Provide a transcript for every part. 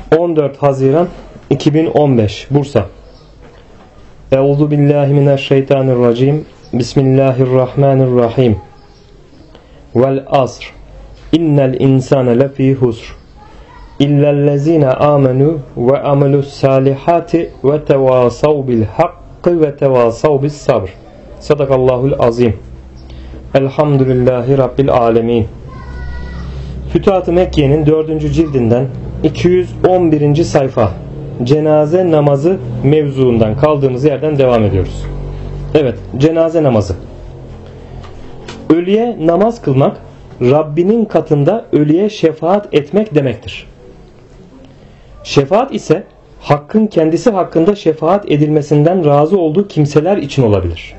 14 Haziran 2015 Bursa. Euzu billahi mineşşeytanirracim. Bismillahirrahmanirrahim. Vel asr. İnnel insane lefî husr. İllellezîne âmenû ve amelus salihati ve tevâsav bil hakkı ve tevâsav bis sabr. Sadakallahul azim. Elhamdülillahi Rabbil alemin. Fütuhat-ı Mekke'nin 4. cildinden 211. sayfa, cenaze namazı mevzuundan kaldığımız yerden devam ediyoruz. Evet, cenaze namazı. Ölüye namaz kılmak, Rabbinin katında ölüye şefaat etmek demektir. Şefaat ise hakkın kendisi hakkında şefaat edilmesinden razı olduğu kimseler için olabilir.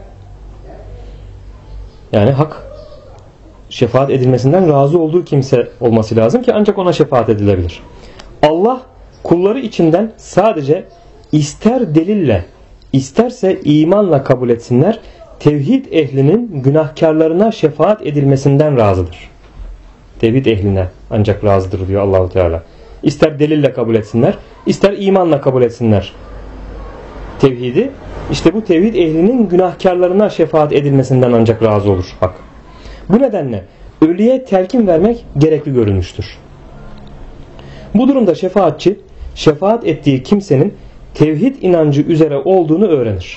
Yani hak şefaat edilmesinden razı olduğu kimse olması lazım ki ancak ona şefaat edilebilir. Allah kulları içinden sadece ister delille, isterse imanla kabul etsinler, tevhid ehlinin günahkarlarına şefaat edilmesinden razıdır. Tevhid ehline ancak razıdır diyor Allah-u Teala. İster delille kabul etsinler, ister imanla kabul etsinler tevhidi. İşte bu tevhid ehlinin günahkarlarına şefaat edilmesinden ancak razı olur hak. Bu nedenle ölüye telkin vermek gerekli görülmüştür. Bu durumda şefaatçi, şefaat ettiği kimsenin tevhid inancı üzere olduğunu öğrenir.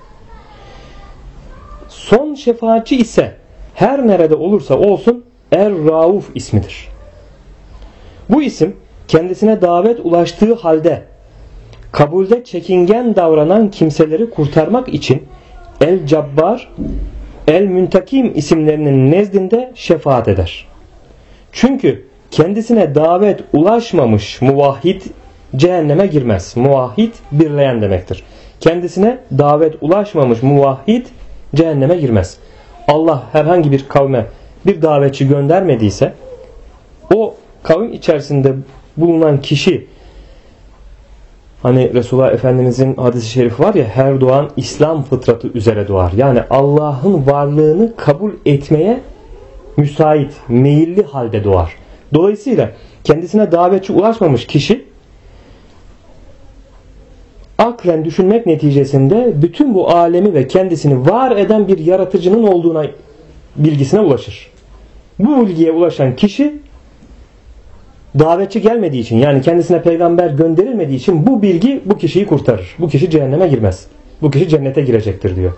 Son şefaatçi ise her nerede olursa olsun Er-Rauf ismidir. Bu isim kendisine davet ulaştığı halde kabulde çekingen davranan kimseleri kurtarmak için El-Cabbar, El-Müntakim isimlerinin nezdinde şefaat eder. Çünkü kendisine davet ulaşmamış muvahhid cehenneme girmez. Muvahhid birleyen demektir. Kendisine davet ulaşmamış muvahhid cehenneme girmez. Allah herhangi bir kavme bir davetçi göndermediyse o kavim içerisinde bulunan kişi, hani Resulullah Efendimizin hadis-i şerifi var ya, her doğan İslam fıtratı üzere doğar. Yani Allah'ın varlığını kabul etmeye müsait, meyilli halde doğar. Dolayısıyla kendisine davetçi ulaşmamış kişi aklen düşünmek neticesinde bütün bu alemi ve kendisini var eden bir yaratıcının olduğuna bilgisine ulaşır. Bu bilgiye ulaşan kişi davetçi gelmediği için, yani kendisine peygamber gönderilmediği için bu bilgi bu kişiyi kurtarır. Bu kişi cehenneme girmez. Bu kişi cennete girecektir diyor.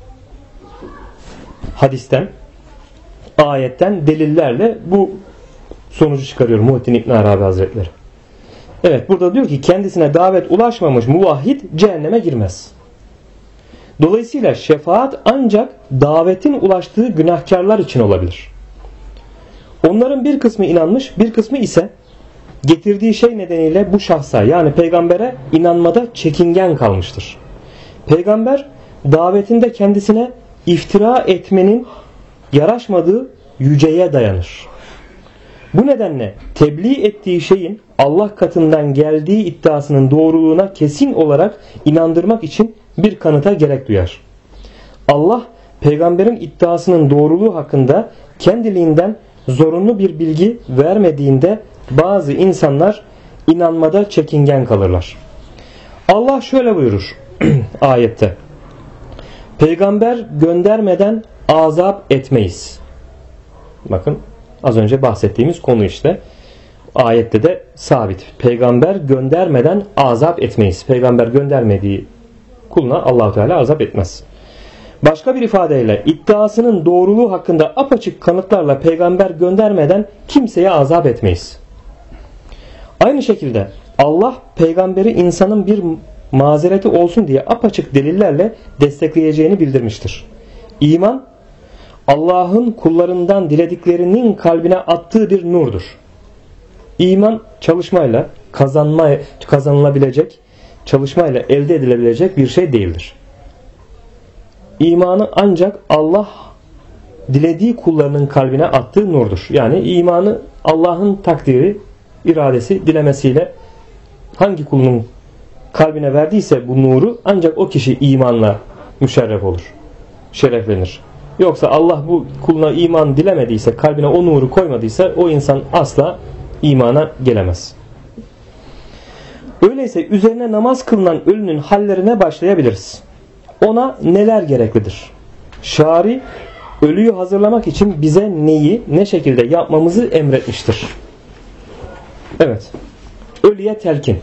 Hadisten, ayetten, delillerle bu sonucu çıkarıyor Muhittin İbn Arabi Hazretleri. Evet, burada diyor ki kendisine davet ulaşmamış muvahhid cehenneme girmez. Dolayısıyla şefaat ancak davetin ulaştığı günahkarlar için olabilir. Onların bir kısmı inanmış, bir kısmı ise getirdiği şey nedeniyle bu şahsa, yani peygambere inanmada çekingen kalmıştır. Peygamber davetinde kendisine iftira etmenin yaraşmadığı yüceye dayanır. Bu nedenle tebliğ ettiği şeyin Allah katından geldiği iddiasının doğruluğuna kesin olarak inandırmak için bir kanıta gerek duyar. Allah peygamberin iddiasının doğruluğu hakkında kendiliğinden zorunlu bir bilgi vermediğinde bazı insanlar inanmada çekingen kalırlar. Allah şöyle buyurur ayette: Peygamber göndermeden azap etmeyiz. Bakın az önce bahsettiğimiz konu işte. Ayette de sabit. Peygamber göndermeden azap etmeyiz. Peygamber göndermediği kuluna Allah-u Teala azap etmez. Başka bir ifadeyle iddiasının doğruluğu hakkında apaçık kanıtlarla peygamber göndermeden kimseye azap etmeyiz. Aynı şekilde Allah peygamberi insanın bir mazereti olsun diye apaçık delillerle destekleyeceğini bildirmiştir. İman Allah'ın kullarından dilediklerinin kalbine attığı bir nurdur. İman çalışmayla kazanılabilecek, çalışmayla elde edilebilecek bir şey değildir. İmanı ancak Allah dilediği kullarının kalbine attığı nurdur. Yani imanı Allah'ın takdiri, iradesi, dilemesiyle hangi kulunun kalbine verdiyse bu nuru ancak o kişi imanla müşerref olur, şereflenir. Yoksa Allah bu kuluna iman dilemediyse, kalbine o nuru koymadıysa o insan asla imana gelemez. Öyleyse üzerine namaz kılınan ölünün hallerine başlayabiliriz. Ona neler gereklidir? Şari ölüyü hazırlamak için bize neyi, ne şekilde yapmamızı emretmiştir. Evet. Ölüye telkin.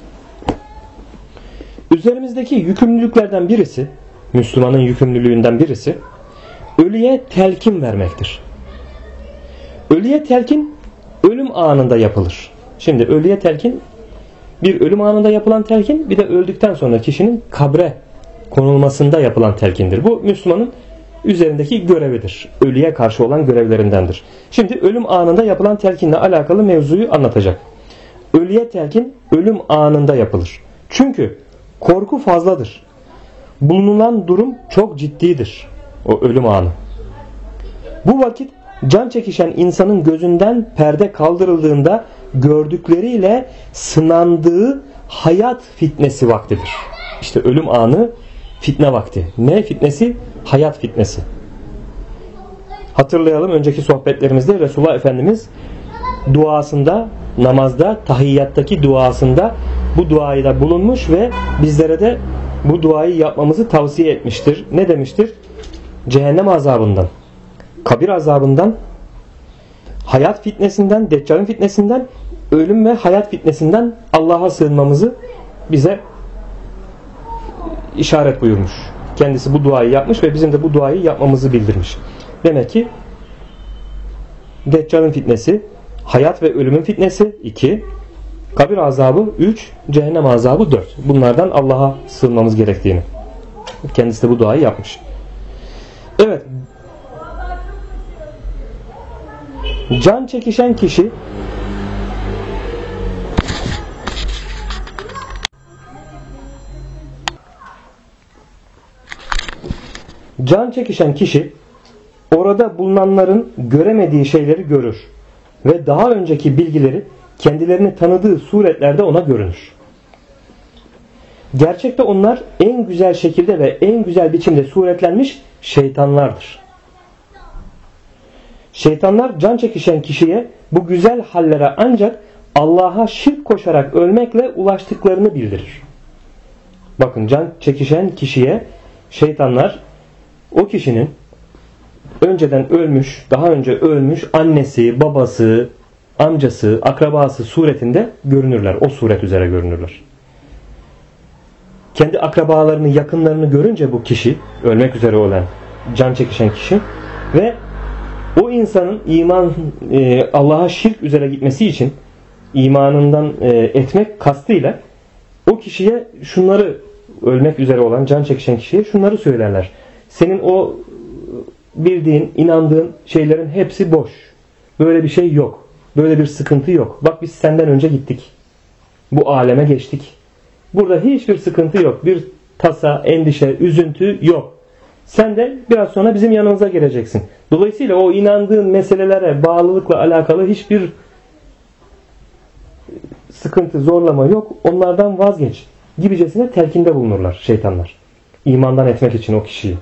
Üzerimizdeki yükümlülüklerden birisi, Müslümanın yükümlülüğünden birisi, ölüye telkin vermektir. Ölüye telkin ölüm anında yapılır. Şimdi ölüye telkin, bir ölüm anında yapılan telkin, bir de öldükten sonra kişinin kabre konulmasında yapılan telkindir. Bu Müslümanın üzerindeki görevidir. Ölüye karşı olan görevlerindendir. Şimdi ölüm anında yapılan telkinle alakalı mevzuyu anlatacak. Ölüye telkin ölüm anında yapılır. Çünkü korku fazladır. Bulunan durum çok ciddidir. O ölüm anı. Bu vakit can çekişen insanın gözünden perde kaldırıldığında gördükleriyle sınandığı hayat fitnesi vaktidir. İşte ölüm anı fitne vakti. Ne fitnesi? Hayat fitnesi. Hatırlayalım, önceki sohbetlerimizde Resulullah Efendimiz duasında, namazda, tahiyyattaki duasında bu duayı da bulunmuş ve bizlere de bu duayı yapmamızı tavsiye etmiştir. Ne demiştir? Cehennem azabından, kabir azabından, hayat fitnesinden, Deccal'in fitnesinden, ölüm ve hayat fitnesinden Allah'a sığınmamızı bize işaret buyurmuş. Kendisi bu duayı yapmış ve bizim de bu duayı yapmamızı bildirmiş. Demek ki Deccal'in fitnesi, hayat ve ölümün fitnesi 2, kabir azabı 3, cehennem azabı 4. Bunlardan Allah'a sığınmamız gerektiğini. Kendisi de bu duayı yapmış. Evet. Can çekişen kişi orada bulunanların göremediği şeyleri görür ve daha önceki bilgileri kendilerini tanıdığı suretlerde ona görünür. Gerçekte onlar en güzel şekilde ve en güzel biçimde suretlenmiş şeytanlardır. Şeytanlar can çekişen kişiye bu güzel hallere ancak Allah'a şirk koşarak ölmekle ulaştıklarını bildirir. Bakın, can çekişen kişiye şeytanlar o kişinin önceden ölmüş, daha önce ölmüş annesi, babası, amcası, akrabası suretinde görünürler. O suret üzere görünürler. Kendi akrabalarını, yakınlarını görünce bu kişi, ölmek üzere olan can çekişen kişi ve o insanın Allah'a şirk üzere gitmesi için imanından etmek kastıyla o kişiye şunları, ölmek üzere olan can çekişen kişiye şunları söylerler. Senin o bildiğin, inandığın şeylerin hepsi boş. Böyle bir şey yok. Böyle bir sıkıntı yok. Bak, biz senden önce gittik. Bu aleme geçtik. Burada hiçbir sıkıntı yok. Bir tasa, endişe, üzüntü yok. Sen de biraz sonra bizim yanımıza geleceksin. Dolayısıyla o inandığın meselelere bağlılıkla alakalı hiçbir sıkıntı, zorlama yok. Onlardan vazgeç gibicesine telkinde bulunurlar şeytanlar. İmandan etmek için o kişiyi.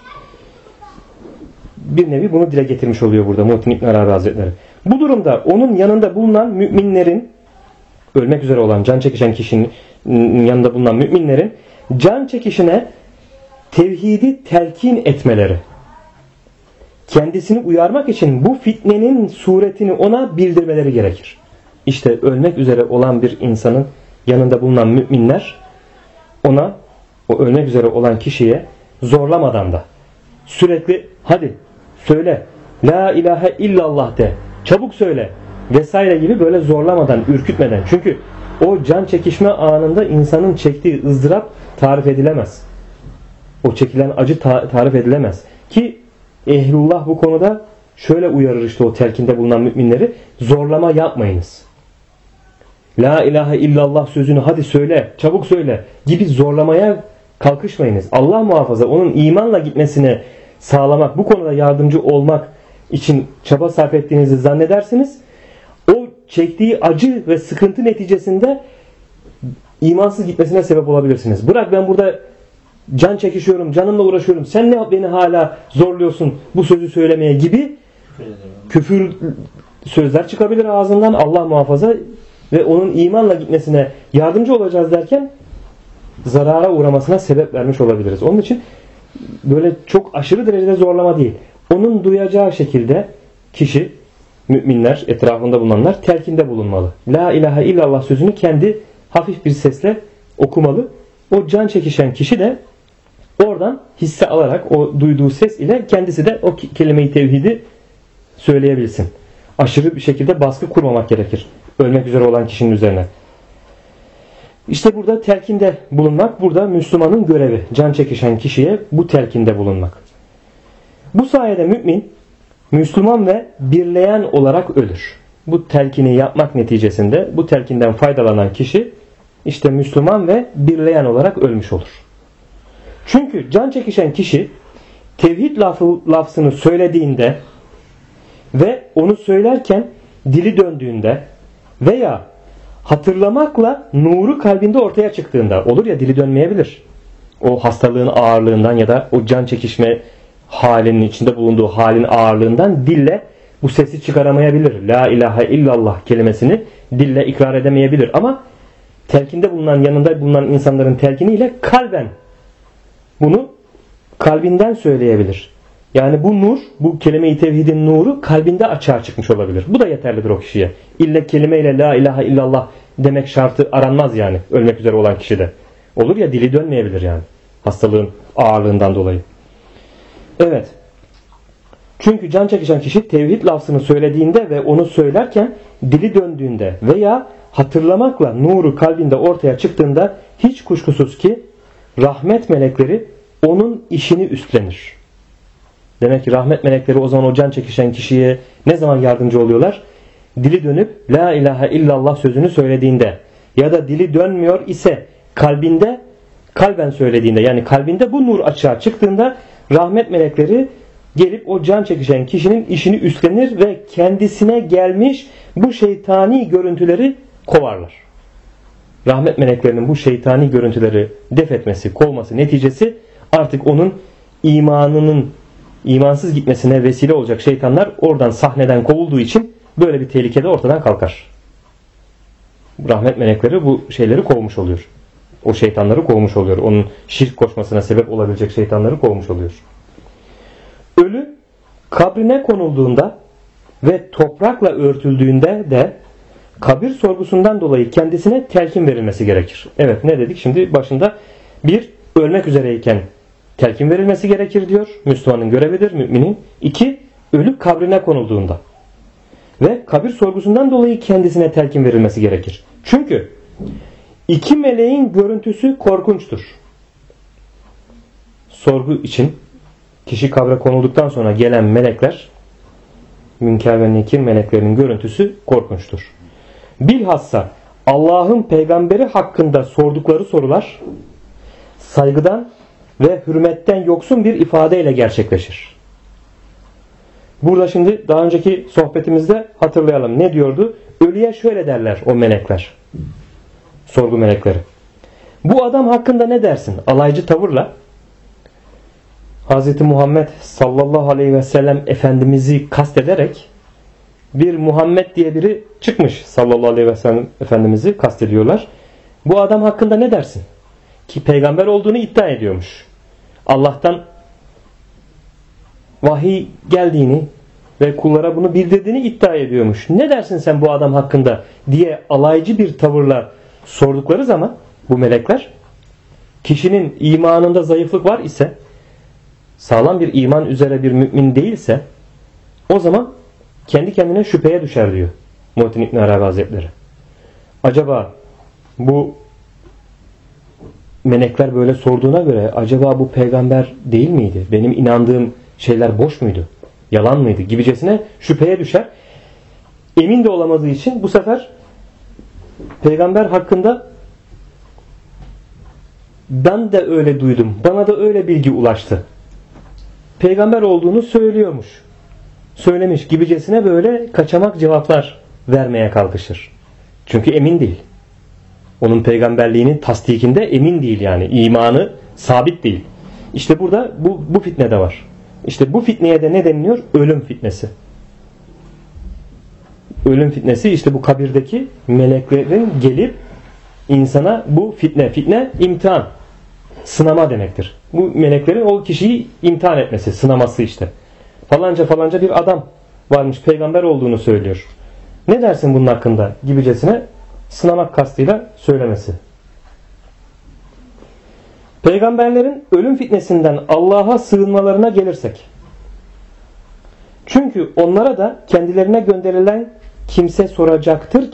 Bir nevi bunu dile getirmiş oluyor burada Muhittin İbn Arabi Hazretleri. Bu durumda onun yanında bulunan müminlerin, ölmek üzere olan can çekişen kişinin yanında bulunan müminlerin can çekişine tevhidi telkin etmeleri, kendisini uyarmak için bu fitnenin suretini ona bildirmeleri gerekir. İşte ölmek üzere olan bir insanın yanında bulunan müminler ona, o ölmek üzere olan kişiye zorlamadan da sürekli hadi söyle, la ilahe illallah de, çabuk söyle vesaire gibi böyle zorlamadan, ürkütmeden. Çünkü o can çekişme anında insanın çektiği ızdırap tarif edilemez. O çekilen acı tarif edilemez. Ki ehlullah bu konuda şöyle uyarır işte o telkinde bulunan müminleri: zorlama yapmayınız. La ilahe illallah sözünü hadi söyle, çabuk söyle gibi zorlamaya kalkışmayınız. Allah muhafaza, onun imanla gitmesine sağlamak, bu konuda yardımcı olmak için çaba sarf ettiğinizi zannedersiniz. O çektiği acı ve sıkıntı neticesinde imansız gitmesine sebep olabilirsiniz. Bırak, ben burada can çekişiyorum, canımla uğraşıyorum, sen ne beni hala zorluyorsun bu sözü söylemeye gibi küfür sözler çıkabilir ağzından. Allah muhafaza, ve onun imanla gitmesine yardımcı olacağız derken zarara uğramasına sebep vermiş olabiliriz. Onun için böyle çok aşırı derecede zorlama değil. Onun duyacağı şekilde kişi, müminler, etrafında bulunanlar telkinde bulunmalı. La ilahe illallah sözünü kendi hafif bir sesle okumalı. O can çekişen kişi de oradan hisse alarak o duyduğu ses ile kendisi de o kelime-i tevhidi söyleyebilsin. Aşırı bir şekilde baskı kurmamak gerekir ölmek üzere olan kişinin üzerine. İşte burada telkinde bulunmak, burada Müslümanın görevi. Can çekişen kişiye bu telkinde bulunmak. Bu sayede mümin, Müslüman ve birleyen olarak ölür. Bu telkini yapmak neticesinde bu telkinden faydalanan kişi işte Müslüman ve birleyen olarak ölmüş olur. Çünkü can çekişen kişi tevhid lafzını söylediğinde ve onu söylerken dili döndüğünde veya hatırlamakla nuru kalbinde ortaya çıktığında, olur ya dili dönmeyebilir. O hastalığın ağırlığından ya da o can çekişme halinin içinde bulunduğu halin ağırlığından dille bu sesi çıkaramayabilir. La ilahe illallah kelimesini dille ikrar edemeyebilir. Ama telkinde bulunan, yanında bulunan insanların telkiniyle kalben bunu kalbinden söyleyebilir. Yani bu nur, bu kelime-i tevhidin nuru kalbinde açığa çıkmış olabilir. Bu da yeterlidir o kişiye. İlle kelimeyle la ilahe illallah demek şartı aranmaz yani ölmek üzere olan kişide. Olur ya dili dönmeyebilir yani hastalığın ağırlığından dolayı. Evet. Çünkü can çekişen kişi tevhid lafzını söylediğinde ve onu söylerken dili döndüğünde veya hatırlamakla nuru kalbinde ortaya çıktığında hiç kuşkusuz ki rahmet melekleri onun işini üstlenir. Demek ki rahmet melekleri o zaman o can çekişen kişiye ne zaman yardımcı oluyorlar? Dili dönüp la ilahe illallah sözünü söylediğinde ya da dili dönmüyor ise kalben söylediğinde, yani kalbinde bu nur açığa çıktığında rahmet melekleri gelip o can çekişen kişinin işini üstlenir ve kendisine gelmiş bu şeytani görüntüleri kovarlar. Rahmet meleklerinin bu şeytani görüntüleri def etmesi, kovması neticesi artık onun imansız gitmesine vesile olacak şeytanlar oradan, sahneden kovulduğu için böyle bir tehlikede ortadan kalkar. Rahmet melekleri bu şeyleri kovmuş oluyor. O şeytanları kovmuş oluyor. Onun şirk koşmasına sebep olabilecek şeytanları kovmuş oluyor. Ölü kabrine konulduğunda ve toprakla örtüldüğünde de kabir sorgusundan dolayı kendisine telkin verilmesi gerekir. Evet, ne dedik şimdi başında? Bir, ölmek üzereyken telkin verilmesi gerekir diyor. Müslümanın görevidir, müminin. İki, ölü kabrine konulduğunda ve kabir sorgusundan dolayı kendisine telkin verilmesi gerekir. Çünkü iki meleğin görüntüsü korkunçtur. Sorgu için kişi kabre konulduktan sonra gelen melekler, Münker ve Nekir meleklerinin görüntüsü korkunçtur. Bilhassa Allah'ın peygamberi hakkında sordukları sorular saygıdan ve hürmetten yoksun bir ifadeyle gerçekleşir. Burada şimdi daha önceki sohbetimizde hatırlayalım. Ne diyordu? Ölüye şöyle derler o melekler. Sorgu melekleri. Bu adam hakkında ne dersin? Alaycı tavırla Hz. Muhammed sallallahu aleyhi ve sellem Efendimiz'i kastederek, bir Muhammed diye biri çıkmış, sallallahu aleyhi ve sellem Efendimiz'i kastediyorlar. Bu adam hakkında ne dersin? Ki peygamber olduğunu iddia ediyormuş. Allah'tan vahiy geldiğini ve kullara bunu bildirdiğini iddia ediyormuş. Ne dersin sen bu adam hakkında diye alaycı bir tavırla sordukları zaman bu melekler, kişinin imanında zayıflık var ise, sağlam bir iman üzere bir mümin değilse, o zaman kendi kendine şüpheye düşer diyor Muhittin İbn Arabi Hazretleri. Acaba bu melekler böyle sorduğuna göre acaba bu peygamber değil miydi? Benim inandığım şeyler boş muydu? Yalan mıydı? Gibicesine şüpheye düşer. Emin de olamadığı için bu sefer peygamber hakkında ben de öyle duydum, bana da öyle bilgi ulaştı, peygamber olduğunu söylüyormuş, söylemiş gibicesine böyle kaçamak cevaplar vermeye kalkışır. Çünkü emin değil. Onun peygamberliğinin tasdikinde emin değil yani. İmanı sabit değil. İşte burada bu fitne de var. İşte bu fitneye de ne deniliyor? Ölüm fitnesi. Ölüm fitnesi işte bu kabirdeki meleklerin gelip insana bu fitne imtihan, sınama demektir. Bu meleklerin o kişiyi imtihan etmesi, sınaması işte. Falanca bir adam varmış, peygamber olduğunu söylüyor. Ne dersin bunun hakkında gibicesine sınamak kastıyla söylemesi. Peygamberlerin ölüm fitnesinden Allah'a sığınmalarına gelirsek. Çünkü onlara da kendilerine gönderilen kimse sorulacaktır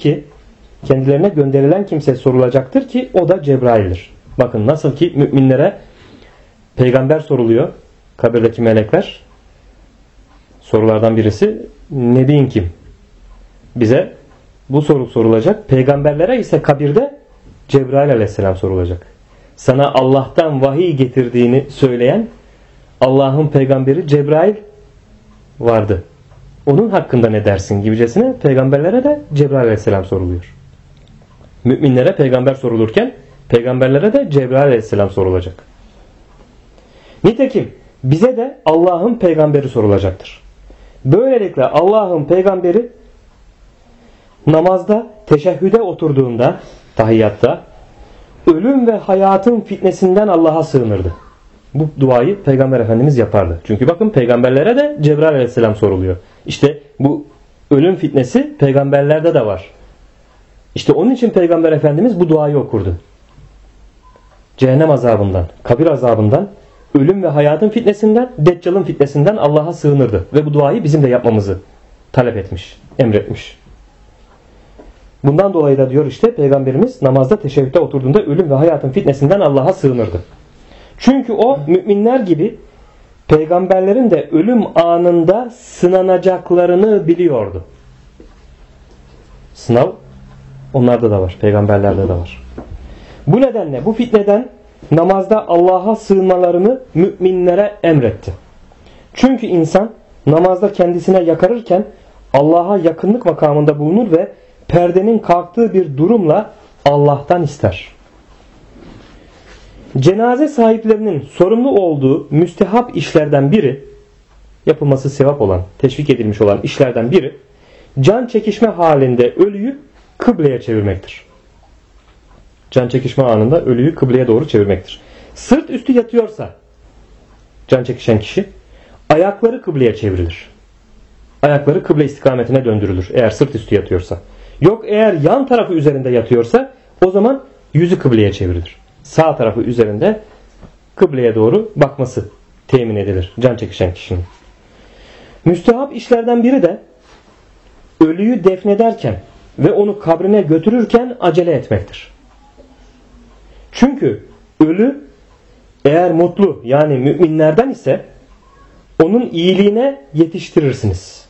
ki o da Cebrail'dir. Bakın nasıl ki müminlere peygamber soruluyor, kabirdeki melekler. Sorulardan birisi Nebin kim? Bize bu soru sorulacak. Peygamberlere ise kabirde Cebrail aleyhisselam sorulacak. Sana Allah'tan vahiy getirdiğini söyleyen Allah'ın peygamberi Cebrail vardı. Onun hakkında ne dersin gibicesine peygamberlere de Cebrail aleyhisselam soruluyor. Müminlere peygamber sorulurken peygamberlere de Cebrail aleyhisselam sorulacak. Nitekim bize de Allah'ın peygamberi sorulacaktır. Böylelikle Allah'ın peygamberi namazda teşehhüde oturduğunda, tahiyyatta, ölüm ve hayatın fitnesinden Allah'a sığınırdı. Bu duayı Peygamber Efendimiz yapardı. Çünkü bakın peygamberlere de Cebrail aleyhisselam soruluyor. İşte bu ölüm fitnesi peygamberlerde de var. İşte onun için Peygamber Efendimiz bu duayı okurdu. Cehennem azabından, kabir azabından, ölüm ve hayatın fitnesinden, Deccal'ın fitnesinden Allah'a sığınırdı. Ve bu duayı bizim de yapmamızı talep etmiş, emretmiş. Bundan dolayı da diyor işte Peygamberimiz namazda teşehhütte oturduğunda ölüm ve hayatın fitnesinden Allah'a sığınırdı. Çünkü o müminler gibi peygamberlerin de ölüm anında sınanacaklarını biliyordu. Sınav onlarda da var, peygamberlerde de var. Bu nedenle bu fitneden namazda Allah'a sığınmalarını müminlere emretti. Çünkü insan namazda kendisine yakarırken Allah'a yakınlık makamında bulunur ve perdenin kalktığı bir durumla Allah'tan ister. Cenaze sahiplerinin sorumlu olduğu müstehap işlerden biri, yapılması sevap olan, teşvik edilmiş olan işlerden biri, can çekişme halinde ölüyü kıbleye çevirmektir. Can çekişme anında ölüyü kıbleye doğru çevirmektir. Sırt üstü yatıyorsa can çekişen kişi ayakları kıbleye çevrilir. Ayakları kıble istikametine döndürülür eğer sırt üstü yatıyorsa. Yok eğer yan tarafı üzerinde yatıyorsa o zaman yüzü kıbleye çevrilir. Sağ tarafı üzerinde kıbleye doğru bakması temin edilir can çekişen kişinin. Müstehap işlerden biri de ölüyü defnederken ve onu kabrine götürürken acele etmektir. Çünkü ölü eğer mutlu yani müminlerden ise onun iyiliğine yetiştirirsiniz.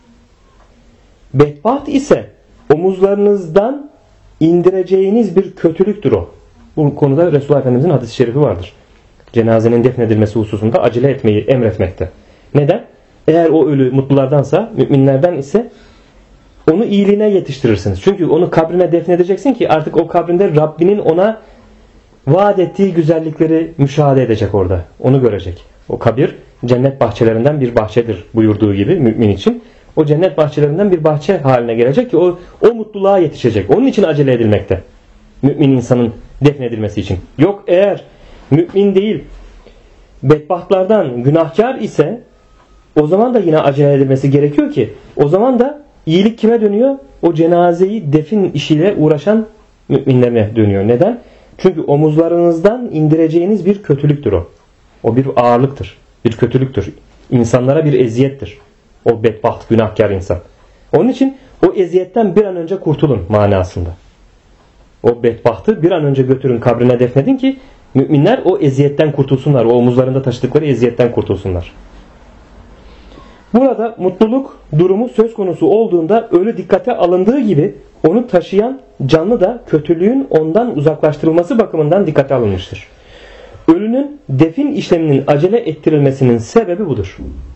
Bedbaht ise omuzlarınızdan indireceğiniz bir kötülüktür o. Bu konuda Resulullah Efendimizin hadis-i şerifi vardır. Cenazenin defnedilmesi hususunda acele etmeyi emretmekte. Neden? Eğer o ölü mutlulardansa, müminlerden ise onu iyiliğine yetiştirirsiniz. Çünkü onu kabrine defnedeceksin ki artık o kabrinde Rabbinin ona vaat ettiği güzellikleri müşahede edecek orada. Onu görecek. O kabir cennet bahçelerinden bir bahçedir buyurduğu gibi mümin için. O cennet bahçelerinden bir bahçe haline gelecek ki o mutluluğa yetişecek. Onun için acele edilmekte. Mümin insanın defnedilmesi için. Yok eğer mümin değil bedbahtlardan günahkar ise o zaman da yine acele edilmesi gerekiyor ki o zaman da iyilik kime dönüyor? O cenazeyi defin işiyle uğraşan müminlerine dönüyor. Neden? Çünkü omuzlarınızdan indireceğiniz bir kötülüktür o. O bir ağırlıktır. Bir kötülüktür. İnsanlara bir eziyettir. O bedbaht, günahkar insan. Onun için o eziyetten bir an önce kurtulun manasında. O bedbahtı bir an önce götürün kabrine defnedin ki müminler o eziyetten kurtulsunlar. O omuzlarında taşıdıkları eziyetten kurtulsunlar. Burada mutluluk durumu söz konusu olduğunda ölü dikkate alındığı gibi onu taşıyan canlı da kötülüğün ondan uzaklaştırılması bakımından dikkate alınmıştır. Ölünün defin işleminin acele ettirilmesinin sebebi budur.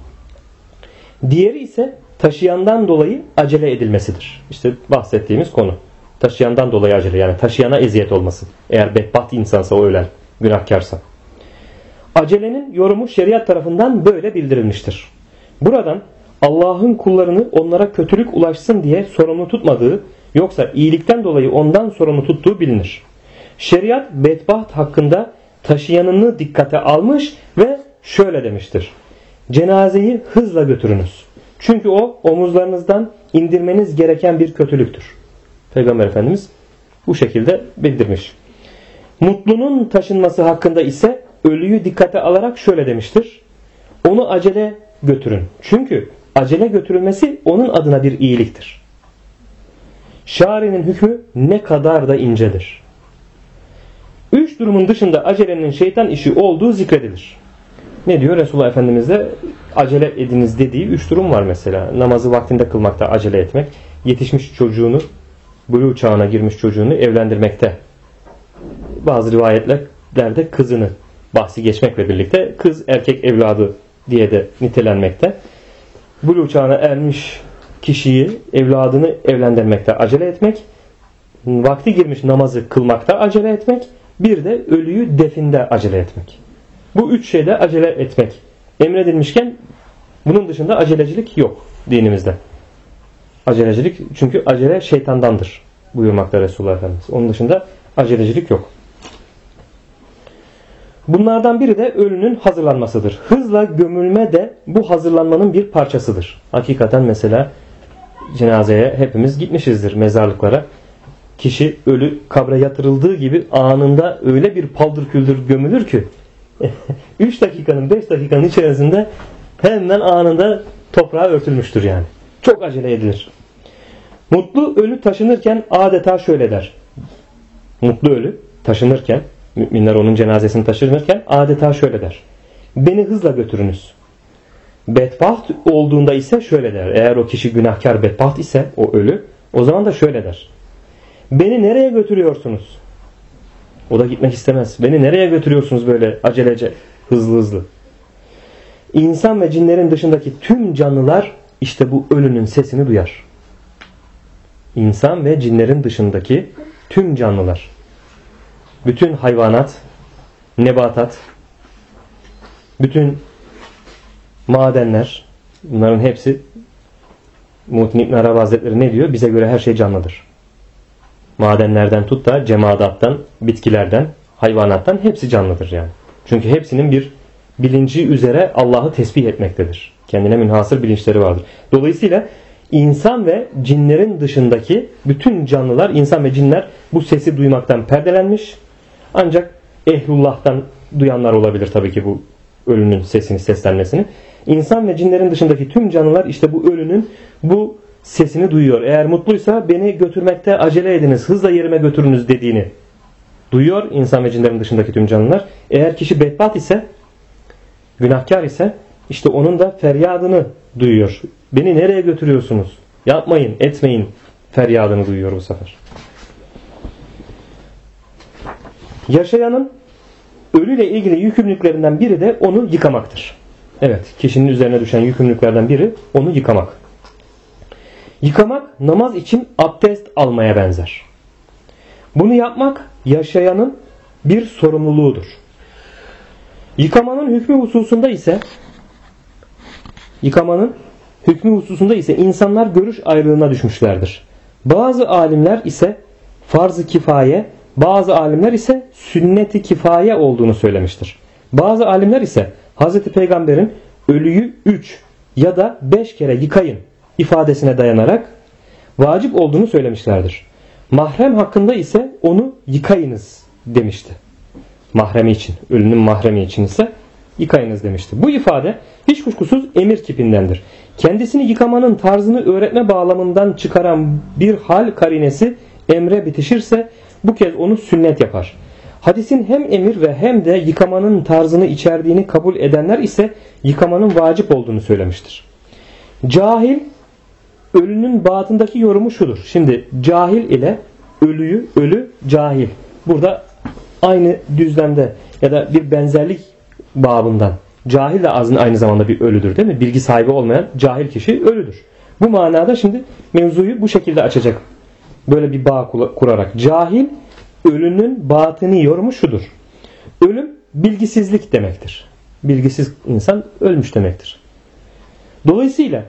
Diğeri ise taşıyandan dolayı acele edilmesidir. İşte bahsettiğimiz konu. Taşıyandan dolayı acele, yani taşıyana eziyet olması. Eğer bedbaht insansa o ölen, günahkarsa. Acelenin yorumu şeriat tarafından böyle bildirilmiştir. Buradan Allah'ın kullarını onlara kötülük ulaşsın diye sorumlu tutmadığı, yoksa iyilikten dolayı ondan sorumlu tuttuğu bilinir. Şeriat bedbaht hakkında taşıyanını dikkate almış ve şöyle demiştir: cenazeyi hızla götürünüz. Çünkü o omuzlarınızdan indirmeniz gereken bir kötülüktür. Peygamber Efendimiz bu şekilde bildirmiş. Mutlunun taşınması hakkında ise ölüyü dikkate alarak şöyle demiştir: onu acele götürün. Çünkü acele götürülmesi onun adına bir iyiliktir. Şari'nin hükmü ne kadar da incedir. 3 durumun dışında acelenin şeytan işi olduğu zikredilir. Ne diyor Resulullah Efendimiz de acele ediniz dediği 3 durum var mesela. Namazı vaktinde kılmakta acele etmek, yetişmiş çocuğunu, buluğ çağına girmiş çocuğunu evlendirmekte. Bazı rivayetlerde kızını bahsi geçmekle birlikte kız erkek evladı diye de nitelenmekte. Buluğ çağına ermiş kişiyi, evladını evlendirmekte acele etmek, vakti girmiş namazı kılmakta acele etmek, bir de ölüyü definde acele etmek. Bu 3 şeyde acele etmek emredilmişken bunun dışında acelecilik yok dinimizde. Acelecilik, çünkü acele şeytandandır buyurmakta Resulullah Efendimiz. Onun dışında acelecilik yok. Bunlardan biri de ölünün hazırlanmasıdır. Hızla gömülme de bu hazırlanmanın bir parçasıdır. Hakikaten mesela cenazeye hepimiz gitmişizdir, mezarlıklara. Kişi ölü kabre yatırıldığı gibi anında öyle bir paldır küldür gömülür ki 3 dakikanın 5 dakikanın içerisinde hemen anında toprağa örtülmüştür yani. Çok acele edilir. Mutlu ölü taşınırken adeta şöyle der. Mutlu ölü taşınırken, müminler onun cenazesini taşınırken adeta şöyle der: beni hızla götürünüz. Bedbaht olduğunda ise şöyle der. Eğer o kişi günahkar, bedbaht ise o ölü, o zaman da şöyle der: beni nereye götürüyorsunuz? O da gitmek istemez. Beni nereye götürüyorsunuz böyle acelece, hızlı hızlı? İnsan ve cinlerin dışındaki tüm canlılar işte bu ölünün sesini duyar. İnsan ve cinlerin dışındaki tüm canlılar, bütün hayvanat, nebatat, bütün madenler, bunların hepsi, Muhittin İbn Arabi Hazretleri ne diyor? Bize göre her şey canlıdır. Madenlerden tut da cemadattan, bitkilerden, hayvanattan hepsi canlıdır yani. Çünkü hepsinin bir bilinci üzere Allah'ı tesbih etmektedir. Kendine münhasır bilinçleri vardır. Dolayısıyla insan ve cinlerin dışındaki bütün canlılar, insan ve cinler bu sesi duymaktan perdelenmiş. Ancak ehlullah'tan duyanlar olabilir tabii ki bu ölünün sesini, seslenmesini. İnsan ve cinlerin dışındaki tüm canlılar işte bu ölünün bu sesini duyuyor. Eğer mutluysa beni götürmekte acele ediniz, hızla yerime götürünüz dediğini duyuyor insan ve cinlerin dışındaki tüm canlılar. Eğer kişi bedbaht ise, günahkar ise işte onun da feryadını duyuyor. Beni nereye götürüyorsunuz? Yapmayın, etmeyin feryadını duyuyor bu sefer. Yaşayanın ölüyle ilgili yükümlülüklerinden biri de onu yıkamaktır. Evet, kişinin üzerine düşen yükümlülüklerden biri onu yıkamak. Yıkamak namaz için abdest almaya benzer. Bunu yapmak yaşayanın bir sorumluluğudur. Yıkamanın hükmü hususunda ise insanlar görüş ayrılığına düşmüşlerdir. Bazı alimler ise farz-ı kifaye, bazı alimler ise sünnet-i kifaye olduğunu söylemiştir. Bazı alimler ise Hz. Peygamber'in ölüyü 3 ya da 5 kere yıkayın ifadesine dayanarak vacip olduğunu söylemişlerdir. Mahrem hakkında ise onu yıkayınız demişti. Mahremi için, ölünün mahremi için ise yıkayınız demişti. Bu ifade hiç kuşkusuz emir kipindendir. Kendisini yıkamanın tarzını öğretme bağlamından çıkaran bir hal karinesi emre bitişirse bu kez onu sünnet yapar. Hadisin hem emir ve hem de yıkamanın tarzını içerdiğini kabul edenler ise yıkamanın vacip olduğunu söylemiştir. Cahil, ölünün batındaki yorumu şudur. Şimdi cahil ile ölü cahil. Burada aynı düzlemde ya da bir benzerlik babından. Cahil de aynı zamanda bir ölüdür değil mi? Bilgi sahibi olmayan cahil kişi ölüdür. Bu manada şimdi mevzuyu bu şekilde açacak. Böyle bir bağ kurarak. Cahil, ölünün batını yorumu şudur. Ölüm bilgisizlik demektir. Bilgisiz insan ölmüş demektir. Dolayısıyla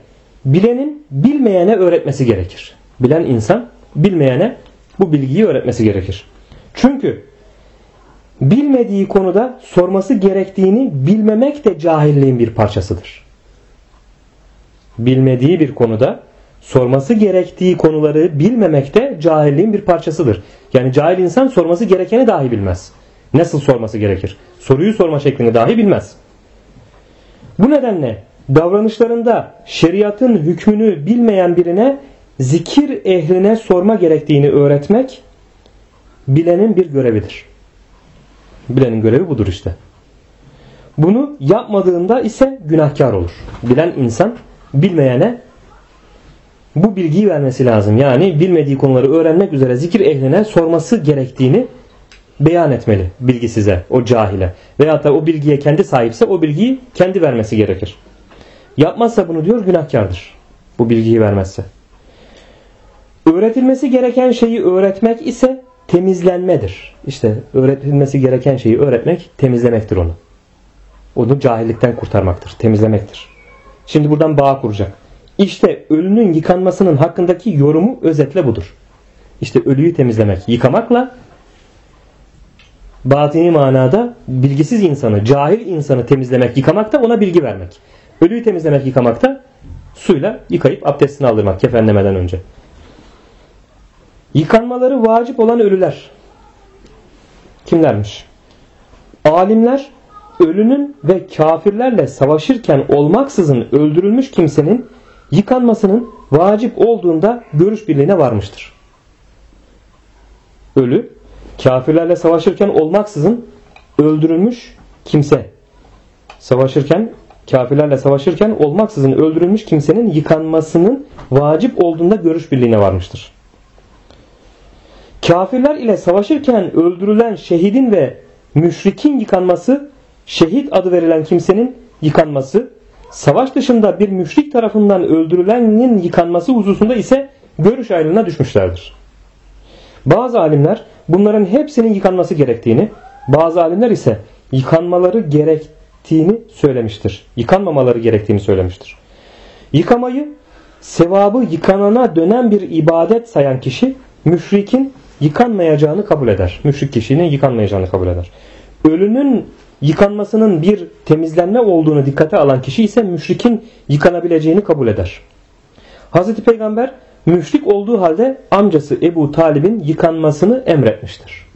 bilenin bilmeyene öğretmesi gerekir. Bilen insan bilmeyene bu bilgiyi öğretmesi gerekir. Çünkü bilmediği konuda sorması gerektiğini bilmemek de cahilliğin bir parçasıdır. Bilmediği bir konuda sorması gerektiği konuları bilmemek de cahilliğin bir parçasıdır. Yani cahil insan sorması gerekeni dahi bilmez. Nasıl sorması gerekir? Soruyu sorma şeklini dahi bilmez. Bu nedenle davranışlarında şeriatın hükmünü bilmeyen birine zikir ehline sorma gerektiğini öğretmek bilenin bir görevidir. Bilenin görevi budur işte. Bunu yapmadığında ise günahkar olur. Bilen insan bilmeyene bu bilgiyi vermesi lazım. Yani bilmediği konuları öğrenmek üzere zikir ehline sorması gerektiğini beyan etmeli bilgisize, o cahile. Veyahut da o bilgiye kendi sahipse o bilgiyi kendi vermesi gerekir. Yapmazsa bunu diyor günahkardır. Bu bilgiyi vermezse. Öğretilmesi gereken şeyi öğretmek ise temizlenmedir. İşte öğretilmesi gereken şeyi öğretmek temizlemektir onu. Onu cahillikten kurtarmaktır, temizlemektir. Şimdi buradan bağ kuracak. İşte ölünün yıkanmasının hakkındaki yorumu özetle budur. İşte ölüyü temizlemek, yıkamakla batini manada bilgisiz insanı, cahil insanı temizlemek, yıkamak da ona bilgi vermek. Ölüyü temizlemek, yıkamak da suyla yıkayıp abdestini aldırmak kefenlemeden önce. Yıkanmaları vacip olan ölüler kimlermiş? Alimler ölünün ve kafirlerle savaşırken olmaksızın öldürülmüş kimsenin yıkanmasının vacip olduğunda görüş birliğine varmıştır. Ölü, kafirlerle savaşırken olmaksızın öldürülmüş kimse, kafirlerle savaşırken olmaksızın öldürülmüş kimsenin yıkanmasının vacip olduğunda görüş birliğine varmıştır. Kafirler ile savaşırken öldürülen şehidin ve müşrikin yıkanması, şehit adı verilen kimsenin yıkanması, savaş dışında bir müşrik tarafından öldürülenin yıkanması hususunda ise görüş ayrılığına düşmüşlerdir. Bazı alimler bunların hepsinin yıkanması gerektiğini, bazı alimler ise yıkanmaları gerektiğini söylemiştir. Yıkanmamaları gerektiğini söylemiştir. Yıkamayı sevabı yıkanana dönen bir ibadet sayan kişi müşrikin yıkanmayacağını kabul eder. Müşrik kişinin yıkanmayacağını kabul eder. Ölünün yıkanmasının bir temizlenme olduğunu dikkate alan kişi ise müşrikin yıkanabileceğini kabul eder. Hazreti Peygamber müşrik olduğu halde amcası Ebu Talib'in yıkanmasını emretmiştir.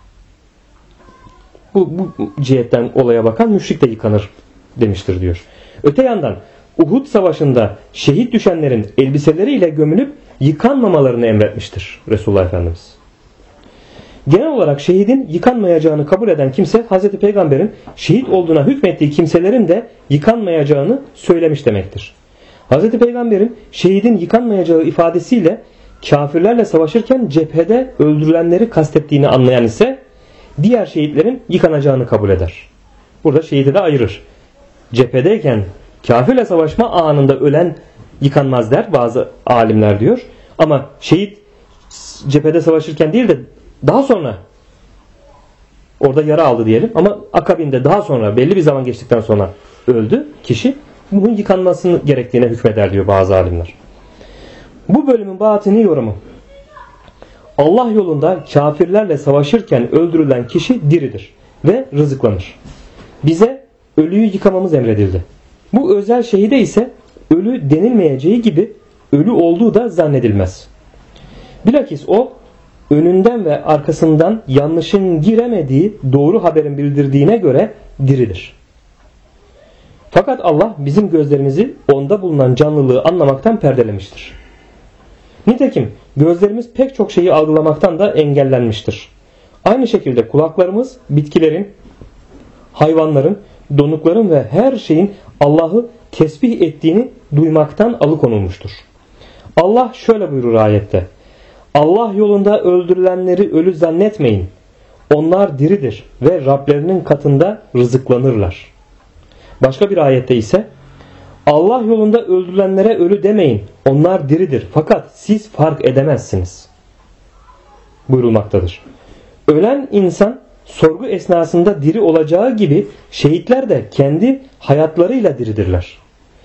Bu cihetten olaya bakan müşrik de yıkanır demiştir diyor. Öte yandan Uhud Savaşı'nda şehit düşenlerin elbiseleriyle gömülüp yıkanmamalarını emretmiştir Resulullah Efendimiz. Genel olarak şehidin yıkanmayacağını kabul eden kimse Hazreti Peygamber'in şehit olduğuna hükmettiği kimselerin de yıkanmayacağını söylemiş demektir. Hazreti Peygamber'in şehidin yıkanmayacağı ifadesiyle kafirlerle savaşırken cephede öldürülenleri kastettiğini anlayan ise diğer şehitlerin yıkanacağını kabul eder. Burada şehidi de ayırır. Cephedeyken kafirle savaşma anında ölen yıkanmaz der bazı alimler diyor. Ama şehit cephede savaşırken değil de daha sonra orada yara aldı diyelim ama akabinde daha sonra belli bir zaman geçtikten sonra öldü kişi. Bunun yıkanmasını gerektiğine hükmeder diyor bazı alimler. Bu bölümün batini yorumu. Allah yolunda kafirlerle savaşırken öldürülen kişi diridir ve rızıklanır. Bize ölüyü yıkamamız emredildi. Bu özel şehide ise ölü denilmeyeceği gibi ölü olduğu da zannedilmez. Bilakis o önünden ve arkasından yanlışın giremediği doğru haberin bildirdiğine göre diridir. Fakat Allah bizim gözlerimizi onda bulunan canlılığı anlamaktan perdelemiştir. Nitekim gözlerimiz pek çok şeyi algılamaktan da engellenmiştir. Aynı şekilde kulaklarımız bitkilerin, hayvanların, donukların ve her şeyin Allah'ı tesbih ettiğini duymaktan alıkonulmuştur. Allah şöyle buyurur ayette: Allah yolunda öldürülenleri ölü zannetmeyin. Onlar diridir ve Rablerinin katında rızıklanırlar. Başka bir ayette ise Allah yolunda öldürülenlere ölü demeyin. Onlar diridir fakat siz fark edemezsiniz buyurulmaktadır. Ölen insan sorgu esnasında diri olacağı gibi şehitler de kendi hayatlarıyla diridirler.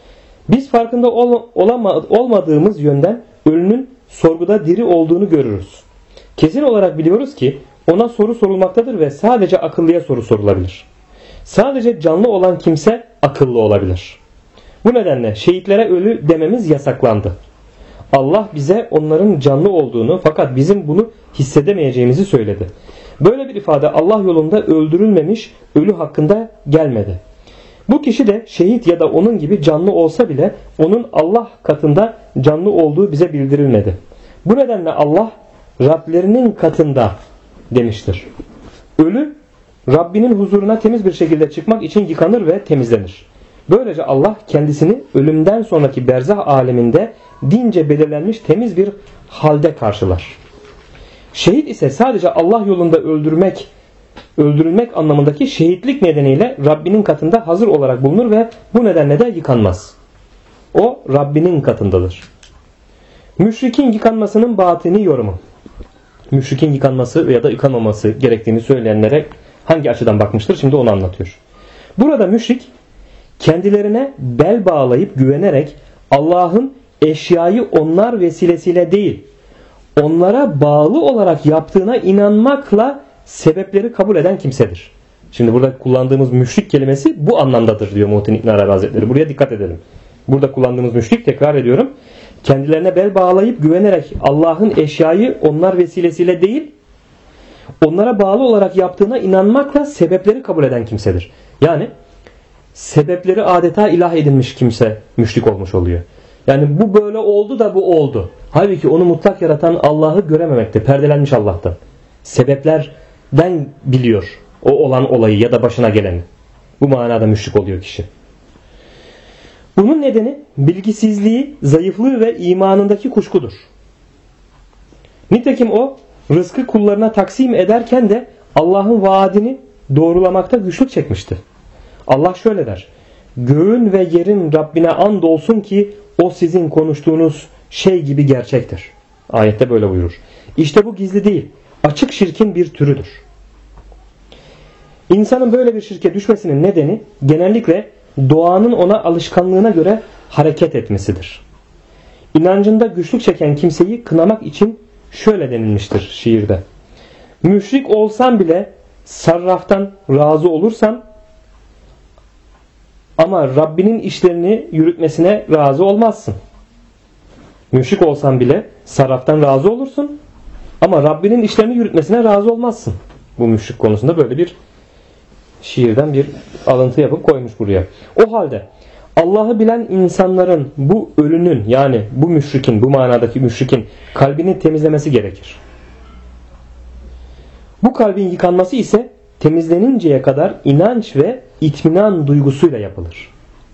Biz farkında olmadığımız yönden ölünün sorguda diri olduğunu görürüz. Kesin olarak biliyoruz ki ona soru sorulmaktadır ve sadece akıllıya soru sorulabilir. Sadece canlı olan kimse akıllı olabilir. Bu nedenle şehitlere ölü dememiz yasaklandı. Allah bize onların canlı olduğunu fakat bizim bunu hissedemeyeceğimizi söyledi. Böyle bir ifade Allah yolunda öldürülmemiş ölü hakkında gelmedi. Bu kişi de şehit ya da onun gibi canlı olsa bile onun Allah katında canlı olduğu bize bildirilmedi. Bu nedenle Allah Rablerinin katında demiştir. Ölü Rabbinin huzuruna temiz bir şekilde çıkmak için yıkanır ve temizlenir. Böylece Allah kendisini ölümden sonraki berzah aleminde dince belirlenmiş temiz bir halde karşılar. Şehit ise sadece Allah yolunda öldürülmek anlamındaki şehitlik nedeniyle Rabbinin katında hazır olarak bulunur ve bu nedenle de yıkanmaz. O Rabbinin katındadır. Müşrikin yıkanmasının batini yorumu. Müşrikin yıkanması ya da yıkanmaması gerektiğini söyleyenlere hangi açıdan bakmıştır? Şimdi onu anlatıyor. Burada müşrik kendilerine bel bağlayıp güvenerek Allah'ın eşyayı onlar vesilesiyle değil, onlara bağlı olarak yaptığına inanmakla sebepleri kabul eden kimsedir. Şimdi burada kullandığımız müşrik kelimesi bu anlamdadır diyor Muhittin İbn Arabi Hazretleri. Buraya dikkat edelim. Burada kullandığımız müşrik, tekrar ediyorum, kendilerine bel bağlayıp güvenerek Allah'ın eşyayı onlar vesilesiyle değil, onlara bağlı olarak yaptığına inanmakla sebepleri kabul eden kimsedir. Yani sebepleri adeta ilah edinmiş kimse müşrik olmuş oluyor. Yani bu böyle oldu da bu oldu. Halbuki onu mutlak yaratan Allah'ı görememekte, perdelenmiş Allah'tan. Sebeplerden biliyor o olan olayı ya da başına geleni. Bu manada müşrik oluyor kişi. Bunun nedeni bilgisizliği, zayıflığı ve imanındaki kuşkudur. Nitekim o rızkı kullarına taksim ederken de Allah'ın vaadini doğrulamakta güçlük çekmişti. Allah şöyle der: göğün ve yerin Rabbine andolsun ki o sizin konuştuğunuz şey gibi gerçektir. Ayette böyle buyurur. İşte bu gizli değil, açık şirkin bir türüdür. İnsanın böyle bir şirke düşmesinin nedeni genellikle doğanın ona alışkanlığına göre hareket etmesidir. İnancında güçlük çeken kimseyi kınamak için şöyle denilmiştir şiirde: müşrik olsan bile sarraftan razı olursan ama Rabbinin işlerini yürütmesine razı olmazsın. Müşrik olsan bile sarraftan razı olursun ama Rabbinin işlerini yürütmesine razı olmazsın. Bu müşrik konusunda böyle bir şiirden bir alıntı yapıp koymuş buraya. O halde Allah'ı bilen insanların bu ölünün, yani bu müşrikin, bu manadaki müşrikin kalbini temizlemesi gerekir. Bu kalbin yıkanması ise temizleninceye kadar inanç ve itminan duygusuyla yapılır.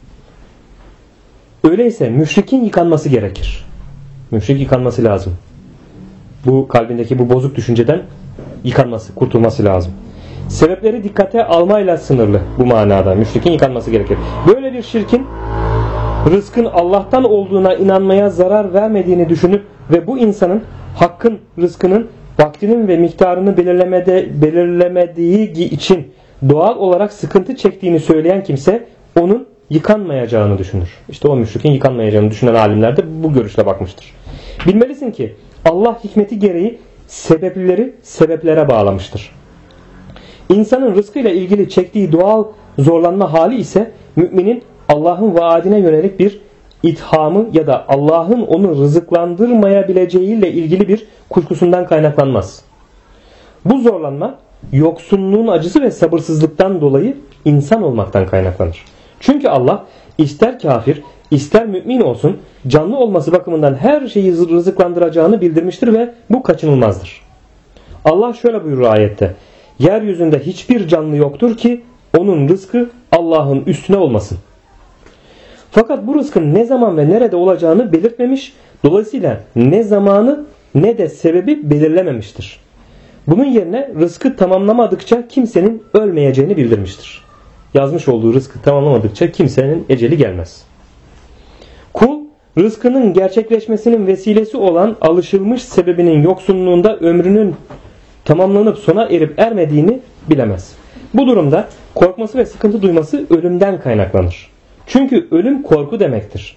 Öyleyse müşrikin yıkanması gerekir. Müşrik yıkanması lazım. Bu kalbindeki bu bozuk düşünceden yıkanması, kurtulması lazım. Sebepleri dikkate almayla sınırlı bu manada. Müşrikin yıkanması gerekir. Böyle bir şirkin rızkın Allah'tan olduğuna inanmaya zarar vermediğini düşünüp ve bu insanın hakkın, rızkının vaktinin ve miktarını belirlemediği için doğal olarak sıkıntı çektiğini söyleyen kimse onun yıkanmayacağını düşünür. İşte o müşrikin yıkanmayacağını düşünen alimler de bu görüşle bakmıştır. Bilmelisin ki Allah hikmeti gereği sebepleri sebeplere bağlamıştır. İnsanın rızkıyla ilgili çektiği doğal zorlanma hali ise müminin Allah'ın vaadine yönelik bir ithamı ya da Allah'ın onu rızıklandırmayabileceğiyle ilgili bir kuşkusundan kaynaklanmaz. Bu zorlanma yoksunluğun acısı ve sabırsızlıktan dolayı insan olmaktan kaynaklanır. Çünkü Allah ister kafir ister mümin olsun canlı olması bakımından her şeyi rızıklandıracağını bildirmiştir ve bu kaçınılmazdır. Allah şöyle buyurur ayette: yeryüzünde hiçbir canlı yoktur ki onun rızkı Allah'ın üstüne olmasın. Fakat bu rızkın ne zaman ve nerede olacağını belirtmemiş, dolayısıyla ne zamanı ne de sebebi belirlememiştir. Bunun yerine rızkı tamamlamadıkça kimsenin ölmeyeceğini bildirmiştir. Yazmış olduğu rızkı tamamlamadıkça kimsenin eceli gelmez. Kul, rızkının gerçekleşmesinin vesilesi olan alışılmış sebebinin yoksunluğunda ömrünün tamamlanıp sona erip ermediğini bilemez. Bu durumda korkması ve sıkıntı duyması ölümden kaynaklanır. Çünkü ölüm korku demektir.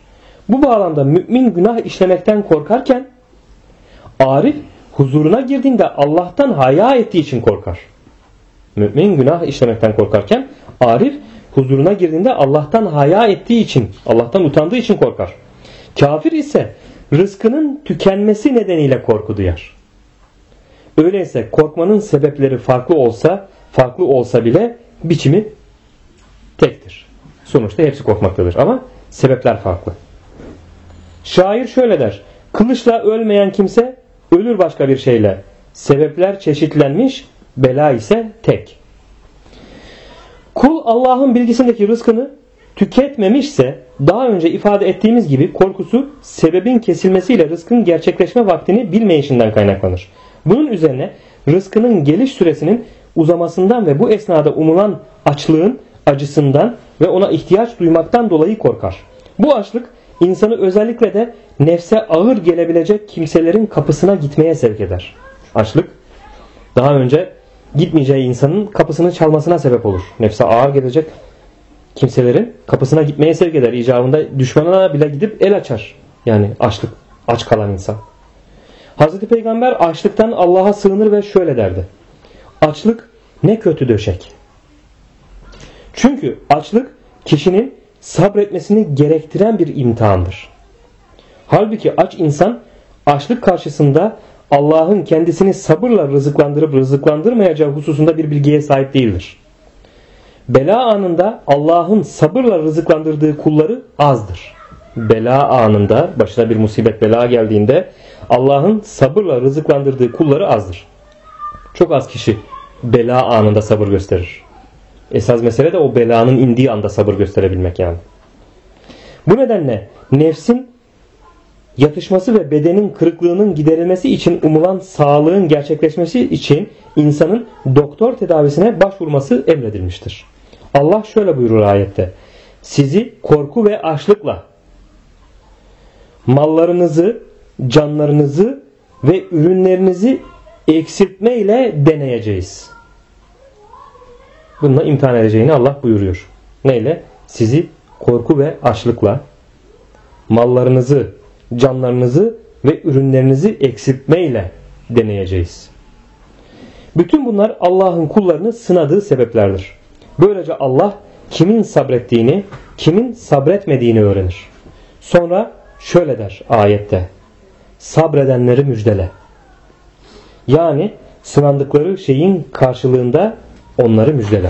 Bu bağlamda mümin günah işlemekten korkarken arif huzuruna girdiğinde Allah'tan haya ettiği için korkar. Mümin günah işlemekten korkarken arif huzuruna girdiğinde Allah'tan haya ettiği için, Allah'tan utandığı için korkar. Kafir ise rızkının tükenmesi nedeniyle korku duyar. Öyleyse korkmanın sebepleri farklı olsa bile biçimi tektir. Sonuçta hepsi korkmaktadır ama sebepler farklı. Şair şöyle der: kılıçla ölmeyen kimse ölür başka bir şeyle. Sebepler çeşitlenmiş, bela ise tek. Kul Allah'ın bilgisindeki rızkını tüketmemişse daha önce ifade ettiğimiz gibi korkusu sebebin kesilmesiyle rızkın gerçekleşme vaktini bilmeyişinden kaynaklanır. Bunun üzerine rızkının geliş süresinin uzamasından ve bu esnada umulan açlığın acısından ve ona ihtiyaç duymaktan dolayı korkar. Bu açlık insanı özellikle de nefse ağır gelebilecek kimselerin kapısına gitmeye sevk eder. Açlık daha önce gitmeyeceği insanın kapısını çalmasına sebep olur. Nefse ağır gelecek kimselerin kapısına gitmeye sevk eder. İcabında düşmanına bile gidip el açar. Yani aç kalan insan. Hazreti Peygamber açlıktan Allah'a sığınır ve şöyle derdi: açlık ne kötü döşek. Çünkü açlık kişinin sabretmesini gerektiren bir imtihandır. Halbuki aç insan açlık karşısında Allah'ın kendisini sabırla rızıklandırıp rızıklandırmayacağı hususunda bir bilgiye sahip değildir. Bela anında Allah'ın sabırla rızıklandırdığı kulları azdır. Bela anında, başına bir musibet bela geldiğinde Allah'ın sabırla rızıklandırdığı kulları azdır. Çok az kişi bela anında sabır gösterir. Esas mesele de o belanın indiği anda sabır gösterebilmek yani. Bu nedenle nefsin yatışması ve bedenin kırıklığının giderilmesi için umulan sağlığın gerçekleşmesi için insanın doktor tedavisine başvurması emredilmiştir. Allah şöyle buyurur ayette: sizi korku ve açlıkla, mallarınızı, canlarınızı ve ürünlerinizi eksiltme ile deneyeceğiz. Bununla imtihan edeceğini Allah buyuruyor. Neyle? Sizi korku ve açlıkla, mallarınızı, canlarınızı ve ürünlerinizi eksiltme ile deneyeceğiz. Bütün bunlar Allah'ın kullarını sınadığı sebeplerdir. Böylece Allah kimin sabrettiğini, kimin sabretmediğini öğrenir. Sonra şöyle der ayette: sabredenleri müjdele. Yani sınandıkları şeyin karşılığında onları müjdele.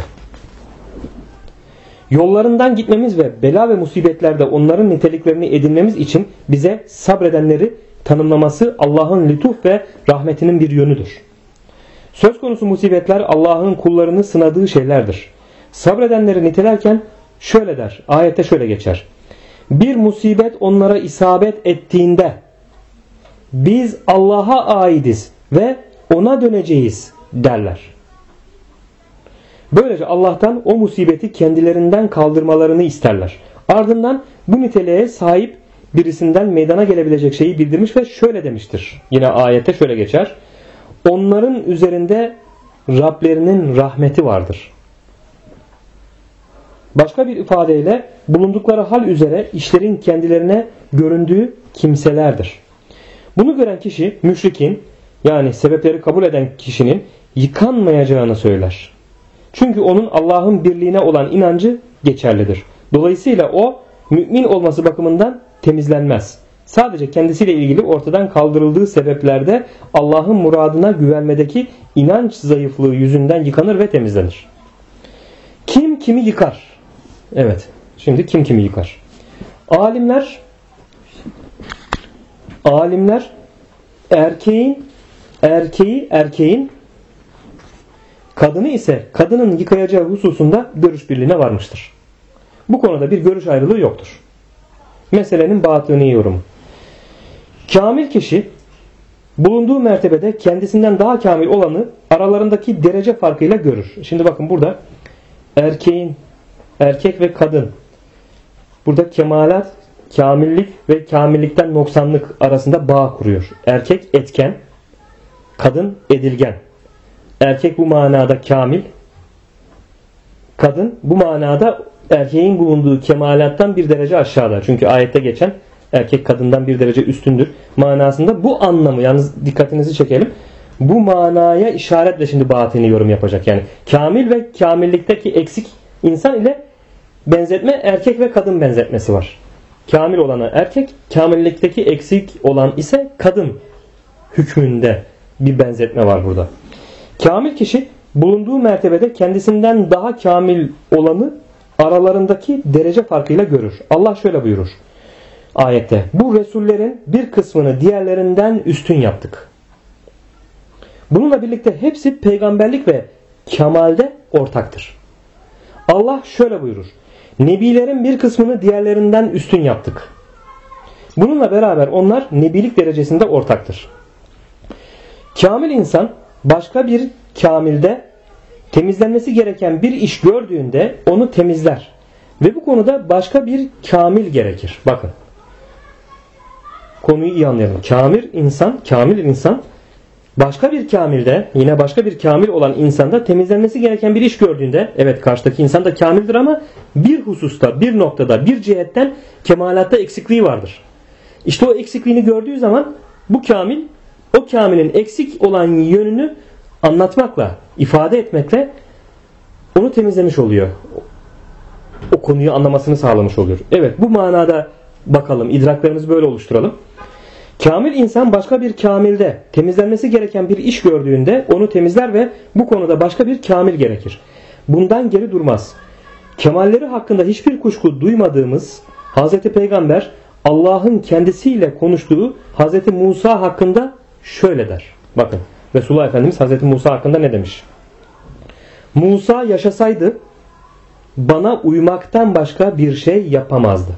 Yollarından gitmemiz ve bela ve musibetlerde onların niteliklerini edinmemiz için bize sabredenleri tanımlaması Allah'ın lütuf ve rahmetinin bir yönüdür. Söz konusu musibetler Allah'ın kullarını sınadığı şeylerdir. Sabredenleri nitelerken şöyle der, ayette şöyle geçer: bir musibet onlara isabet ettiğinde biz Allah'a aidiz ve ona döneceğiz derler. Böylece Allah'tan o musibeti kendilerinden kaldırmalarını isterler. Ardından bu niteliğe sahip birisinden meydana gelebilecek şeyi bildirmiş ve şöyle demiştir. Yine ayette şöyle geçer: onların üzerinde Rablerinin rahmeti vardır. Başka bir ifadeyle bulundukları hal üzere işlerin kendilerine göründüğü kimselerdir. Bunu gören kişi müşrikin, yani sebepleri kabul eden kişinin yıkanmayacağını söyler. Çünkü onun Allah'ın birliğine olan inancı geçerlidir. Dolayısıyla o mümin olması bakımından temizlenmez. Sadece kendisiyle ilgili ortadan kaldırıldığı sebeplerde Allah'ın muradına güvenmedeki inanç zayıflığı yüzünden yıkanır ve temizlenir. Kim kimi yıkar? Evet, şimdi kim kimi yıkar? Alimler erkeğin, kadını ise kadının yıkayacağı hususunda görüş birliğine varmıştır. Bu konuda bir görüş ayrılığı yoktur. Meselenin batıni yorumu: kamil kişi bulunduğu mertebede kendisinden daha kamil olanı aralarındaki derece farkıyla görür. Şimdi bakın burada erkek ve kadın, burada kemalat, kamillik ve kamillikten noksanlık arasında bağ kuruyor. Erkek etken, kadın edilgen. Erkek bu manada kamil, kadın bu manada erkeğin bulunduğu kemalattan bir derece aşağıda. Çünkü ayette geçen Erkek kadından bir derece üstündür manasında bu anlamı, yalnız dikkatinizi çekelim. Bu manaya işaretle şimdi batini yorum yapacak. Yani kamil ve kamillikteki eksik insan ile benzetme, erkek ve kadın benzetmesi var. Kamil olana erkek, kamillikteki eksik olan ise kadın hükmünde bir benzetme var burada. Kamil kişi bulunduğu mertebede kendisinden daha kamil olanı aralarındaki derece farkıyla görür. Allah şöyle buyurur ayette: bu Resullerin bir kısmını diğerlerinden üstün yaptık. Bununla birlikte hepsi peygamberlik ve kemalde ortaktır. Allah şöyle buyurur: Nebilerin bir kısmını diğerlerinden üstün yaptık. Bununla beraber onlar nebilik derecesinde ortaktır. Kamil insan başka bir kamilde temizlenmesi gereken bir iş gördüğünde onu temizler. Ve bu konuda başka bir kamil gerekir. Bakın. Konuyu iyi anlayalım. Kamil insan başka bir kamilde, yine başka bir kamil olan insanda temizlenmesi gereken bir iş gördüğünde, evet karşıdaki insan da kamildir ama bir hususta, bir noktada, bir cihetten kemalatta eksikliği vardır. İşte o eksikliğini gördüğü zaman bu kamil, o kamilin eksik olan yönünü anlatmakla, ifade etmekle onu temizlemiş oluyor. O konuyu anlamasını sağlamış oluyor. Evet, bu manada bakalım, idraklarımızı böyle oluşturalım. Kamil insan başka bir kamilde temizlenmesi gereken bir iş gördüğünde onu temizler ve bu konuda başka bir kamil gerekir. Bundan geri durmaz. Kemalleri hakkında hiçbir kuşku duymadığımız Hz. Peygamber Allah'ın kendisiyle konuştuğu Hz. Musa hakkında şöyle der. Bakın, Resulullah Efendimiz Hz. Musa hakkında ne demiş? Musa yaşasaydı bana uymaktan başka bir şey yapamazdı.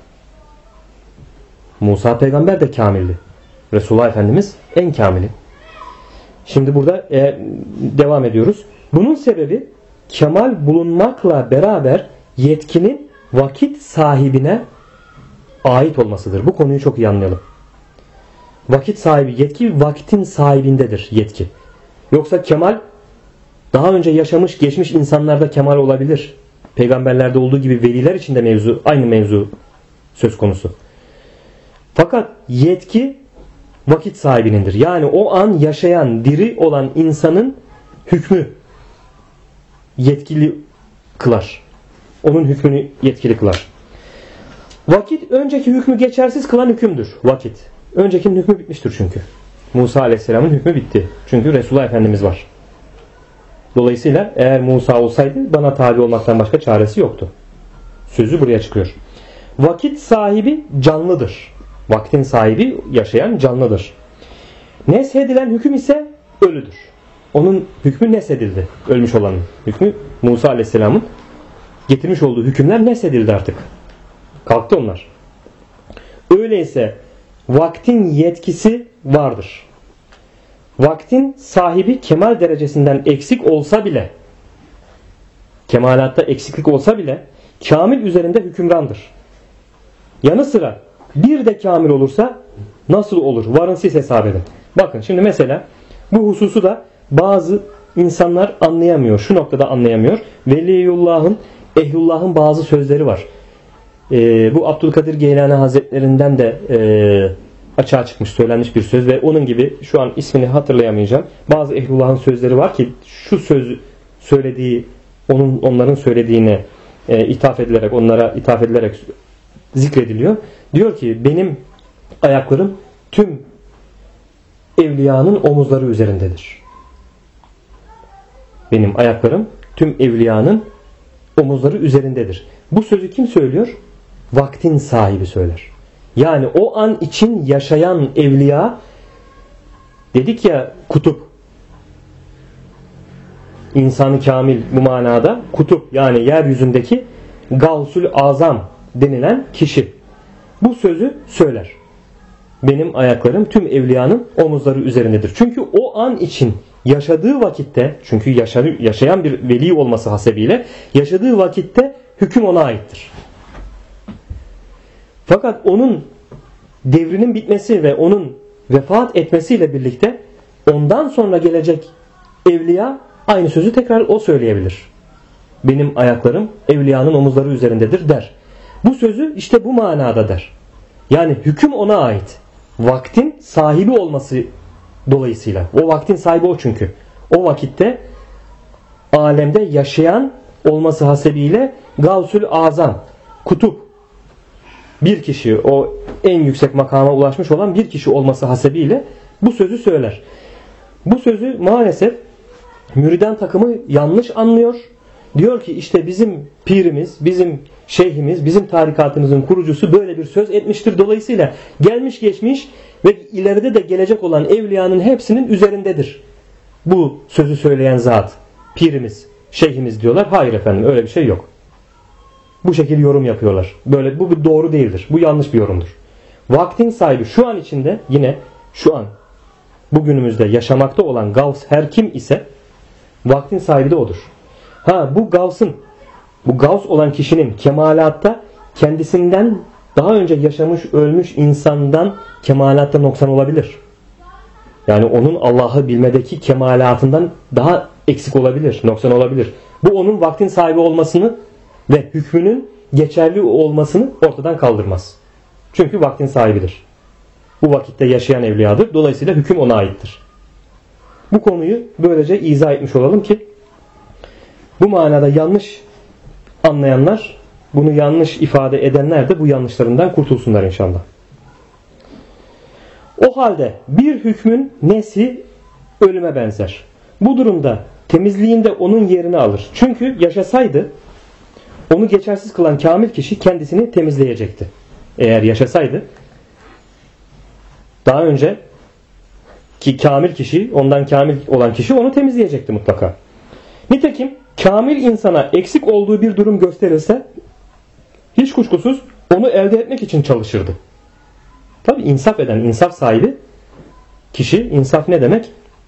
Musa peygamber de kamildi. Resulullah Efendimiz en kamili. Şimdi burada devam ediyoruz. Bunun sebebi kemal bulunmakla beraber yetkinin vakit sahibine ait olmasıdır. Bu konuyu çok iyi anlayalım. Vakit sahibi, yetki vaktin sahibindedir yetki. Yoksa kemal daha önce yaşamış, geçmiş insanlarda kemal olabilir. Peygamberlerde olduğu gibi veliler için de aynı mevzu söz konusu. Fakat yetki vakit sahibinindir. Yani o an yaşayan, diri olan insanın hükmü yetkili kılar. Onun hükmünü yetkili kılar. Vakit önceki hükmü geçersiz kılan hükümdür. Vakit. Öncekinin hükmü bitmiştir çünkü. Musa Aleyhisselam'ın hükmü bitti. Çünkü Resulullah Efendimiz var. Dolayısıyla eğer Musa olsaydı bana tabi olmaktan başka çaresi yoktu. Sözü buraya çıkıyor. Vakit sahibi canlıdır. Vaktin sahibi yaşayan canlıdır. Neshedilen hüküm ise ölüdür. Onun hükmü neshedildi. Ölmüş olanın hükmü, Musa Aleyhisselam'ın getirmiş olduğu hükümler neshedildi artık. Kalktı onlar. Öyleyse vaktin yetkisi vardır. Vaktin sahibi kemal derecesinden eksik olsa bile, kemalatta eksiklik olsa bile kamil üzerinde hükümrandır. Yanı sıra bir de kamil olursa nasıl olur? Varın siz hesap edin. Bakın şimdi mesela bu hususu da bazı insanlar anlayamıyor. Şu noktada anlayamıyor. Veliyullah'ın, Ehlullah'ın bazı sözleri var. Bu Abdülkadir Geylani Hazretlerinden de açığa çıkmış, söylenmiş bir söz ve onun gibi şu an ismini hatırlayamayacağım. Bazı Ehlullah'ın sözleri var ki şu sözü söylediği, onların söylediğine onlara ithaf edilerek zikrediliyor. Diyor ki benim ayaklarım tüm evliyanın omuzları üzerindedir. Benim ayaklarım tüm evliyanın omuzları üzerindedir. Bu sözü kim söylüyor? Vaktin sahibi söyler. Yani o an için yaşayan evliya, dedik ya kutup, insanı kamil bu manada kutup, yani yeryüzündeki Gavsul Azam denilen kişi bu sözü söyler. Benim ayaklarım tüm evliyanın omuzları üzerindedir. Çünkü o an için yaşadığı vakitte, çünkü yaşayan bir veli olması hasebiyle yaşadığı vakitte hüküm ona aittir. Fakat onun devrinin bitmesi ve onun vefat etmesiyle birlikte ondan sonra gelecek evliya aynı sözü tekrar o söyleyebilir. Benim ayaklarım evliyanın omuzları üzerindedir der. Bu sözü işte bu manada der. Yani hüküm ona ait. Vaktin sahibi olması dolayısıyla. O vaktin sahibi o çünkü. O vakitte alemde yaşayan olması hasebiyle Gavsül Azam, kutup bir kişi, o en yüksek makama ulaşmış olan bir kişi olması hasebiyle bu sözü söyler. Bu sözü maalesef müridan takımı yanlış anlıyor. Diyor ki işte bizim pirimiz, bizim şeyhimiz, bizim tarikatımızın kurucusu böyle bir söz etmiştir. Dolayısıyla gelmiş geçmiş ve ileride de gelecek olan evliyanın hepsinin üzerindedir bu sözü söyleyen zat. Pirimiz, şeyhimiz diyorlar. Hayır efendim, öyle bir şey yok. Bu şekilde yorum yapıyorlar. Böyle bu doğru değildir. Bu yanlış bir yorumdur. Vaktin sahibi şu an içinde, yine şu an bugünümüzde yaşamakta olan Gavs her kim ise vaktin sahibi de odur. Bu Gavs olan kişinin kemalatta kendisinden daha önce yaşamış ölmüş insandan kemalatta noksan olabilir. Yani onun Allah'ı bilmedeki kemalatından daha eksik olabilir, noksan olabilir. Bu onun vaktin sahibi olmasını ve hükmünün geçerli olmasını ortadan kaldırmaz. Çünkü vaktin sahibidir. Bu vakitte yaşayan evliyadır. Dolayısıyla hüküm ona aittir. Bu konuyu böylece izah etmiş olalım ki bu manada yanlış anlayanlar, bunu yanlış ifade edenler de bu yanlışlarından kurtulsunlar inşallah. O halde bir hükmün nesi ölüme benzer. Bu durumda temizliğinde onun yerini alır. Çünkü yaşasaydı onu geçersiz kılan kamil kişi kendisini temizleyecekti. Eğer yaşasaydı daha önce ki kamil kişi, ondan kamil olan kişi onu temizleyecekti mutlaka. Nitekim kamil insana eksik olduğu bir durum gösterilse hiç kuşkusuz onu elde etmek için çalışırdı. Tabi insaf eden, insaf sahibi kişi, insaf ne demek?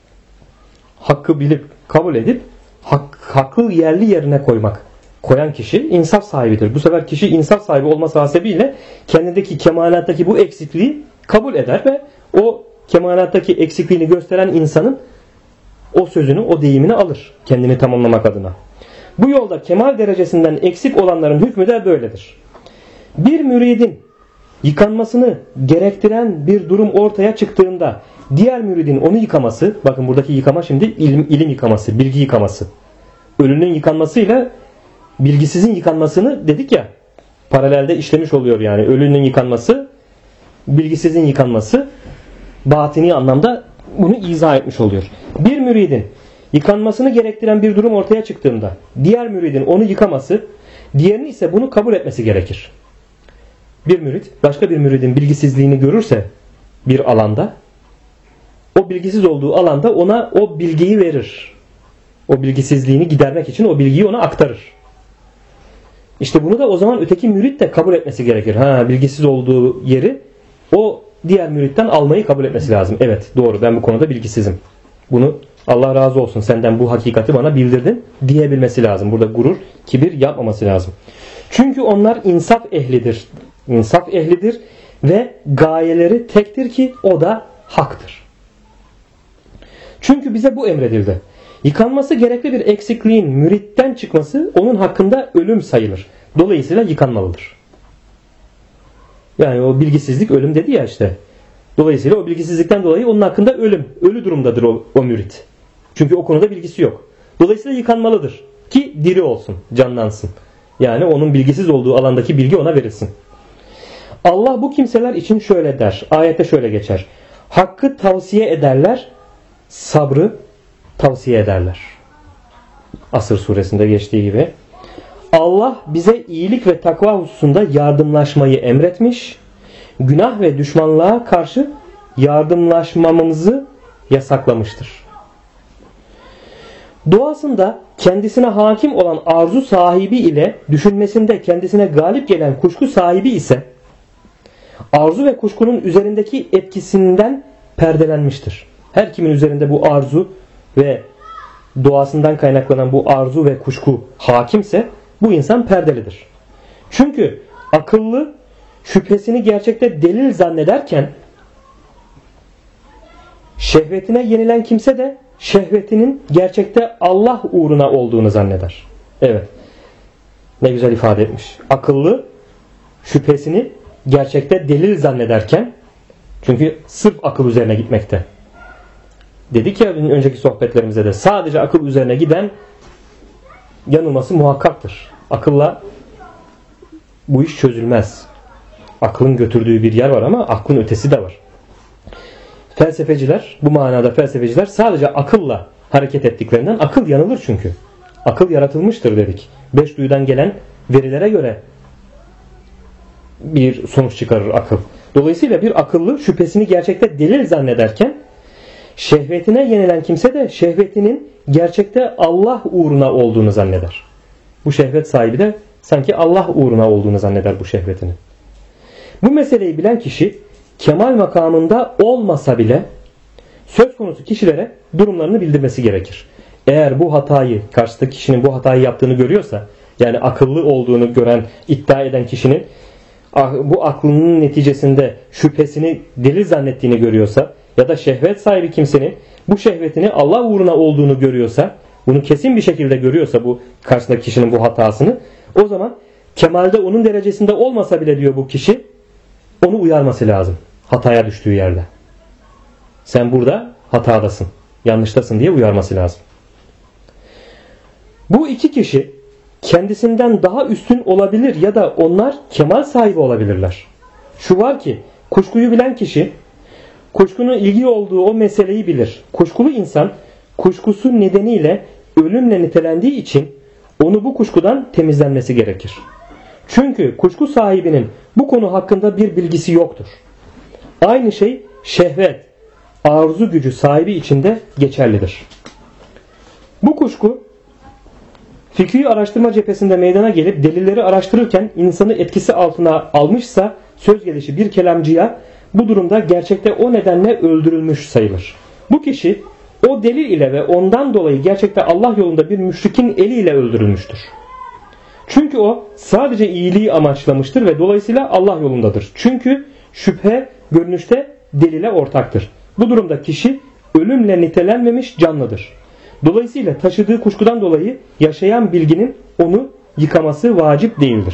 Hakkı bilip, kabul edip hakkı yerli yerine koyan kişi insaf sahibidir. Bu sefer kişi insaf sahibi olması hasebiyle kendindeki kemalattaki bu eksikliği kabul eder ve o kemalattaki eksikliğini gösteren insanın o sözünü, o deyimini alır kendini tamamlamak adına. Bu yolda kemal derecesinden eksik olanların hükmü de böyledir. Bir müridin yıkanmasını gerektiren bir durum ortaya çıktığında diğer müridin onu yıkaması, bakın buradaki yıkama şimdi ilim yıkaması, bilgi yıkaması. Ölünün yıkanmasıyla bilgisizin yıkanmasını dedik ya, paralelde işlemiş oluyor yani. Ölünün yıkanması, bilgisizin yıkanması batini anlamda bunu izah etmiş oluyor. Bir müridin yıkanmasını gerektiren bir durum ortaya çıktığında diğer müridin onu yıkaması, diğerinin ise bunu kabul etmesi gerekir. Bir mürid başka bir müridin bilgisizliğini görürse bir alanda, o bilgisiz olduğu alanda ona o bilgiyi verir. O bilgisizliğini gidermek için o bilgiyi ona aktarır. İşte bunu da o zaman öteki mürid de kabul etmesi gerekir. Bilgisiz olduğu yeri o diğer müritten almayı kabul etmesi lazım. Evet, doğru, ben bu konuda bilgisizim. Bunu Allah razı olsun, senden bu hakikati bana bildirdin diyebilmesi lazım. Burada gurur, kibir yapmaması lazım. Çünkü onlar insaf ehlidir. İnsaf ehlidir ve gayeleri tektir ki o da haktır. Çünkü bize bu emredildi. Yıkanması gerekli bir eksikliğin müritten çıkması onun hakkında ölüm sayılır. Dolayısıyla yıkanmalıdır. Yani o bilgisizlik ölüm dedi ya işte. Dolayısıyla o bilgisizlikten dolayı onun hakkında ölü durumdadır o mürit. Çünkü o konuda bilgisi yok. Dolayısıyla yıkanmalıdır ki diri olsun, canlansın. Yani onun bilgisiz olduğu alandaki bilgi ona verilsin. Allah bu kimseler için şöyle der. Ayette şöyle geçer. Hakkı tavsiye ederler, sabrı tavsiye ederler. Asır suresinde geçtiği gibi. Allah bize iyilik ve takva hususunda yardımlaşmayı emretmiş, günah ve düşmanlığa karşı yardımlaşmamızı yasaklamıştır. Doğasında kendisine hakim olan arzu sahibi ile düşünmesinde kendisine galip gelen kuşku sahibi ise arzu ve kuşkunun üzerindeki etkisinden perdelenmiştir. Her kimin üzerinde bu arzu ve doğasından kaynaklanan bu arzu ve kuşku hakimse bu insan perdelidir. Çünkü akıllı şüphesini gerçekte delil zannederken şehvetine yenilen kimse de şehvetinin gerçekte Allah uğruna olduğunu zanneder. Evet. Ne güzel ifade etmiş. Akıllı şüphesini gerçekte delil zannederken, çünkü sırf akıl üzerine gitmekte. Dedik ya önceki sohbetlerimizde de, sadece akıl üzerine giden yanılması muhakkaktır. Akılla bu iş çözülmez. Aklın götürdüğü bir yer var ama aklın ötesi de var. Felsefeciler, bu manada felsefeciler sadece akılla hareket ettiklerinden, akıl yanılır çünkü. Akıl yaratılmıştır dedik. 5 duyudan gelen verilere göre bir sonuç çıkarır akıl. Dolayısıyla bir akıllı şüphesini gerçekte delil zannederken, şehvetine yenilen kimse de şehvetinin gerçekte Allah uğruna olduğunu zanneder. Bu şehvet sahibi de sanki Allah uğruna olduğunu zanneder bu şehvetinin. Bu meseleyi bilen kişi kemal makamında olmasa bile söz konusu kişilere durumlarını bildirmesi gerekir. Eğer bu hatayı, karşıdaki kişinin bu hatayı yaptığını görüyorsa, yani akıllı olduğunu gören, iddia eden kişinin bu aklının neticesinde şüphesini delil zannettiğini görüyorsa ya da şehvet sahibi kimsenin bu şehvetini Allah uğruna olduğunu görüyorsa, bunu kesin bir şekilde görüyorsa bu karşısındaki kişinin bu hatasını, o zaman kemalde onun derecesinde olmasa bile diyor bu kişi, onu uyarması lazım hataya düştüğü yerde. Sen burada hatadasın, yanlıştasın diye uyarması lazım. Bu iki kişi kendisinden daha üstün olabilir ya da onlar kemal sahibi olabilirler. Şu var ki, kuşkuyu bilen kişi kuşkunun ilgi olduğu o meseleyi bilir. Kuşkulu insan kuşkusu nedeniyle ölümle nitelendiği için onu bu kuşkudan temizlenmesi gerekir. Çünkü kuşku sahibinin bu konu hakkında bir bilgisi yoktur. Aynı şey şehvet, arzu gücü sahibi için de geçerlidir. Bu kuşku fikri araştırma cephesinde meydana gelip delilleri araştırırken insanı etkisi altına almışsa, söz gelişi bir kelamcıya bu durumda gerçekte o nedenle öldürülmüş sayılır. Bu kişi o delil ile ve ondan dolayı gerçekte Allah yolunda bir müşrikin eliyle öldürülmüştür. Çünkü o sadece iyiliği amaçlamıştır ve dolayısıyla Allah yolundadır. Çünkü şüphe görünüşte delile ortaktır. Bu durumda kişi ölümle nitelenmemiş canlıdır. Dolayısıyla taşıdığı kuşkudan dolayı yaşayan bilginin onu yıkaması vacip değildir.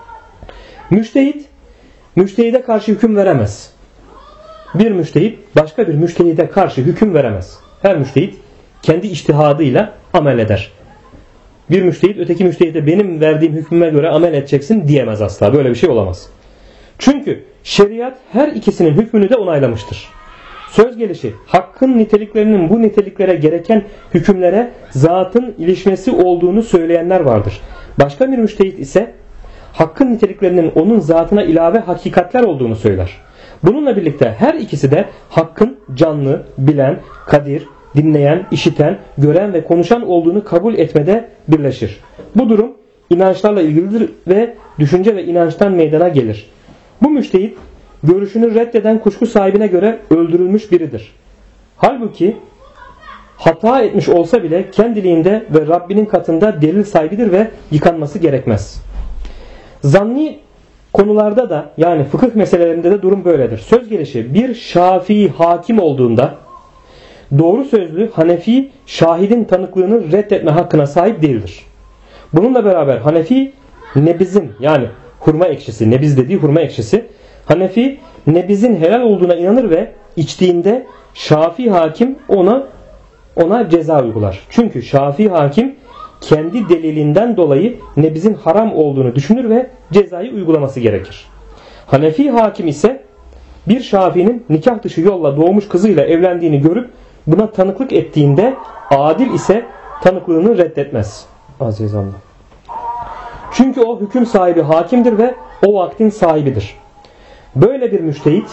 Müştehit, müştehide karşı hüküm veremez. Bir müştehit başka bir müştehide karşı hüküm veremez. Her müştehit kendi içtihadıyla amel eder. Bir müştehit öteki müştehide benim verdiğim hükmüme göre amel edeceksin diyemez asla. Böyle bir şey olamaz. Çünkü şeriat her ikisinin hükmünü de onaylamıştır. Söz gelişi hakkın niteliklerinin bu niteliklere gereken hükümlere zatın ilişmesi olduğunu söyleyenler vardır. Başka bir müştehit ise hakkın niteliklerinin onun zatına ilave hakikatler olduğunu söyler. Bununla birlikte her ikisi de hakkın canlı, bilen, kadir, dinleyen, işiten, gören ve konuşan olduğunu kabul etmede birleşir. Bu durum inançlarla ilgilidir ve düşünce ve inançtan meydana gelir. Bu müştehit görüşünü reddeden kuşku sahibine göre öldürülmüş biridir. Halbuki hata etmiş olsa bile kendiliğinde ve Rabbinin katında delil sahibidir ve yıkanması gerekmez. Zanni konularda da, yani fıkıh meselelerinde de durum böyledir. Söz gelişi bir Şafii hakim olduğunda doğru sözlü Hanefi şahidin tanıklığını reddetme hakkına sahip değildir. Bununla beraber Hanefi nebizin, yani hurma ekşisi, nebiz dediği hurma ekşisi, Hanefi nebizin helal olduğuna inanır ve içtiğinde Şafii hakim ona ceza uygular. Çünkü Şafii hakim kendi delilinden dolayı nebizin haram olduğunu düşünür ve cezayı uygulaması gerekir. Hanefi hakim ise bir Şafii'nin nikah dışı yolla doğmuş kızıyla evlendiğini görüp buna tanıklık ettiğinde adil ise tanıklığını reddetmez. Aziz Allah. Çünkü o hüküm sahibi hakimdir ve o vaktin sahibidir. Böyle bir müştehit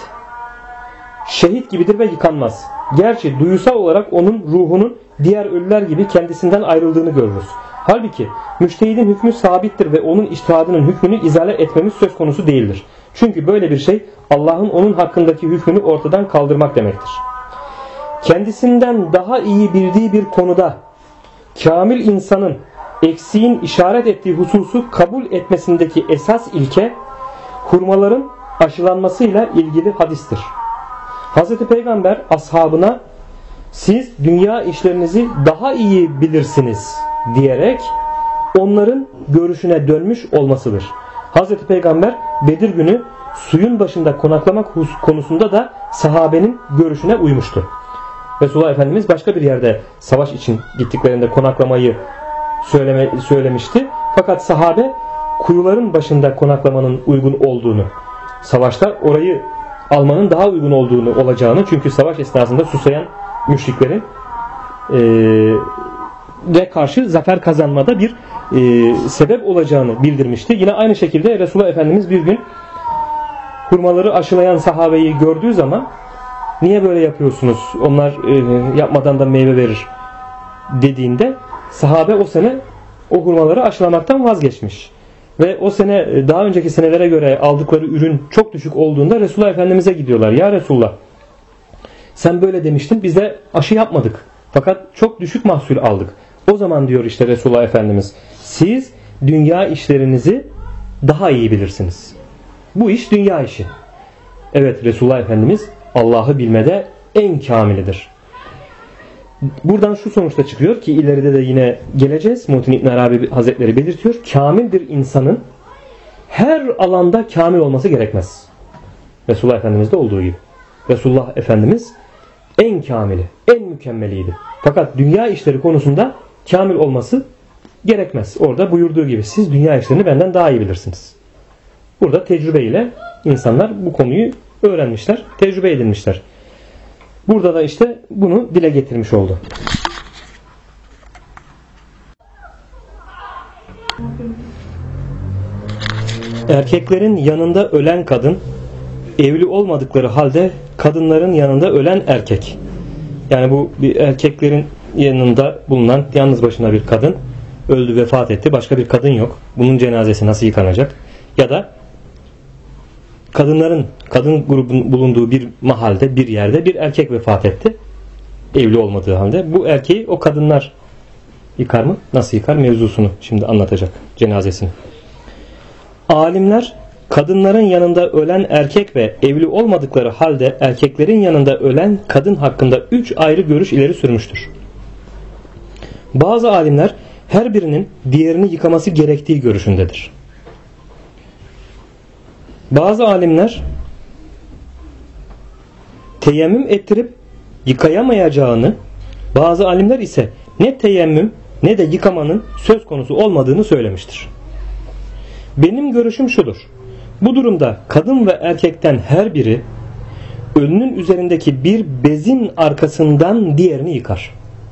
şehit gibidir ve yıkanmaz. Gerçi duyusal olarak onun ruhunun diğer ölüler gibi kendisinden ayrıldığını görürüz. Halbuki müştehidin hükmü sabittir ve onun içtihadının hükmünü izale etmemiz söz konusu değildir. Çünkü böyle bir şey Allah'ın onun hakkındaki hükmünü ortadan kaldırmak demektir. Kendisinden daha iyi bildiği bir konuda kamil insanın eksiğin işaret ettiği hususu kabul etmesindeki esas ilke hurmaların aşılanmasıyla ilgili hadistir. Hazreti Peygamber ashabına siz dünya işlerinizi daha iyi bilirsiniz diyerek onların görüşüne dönmüş olmasıdır. Hazreti Peygamber Bedir günü suyun başında konaklamak konusunda da sahabenin görüşüne uymuştu. Resulullah Efendimiz başka bir yerde savaş için gittiklerinde konaklamayı söylemişti. Fakat sahabe kuyuların başında konaklamanın uygun olduğunu, savaşta orayı almanın daha uygun olacağını, çünkü savaş esnasında susayan müşriklerin ve karşı zafer kazanmada bir sebep olacağını bildirmişti. Yine aynı şekilde Resulullah Efendimiz bir gün hurmaları aşılayan sahabeyi gördüğü zaman niye böyle yapıyorsunuz? Onlar yapmadan da meyve verir dediğinde sahabe o sene o hurmaları aşılamaktan vazgeçmiş. Ve o sene daha önceki senelere göre aldıkları ürün çok düşük olduğunda Resulullah Efendimiz'e gidiyorlar. Ya Resulullah, sen böyle demiştin, biz de aşı yapmadık. Fakat çok düşük mahsul aldık. O zaman diyor işte Resulullah Efendimiz, siz dünya işlerinizi daha iyi bilirsiniz. Bu iş dünya işi. Evet, Resulullah Efendimiz Allah'ı bilmede en kamilidir. Buradan şu sonuçta çıkıyor ki ileride de yine geleceğiz. Muhittin İbn Arabi Hazretleri belirtiyor. Kamil bir insanın her alanda kamil olması gerekmez. Resulullah Efendimiz'de olduğu gibi. Resulullah Efendimiz en kamili, en mükemmeliydi. Fakat dünya işleri konusunda kamil olması gerekmez. Orada buyurduğu gibi siz dünya işlerini benden daha iyi bilirsiniz. Burada tecrübeyle insanlar bu konuyu öğrenmişler, tecrübe edinmişler. Burada da işte bunu dile getirmiş oldu. Erkeklerin yanında ölen kadın, evli olmadıkları halde kadınların yanında ölen erkek. Yani bu bir erkeklerin yanında bulunan yalnız başına bir kadın öldü, vefat etti. Başka bir kadın yok. Bunun cenazesi nasıl yıkanacak? Ya da kadın grubun bulunduğu bir mahallede, bir yerde bir erkek vefat etti. Evli olmadığı halde. Bu erkeği o kadınlar yıkar mı? Nasıl yıkar? Mevzusunu şimdi anlatacak, cenazesini. Alimler kadınların yanında ölen erkek ve evli olmadıkları halde erkeklerin yanında ölen kadın hakkında 3 ayrı görüş ileri sürmüştür. Bazı alimler her birinin diğerini yıkaması gerektiği görüşündedir. Bazı alimler teyemmüm ettirip yıkayamayacağını, bazı alimler ise ne teyemmüm ne de yıkamanın söz konusu olmadığını söylemiştir. Benim görüşüm şudur. Bu durumda kadın ve erkekten her biri ölünün üzerindeki bir bezin arkasından diğerini yıkar.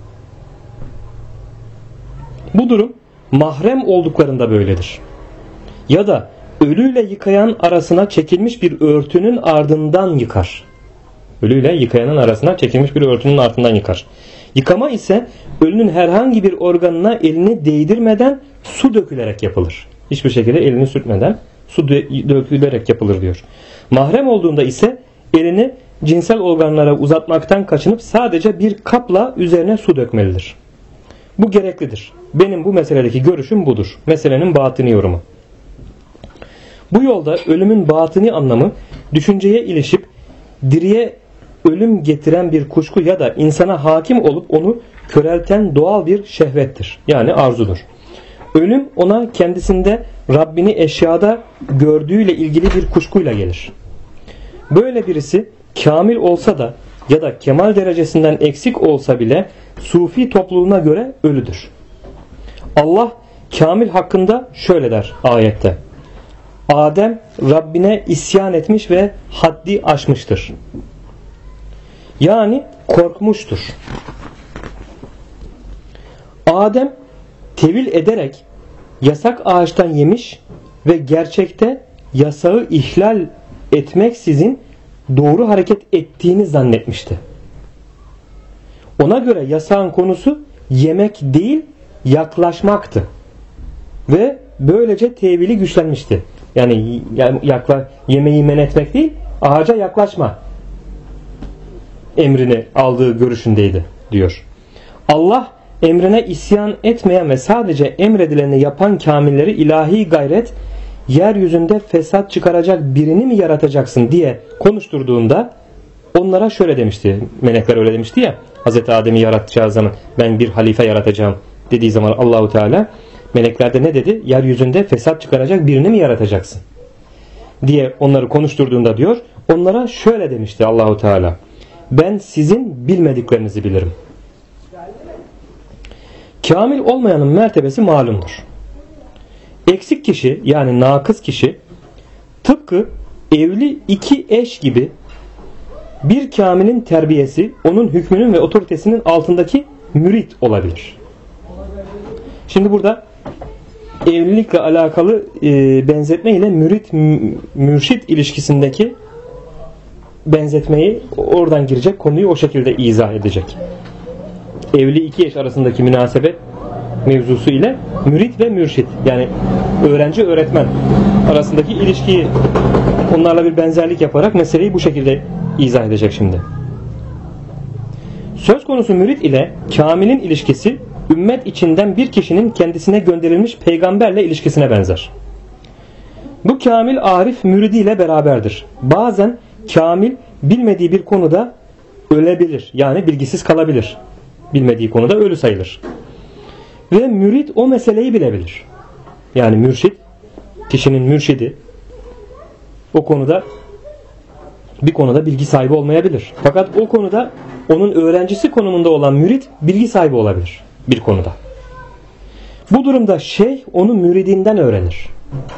Bu durum mahrem olduklarında böyledir. Ya da ölüyle yıkayan arasına çekilmiş bir örtünün ardından yıkar. Ölüyle yıkayanın arasına çekilmiş bir örtünün ardından yıkar. Yıkama ise ölünün herhangi bir organına elini değdirmeden su dökülerek yapılır. Hiçbir şekilde elini sürtmeden su dökülerek yapılır diyor. Mahrem olduğunda ise elini cinsel organlara uzatmaktan kaçınıp sadece bir kapla üzerine su dökmelidir. Bu gereklidir. Benim bu meseledeki görüşüm budur. Meselenin batini yorumu. Bu yolda ölümün batini anlamı düşünceye ilişip diriye ölüm getiren bir kuşku ya da insana hakim olup onu körelten doğal bir şehvettir. Yani arzudur. Ölüm ona kendisinde Rabbini eşyada gördüğüyle ilgili bir kuşkuyla gelir. Böyle birisi kamil olsa da ya da kemal derecesinden eksik olsa bile Sufi topluluğuna göre ölüdür. Allah kamil hakkında şöyle der ayette. Adem Rabbine isyan etmiş ve haddi aşmıştır. Yani korkmuştur. Adem tevil ederek yasak ağaçtan yemiş ve gerçekte yasağı ihlal etmeksizin doğru hareket ettiğini zannetmişti. Ona göre yasağın konusu yemek değil yaklaşmaktı. Ve böylece tevili güçlenmişti. Yani yemeği men etmek değil, ağaca yaklaşma emrini aldığı görüşündeydi diyor. Allah emrine isyan etmeyen ve sadece emredileni yapan kamilleri ilahi gayret yeryüzünde fesat çıkaracak birini mi yaratacaksın diye konuşturduğunda onlara şöyle demişti. Melekler öyle demişti ya. Hazreti Adem'i yaratacağı zaman ben bir halife yaratacağım dediği zaman Allahu Teala melekler de ne dedi? Yeryüzünde fesat çıkaracak birini mi yaratacaksın? diye onları konuşturduğunda diyor, onlara şöyle demişti Allahu Teala: ben sizin bilmediklerinizi bilirim. Kamil olmayanın mertebesi malumdur. Eksik kişi, yani nakıs kişi, tıpkı evli iki eş gibi bir kamilin terbiyesi, onun hükmünün ve otoritesinin altındaki mürit olabilir. Şimdi burada evlilikle alakalı benzetme ile mürit-mürşit ilişkisindeki benzetmeyi oradan girecek, konuyu o şekilde izah edecek. Evli iki eş arasındaki münasebet mevzusu ile mürit ve mürşit, yani öğrenci öğretmen arasındaki ilişkiyi onlarla bir benzerlik yaparak meseleyi bu şekilde izah edecek şimdi. Söz konusu mürit ile kamilin ilişkisi, ümmet içinden bir kişinin kendisine gönderilmiş peygamberle ilişkisine benzer. Bu kamil arif müridiyle beraberdir. Bazen kamil bilmediği bir konuda ölebilir, yani bilgisiz kalabilir. Bilmediği konuda ölü sayılır. Ve mürit o meseleyi bilebilir. Yani mürşit, kişinin mürşidi o konuda bir konuda bilgi sahibi olmayabilir. Fakat o konuda onun öğrencisi konumunda olan mürit bilgi sahibi olabilir bir konuda. Bu durumda şeyh onu müridinden öğrenir.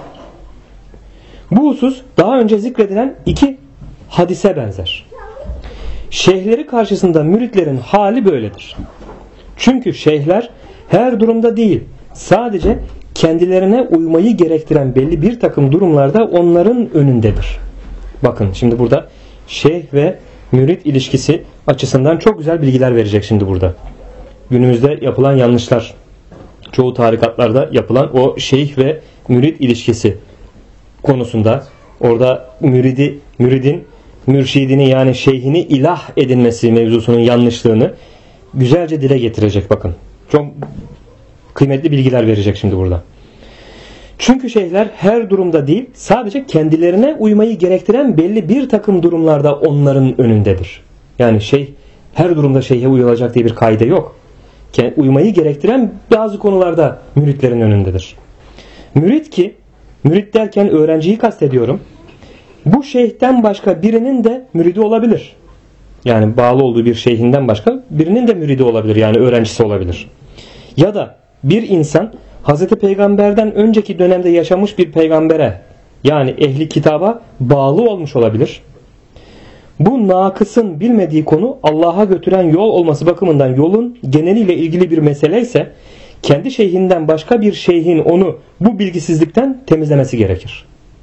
Bu husus daha önce zikredilen iki hadise benzer. Şeyhleri karşısında müritlerin hali böyledir. Çünkü şeyhler her durumda değil, sadece kendilerine uymayı gerektiren belli bir takım durumlarda onların önündedir. Bakın şimdi burada şeyh ve mürit ilişkisi açısından çok güzel bilgiler verecek şimdi burada. Günümüzde yapılan yanlışlar, çoğu tarikatlarda yapılan o şeyh ve mürit ilişkisi konusunda, orada müridin mürşidini, yani şeyhini ilah edinmesi mevzusunun yanlışlığını güzelce dile getirecek bakın. Çok kıymetli bilgiler verecek şimdi burada. Çünkü şeyhler her durumda değil, sadece kendilerine uymayı gerektiren belli bir takım durumlarda onların önündedir. Yani şeyh her durumda şeyhe uyulacak diye bir kaide yok. Uymayı gerektiren bazı konularda müritlerin önündedir. Mürit derken öğrenciyi kastediyorum. Bu şeyhten başka birinin de müridi olabilir. Yani bağlı olduğu bir şeyhinden başka birinin de müridi olabilir, yani öğrencisi olabilir. Ya da bir insan Hazreti Peygamber'den önceki dönemde yaşamış bir peygambere, yani ehli kitaba bağlı olmuş olabilir. Bu nakısın bilmediği konu Allah'a götüren yol olması bakımından yolun geneliyle ilgili bir mesele ise kendi şeyhinden başka bir şeyhin onu bu bilgisizlikten temizlemesi gerekir.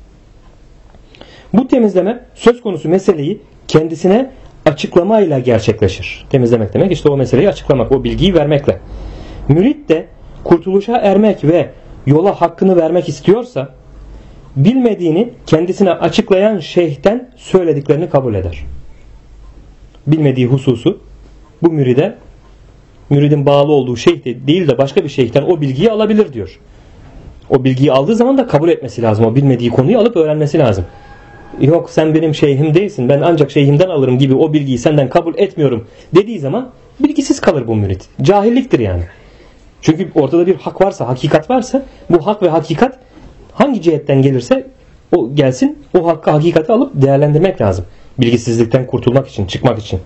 Bu temizleme söz konusu meseleyi kendisine açıklamayla gerçekleşir. Temizlemek demek işte o meseleyi açıklamak, o bilgiyi vermekle. Mürit de kurtuluşa ermek ve yola hakkını vermek istiyorsa bilmediğini kendisine açıklayan şeyhten söylediklerini kabul eder. Bilmediği hususu bu müridin bağlı olduğu şeyh değil de başka bir şeyhten o bilgiyi alabilir diyor. O bilgiyi aldığı zaman da kabul etmesi lazım. O bilmediği konuyu alıp öğrenmesi lazım. Yok sen benim şeyhim değilsin, ben ancak şeyhimden alırım gibi o bilgiyi senden kabul etmiyorum dediği zaman bilgisiz kalır bu mürit. Cahilliktir yani. Çünkü ortada bir hak varsa, hakikat varsa, bu hak ve hakikat hangi cihetten gelirse o gelsin, o hakkı, hakikati alıp değerlendirmek lazım. Bilgisizlikten kurtulmak için, çıkmak için.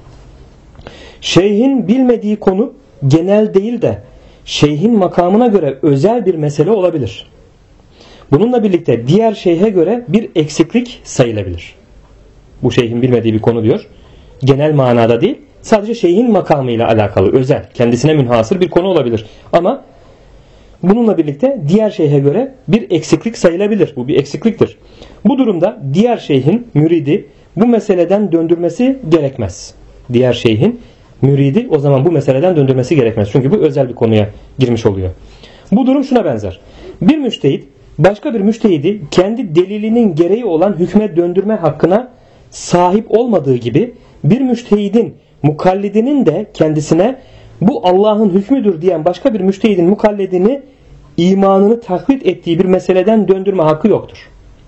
Şeyhin bilmediği konu genel değil de şeyhin makamına göre özel bir mesele olabilir. Bununla birlikte diğer şeyhe göre bir eksiklik sayılabilir. Bu şeyhin bilmediği bir konu diyor. Genel manada değil, sadece şeyhin makamıyla alakalı, özel, kendisine münhasır bir konu olabilir. Ama bununla birlikte diğer şeyhe göre bir eksiklik sayılabilir. Bu bir eksikliktir. Bu durumda diğer şeyhin müridi bu meseleden döndürmesi gerekmez. Diğer şeyhin müridi o zaman bu meseleden döndürmesi gerekmez. Çünkü bu özel bir konuya girmiş oluyor. Bu durum şuna benzer. Bir müştehit başka bir müştehidi kendi delilinin gereği olan hükme döndürme hakkına sahip olmadığı gibi bir müştehidin mukallidinin de kendisine bu Allah'ın hükmüdür diyen başka bir müştehidin mukallidini imanını taklit ettiği bir meseleden döndürme hakkı yoktur.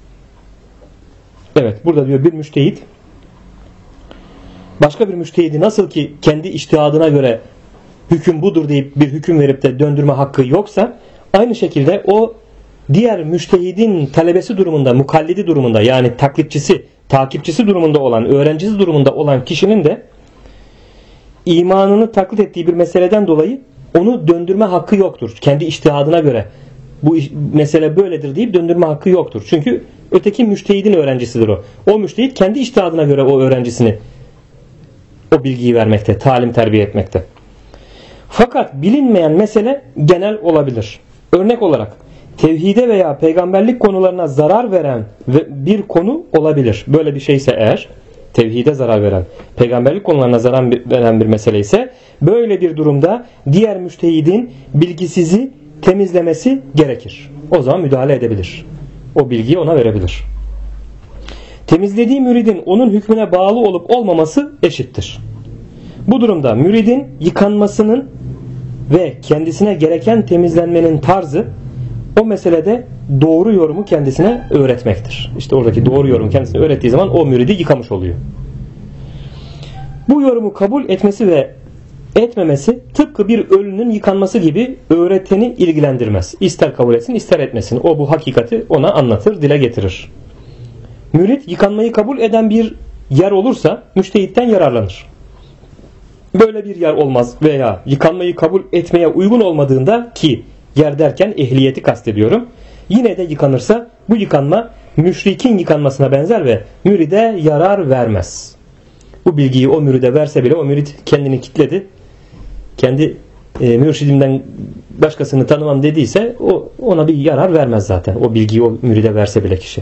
Evet, burada diyor bir müştehit başka bir müştehidi nasıl ki kendi içtihadına göre hüküm budur deyip bir hüküm verip de döndürme hakkı yoksa aynı şekilde o diğer müştehidin talebesi durumunda, mukallidi durumunda, yani taklitçisi, takipçisi durumunda olan, öğrencisi durumunda olan kişinin de imanını taklit ettiği bir meseleden dolayı onu döndürme hakkı yoktur. Kendi içtihadına göre bu mesele böyledir deyip döndürme hakkı yoktur. Çünkü öteki müştehidin öğrencisidir o. O müştehid kendi içtihadına göre o öğrencisini o bilgiyi vermekte, talim terbiye etmekte. Fakat bilinmeyen mesele genel olabilir. Örnek olarak tevhide veya peygamberlik konularına zarar veren bir konu olabilir. Böyle bir şeyse eğer, tevhide zarar veren, peygamberlik konularına zarar veren bir mesele ise, böyle bir durumda diğer müştehidin bilgisizi temizlemesi gerekir. O zaman müdahale edebilir. O bilgiyi ona verebilir. Temizlediği müridin onun hükmüne bağlı olup olmaması eşittir. Bu durumda müridin yıkanmasının ve kendisine gereken temizlenmenin tarzı o meselede doğru yorumu kendisine öğretmektir. İşte oradaki doğru yorumu kendisine öğrettiği zaman o müridi yıkamış oluyor. Bu yorumu kabul etmesi ve etmemesi tıpkı bir ölünün yıkanması gibi öğreteni ilgilendirmez. İster kabul etsin ister etmesin. O bu hakikati ona anlatır, dile getirir. Mürit yıkanmayı kabul eden bir yer olursa müştehitten yararlanır. Böyle bir yer olmaz veya yıkanmayı kabul etmeye uygun olmadığında, ki yer derken ehliyeti kastediyorum, yine de yıkanırsa bu yıkanma müşrikin yıkanmasına benzer ve müride yarar vermez. Bu bilgiyi o müride verse bile o mürid kendini kitledi, kendi mürşidimden başkasını tanımam dediyse ona bir yarar vermez zaten. O bilgiyi o müride verse bile kişi.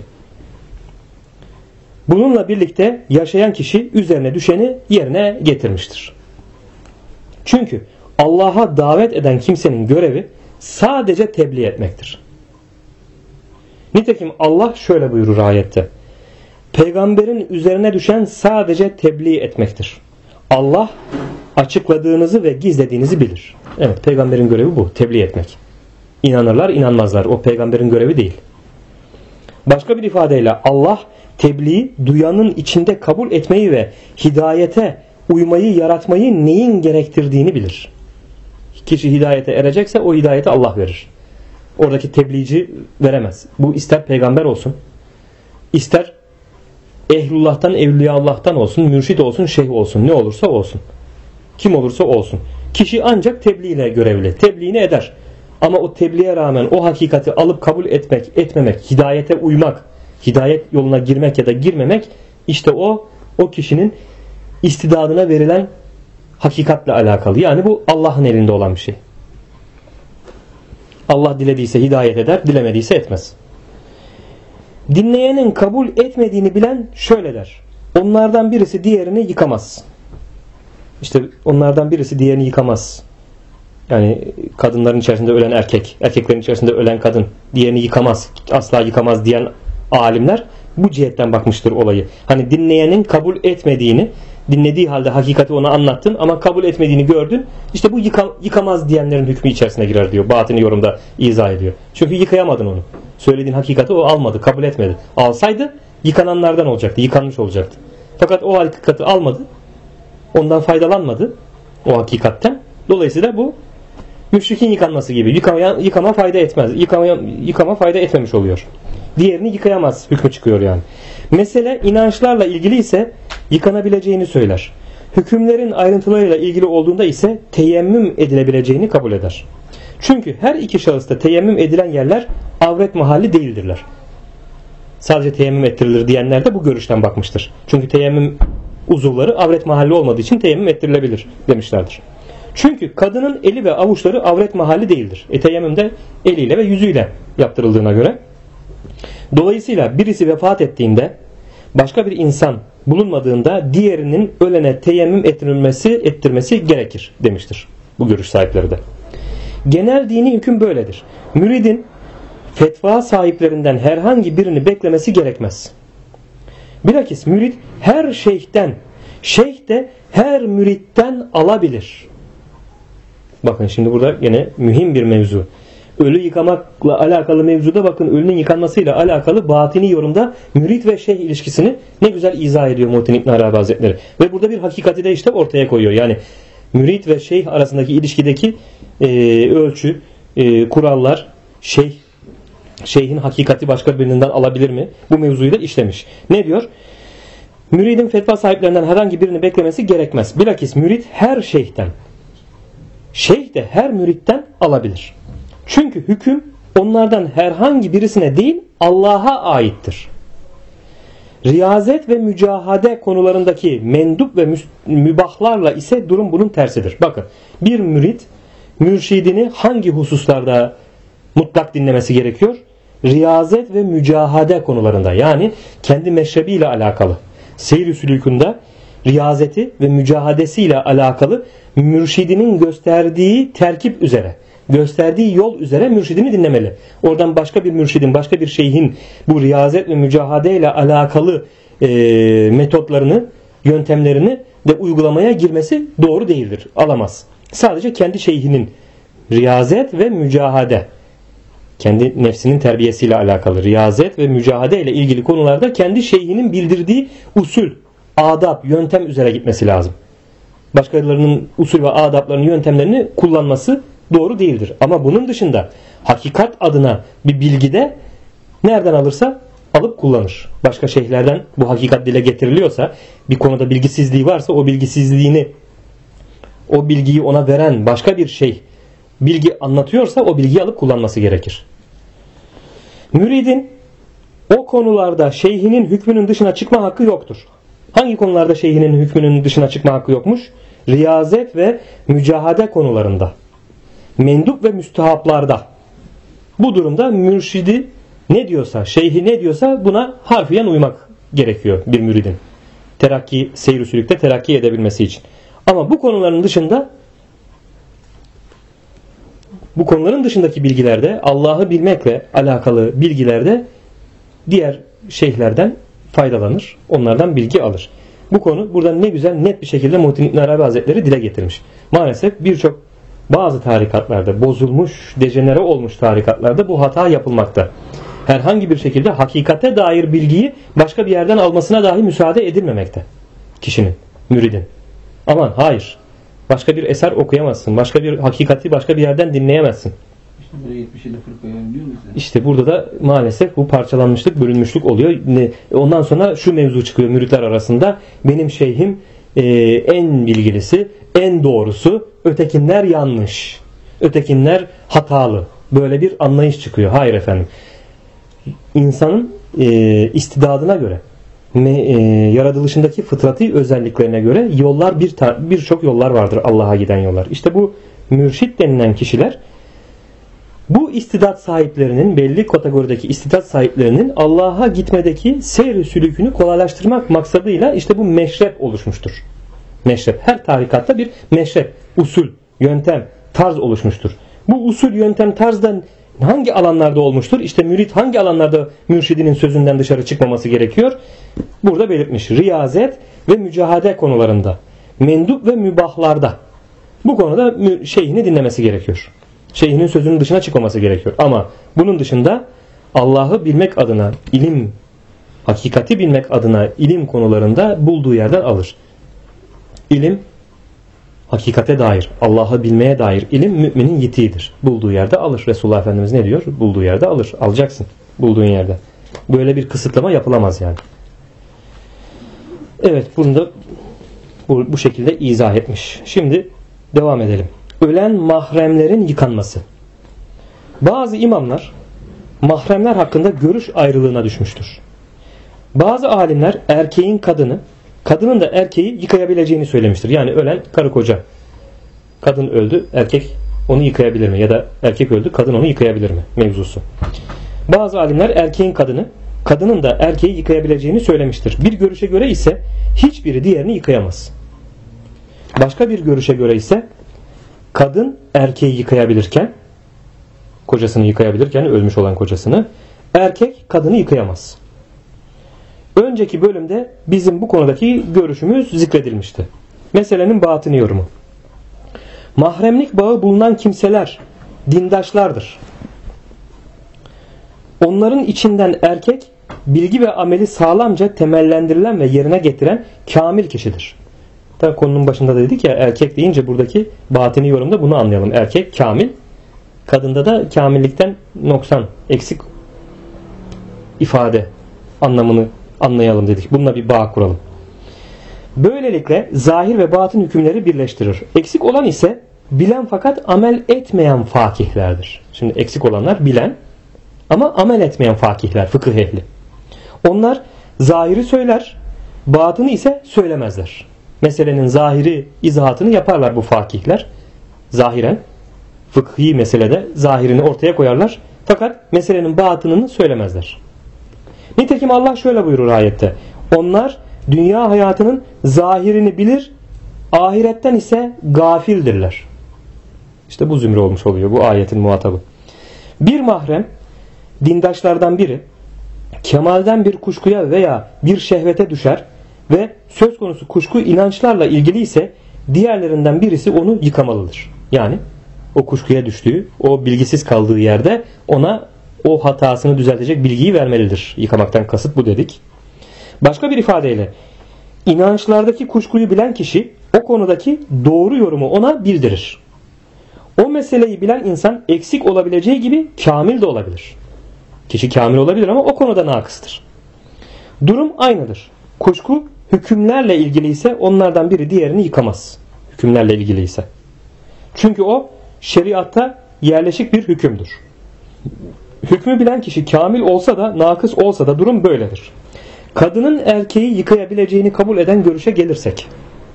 Bununla birlikte yaşayan kişi üzerine düşeni yerine getirmiştir. Çünkü Allah'a davet eden kimsenin görevi sadece tebliğ etmektir. Nitekim Allah şöyle buyurur ayette: Peygamberin üzerine düşen sadece tebliğ etmektir. Allah açıkladığınızı ve gizlediğinizi bilir. Evet, peygamberin görevi bu, tebliğ etmek. İnanırlar, inanmazlar. O peygamberin görevi değil. Başka bir ifadeyle Allah tebliği duyanın içinde kabul etmeyi ve hidayete uymayı, yaratmayı neyin gerektirdiğini bilir. Kişi hidayete erecekse o hidayeti Allah verir. Oradaki tebliğci veremez. Bu ister peygamber olsun, ister ehlullah'tan, evliyaullah'tan olsun, mürşid olsun, şeyh olsun, ne olursa olsun. Kim olursa olsun. Kişi ancak tebliğle görevli. Tebliğini eder. Ama o tebliğe rağmen o hakikati alıp kabul etmek, etmemek, hidayete uymak, hidayet yoluna girmek ya da girmemek, işte o kişinin istidadına verilen hakikatle alakalı. Yani bu Allah'ın elinde olan bir şey. Allah dilediyse hidayet eder, dilemediyse etmez. Dinleyenin kabul etmediğini bilen şöyle der: onlardan birisi diğerini yıkamaz. İşte onlardan birisi diğerini yıkamaz. Yani kadınların içerisinde ölen erkek, erkeklerin içerisinde ölen kadın diğerini yıkamaz, asla yıkamaz diyen alimler bu cihetten bakmıştır olayı. Hani dinleyenin kabul etmediğini, dinlediği halde hakikati ona anlattın ama kabul etmediğini gördün. İşte bu yıkamaz diyenlerin hükmü içerisine girer diyor. Batini yorumda izah ediyor. Çünkü yıkayamadın onu. Söylediğin hakikati o almadı, kabul etmedi. Alsaydı yıkananlardan olacaktı, yıkanmış olacaktı. Fakat o hakikati almadı. Ondan faydalanmadı o hakikatten. Dolayısıyla bu müşrikin yıkanması gibi. Yıkama fayda etmez. Yıkama fayda etmemiş oluyor. Diğerini yıkayamaz hükmü çıkıyor yani. Mesele inançlarla ilgili ise yıkanabileceğini söyler. Hükümlerin ayrıntılarıyla ilgili olduğunda ise teyemmüm edilebileceğini kabul eder. Çünkü her iki şahısta teyemmüm edilen yerler avret mahalli değildirler. Sadece teyemmüm ettirilir diyenler de bu görüşten bakmıştır. Çünkü teyemmüm uzuvları avret mahalli olmadığı için teyemmüm ettirilebilir demişlerdir. Çünkü kadının eli ve avuçları avret mahalli değildir. Teyemmüm de eliyle ve yüzüyle yaptırıldığına göre. Dolayısıyla birisi vefat ettiğinde, başka bir insan bulunmadığında diğerinin ölene teyemmüm ettirmesi gerekir demiştir bu görüş sahipleri de. Genel dini hüküm böyledir. Müridin fetva sahiplerinden herhangi birini beklemesi gerekmez. Bilakis mürid her şeyhten, şeyh de her müritten alabilir. Bakın şimdi burada yine mühim bir mevzu. Ölü yıkamakla alakalı mevzuda bakın ölünün yıkanmasıyla alakalı batini yorumda mürit ve şeyh ilişkisini ne güzel izah ediyor Muhittin İbn Arabi Hazretleri. Ve burada bir hakikati de işte ortaya koyuyor. Yani mürit ve şeyh arasındaki ilişkideki ölçü, kurallar, şeyh şeyhin hakikati başka birinden alabilir mi? Bu mevzuyu da işlemiş. Ne diyor? Müridin fetva sahiplerinden herhangi birini beklemesi gerekmez. Bilakis mürid her şeyhten, şeyh de her müritten alabilir. Çünkü hüküm onlardan herhangi birisine değil Allah'a aittir. Riyazet ve mücahade konularındaki mendup ve mübahlarla ise durum bunun tersidir. Bakın, bir mürid mürşidini hangi hususlarda mutlak dinlemesi gerekiyor? Riyazet ve mücahade konularında, yani kendi meşrebiyle alakalı. Seyr-i sülûkünde riyazeti ve mücahadesiyle alakalı mürşidinin gösterdiği terkip üzere, gösterdiği yol üzere mürşidini dinlemeli. Oradan başka bir mürşidin, başka bir şeyhin bu riyazet ve mücahade ile alakalı metotlarını, yöntemlerini de uygulamaya girmesi doğru değildir. Alamaz. Sadece kendi şeyhinin riyazet ve mücahade, kendi nefsinin terbiyesiyle alakalı riyazet ve mücahade ile ilgili konularda kendi şeyhinin bildirdiği usul, adab, yöntem üzere gitmesi lazım. Başkalarının usul ve adaplarını, yöntemlerini kullanması doğru değildir. Ama bunun dışında hakikat adına bir bilgide nereden alırsa alıp kullanır. Başka şeyhlerden bu hakikat dile getiriliyorsa, bir konuda bilgisizliği varsa o bilgisizliğini, o bilgiyi ona veren başka bir şey bilgi anlatıyorsa o bilgiyi alıp kullanması gerekir. Müridin o konularda şeyhinin hükmünün dışına çıkma hakkı yoktur. Hangi konularda şeyhinin hükmünün dışına çıkma hakkı yokmuş? Riyazet ve mücahade konularında, mendup ve müstehaplarda. Bu durumda mürşidi ne diyorsa, şeyhi ne diyorsa buna harfiyen uymak gerekiyor bir müridin. Terakki, seyr-i sülükte terakki edebilmesi için. Ama bu konuların dışında, bu konuların dışındaki bilgilerde, Allah'ı bilmekle alakalı bilgilerde diğer şeyhlerden faydalanır. Onlardan bilgi alır. Bu konu burada ne güzel, net bir şekilde Muhittin İbn Arabi Hazretleri dile getirmiş. Maalesef birçok bazı tarikatlarda, bozulmuş, dejenere olmuş tarikatlarda bu hata yapılmakta. Herhangi bir şekilde hakikate dair bilgiyi başka bir yerden almasına dahi müsaade edilmemekte kişinin, müridin. Aman hayır. Başka bir eser okuyamazsın. Başka bir hakikati başka bir yerden dinleyemezsin. İşte böyle 70 ile fırkaya biliyor musun? İşte burada da maalesef bu parçalanmışlık, bölünmüşlük oluyor. Ondan sonra şu mevzu çıkıyor müritler arasında. Benim şeyhim en bilgilisi, en doğrusu, ötekinler yanlış. Ötekinler hatalı. Böyle bir anlayış çıkıyor. Hayır efendim. İnsanın istidadına göre, yaratılışındaki fıtratî özelliklerine göre yollar birçok yollar vardır, Allah'a giden yollar. İşte bu mürşit denilen kişiler, bu istidat sahiplerinin, belli kategorideki istidat sahiplerinin Allah'a gitmedeki seyr-i sülükünü kolaylaştırmak maksadıyla işte bu meşrep oluşmuştur. Meşrep. Her tarikatta bir meşrep, usul, yöntem, tarz oluşmuştur. Bu usul, yöntem, tarzdan hangi alanlarda olmuştur? İşte mürit hangi alanlarda mürşidinin sözünden dışarı çıkmaması gerekiyor? Burada belirtmiş. Riyazet ve mücahade konularında, mendup ve mübahlarda. Bu konuda şeyhini dinlemesi gerekiyor. Şeyhinin sözünün dışına çıkmaması gerekiyor. Ama bunun dışında Allah'ı bilmek adına, ilim, hakikati bilmek adına ilim konularında bulduğu yerden alır. İlim, hakikate dair, Allah'ı bilmeye dair ilim müminin yitiğidir. Bulduğu yerde alır. Resulullah Efendimiz ne diyor? Bulduğu yerde alır. Alacaksın. Bulduğun yerde. Böyle bir kısıtlama yapılamaz yani. Evet, bunu da bu şekilde izah etmiş. Şimdi devam edelim. Ölen mahremlerin yıkanması. Bazı imamlar mahremler hakkında görüş ayrılığına düşmüştür. Bazı alimler erkeğin kadını, kadının da erkeği yıkayabileceğini söylemiştir. Yani ölen karı koca. Kadın öldü, erkek onu yıkayabilir mi? Ya da erkek öldü, kadın onu yıkayabilir mi? Mevzusu. Bazı alimler erkeğin kadını, kadının da erkeği yıkayabileceğini söylemiştir. Bir görüşe göre ise hiçbiri diğerini yıkayamaz. Başka bir görüşe göre ise kadın erkeği yıkayabilirken, kocasını yıkayabilirken, ölmüş olan kocasını, erkek kadını yıkayamaz. Önceki bölümde bizim bu konudaki görüşümüz zikredilmişti. Meselenin batini yorumu. Mahremlik bağı bulunan kimseler dindaşlardır. Onların içinden erkek bilgi ve ameli sağlamca temellendirilen ve yerine getiren kamil kişidir. Tabi konunun başında da dedik ya, erkek deyince buradaki batini yorumda bunu anlayalım. Erkek kamil, kadında da kamillikten noksan, eksik ifade anlamını anlayalım dedik. Bununla bir bağ kuralım. Böylelikle zahir ve batın hükümleri birleştirir. Eksik olan ise bilen fakat amel etmeyen fakihlerdir. Şimdi eksik olanlar bilen ama amel etmeyen fakihler, fıkıh ehli. Onlar zahiri söyler, batını ise söylemezler. Meselenin zahiri izahatını yaparlar bu fakihler. Zahiren, fıkhi meselede zahirini ortaya koyarlar. Fakat meselenin batınını söylemezler. Nitekim Allah şöyle buyurur ayette. Onlar dünya hayatının zahirini bilir, ahiretten ise gafildirler. İşte bu zümre olmuş oluyor bu ayetin muhatabı. Bir mahrem, dindaşlardan biri kemalden bir kuşkuya veya bir şehvete düşer ve söz konusu kuşku inançlarla ilgili ise diğerlerinden birisi onu yıkamalıdır. Yani o kuşkuya düştüğü, o bilgisiz kaldığı yerde ona o hatasını düzeltecek bilgiyi vermelidir. Yıkamaktan kasıt bu dedik. Başka bir ifadeyle inançlardaki kuşkuyu bilen kişi o konudaki doğru yorumu ona bildirir. O meseleyi bilen insan eksik olabileceği gibi kamil de olabilir. Kişi kamil olabilir ama o konuda nakıstır. Durum aynıdır. Kuşku hükümlerle ilgili ise onlardan biri diğerini yıkamaz. Hükümlerle ilgili ise. Çünkü o şeriatta yerleşik bir hükümdür. Hükmü bilen kişi kamil olsa da nakıs olsa da durum böyledir. Kadının erkeği yıkayabileceğini kabul eden görüşe gelirsek,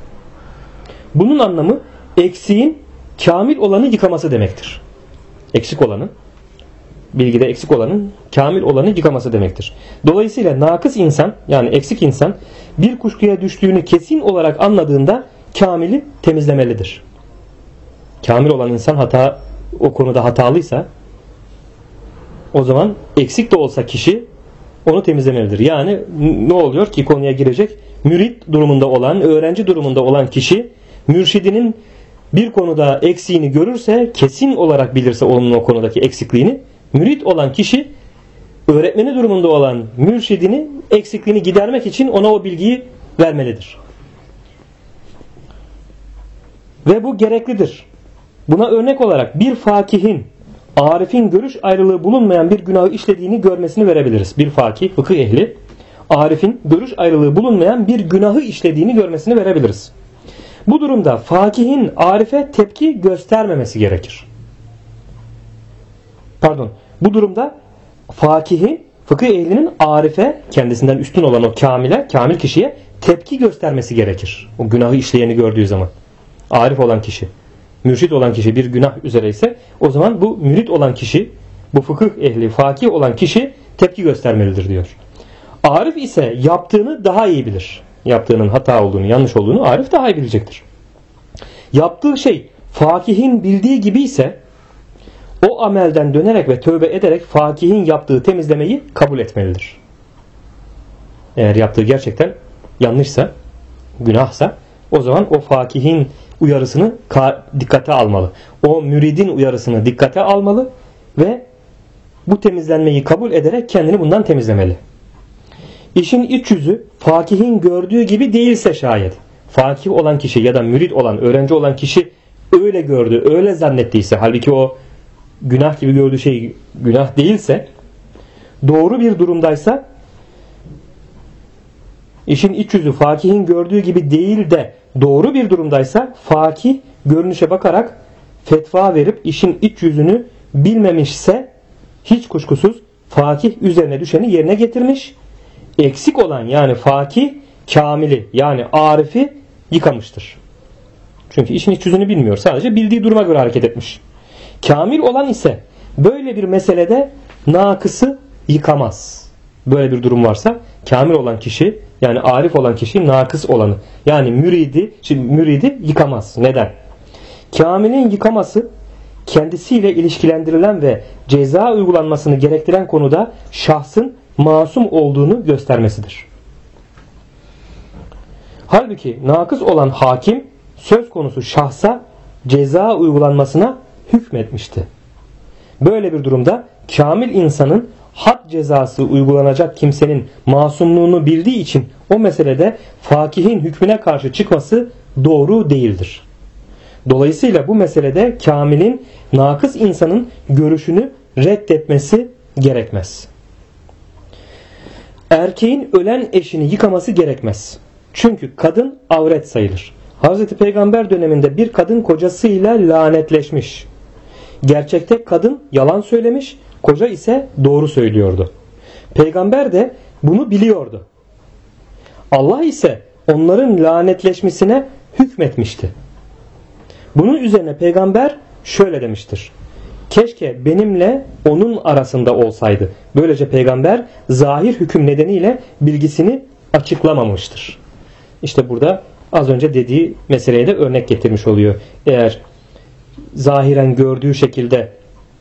bunun anlamı eksiğin kamil olanı yıkaması demektir. Eksik olanı, bilgide eksik olanın kamil olanı yıkaması demektir. Dolayısıyla nakıs insan, yani eksik insan bir kuşkuya düştüğünü kesin olarak anladığında kamili temizlemelidir. Kamil olan insan o konuda hatalıysa o zaman eksik de olsa kişi onu temizlemelidir. Yani ne oluyor ki konuya girecek? Mürit durumunda olan, öğrenci durumunda olan kişi mürşidinin bir konuda eksiğini görürse, kesin olarak bilirse onun o konudaki eksikliğini, mürit olan kişi öğretmeni durumunda olan mürşidini eksikliğini gidermek için ona o bilgiyi vermelidir. Ve bu gereklidir. Buna örnek olarak bir fakihin, arifin görüş ayrılığı bulunmayan bir günahı işlediğini görmesini verebiliriz. Bir fakih, fıkıh ehli, arifin görüş ayrılığı bulunmayan bir günahı işlediğini görmesini verebiliriz. Bu durumda fakihin arife tepki göstermemesi gerekir. Bu durumda fakihin, fıkıh ehlinin arife, kendisinden üstün olan o kamil kişiye tepki göstermesi gerekir. O günahı işleyeni gördüğü zaman. Arif olan kişi, mürşid olan kişi bir günah üzere ise o zaman bu mürit olan kişi, bu fıkıh ehli, fakih olan kişi tepki göstermelidir diyor. Arif ise yaptığını daha iyi bilir. Yaptığının hata olduğunu, yanlış olduğunu arif daha iyi bilecektir. Yaptığı şey fakihin bildiği gibi ise o amelden dönerek ve tövbe ederek fakihin yaptığı temizlemeyi kabul etmelidir. Eğer yaptığı gerçekten yanlışsa, günahsa o zaman o fakihin uyarısını dikkate almalı. O müridin uyarısını dikkate almalı ve bu temizlenmeyi kabul ederek kendini bundan temizlemeli. İşin iç yüzü fakihin gördüğü gibi değilse şayet, fakih olan kişi ya da mürid olan, öğrenci olan kişi öyle gördü, öyle zannettiyse, halbuki o günah gibi gördüğü şey günah değilse, doğru bir durumdaysa, işin iç yüzü fakihin gördüğü gibi değil de doğru bir durumdaysa, fakih görünüşe bakarak fetva verip işin iç yüzünü bilmemişse, hiç kuşkusuz fakih üzerine düşeni yerine getirmiş, eksik olan yani fakih kamili yani arifi yıkamıştır. Çünkü işin iç yüzünü bilmiyor. Sadece bildiği duruma göre hareket etmiş. Kamil olan ise böyle bir meselede nakısı yıkamaz. Böyle bir durum varsa kamil olan kişi yani arif olan kişi nakıs olanı yani müridi yıkamaz. Neden? Kamilin yıkaması kendisiyle ilişkilendirilen ve ceza uygulanmasını gerektiren konuda şahsın masum olduğunu göstermesidir. Halbuki nakıs olan hakim söz konusu şahsa ceza uygulanmasına hükmetmişti. Böyle bir durumda kamil insanın had cezası uygulanacak kimsenin masumluğunu bildiği için o meselede fakihin hükmüne karşı çıkması doğru değildir. Dolayısıyla bu meselede kamilin nakıs insanın görüşünü reddetmesi gerekmez. Erkeğin ölen eşini yıkaması gerekmez. Çünkü kadın avret sayılır. Hazreti Peygamber döneminde bir kadın kocasıyla lanetleşmiş. Gerçekte kadın yalan söylemiş, koca ise doğru söylüyordu. Peygamber de bunu biliyordu. Allah ise onların lanetleşmesine hükmetmişti. Bunun üzerine peygamber şöyle demiştir: keşke benimle onun arasında olsaydı. Böylece peygamber zahir hüküm nedeniyle bilgisini açıklamamıştır. İşte burada az önce dediği meseleye de örnek getirmiş oluyor. Eğer zahiren gördüğü şekilde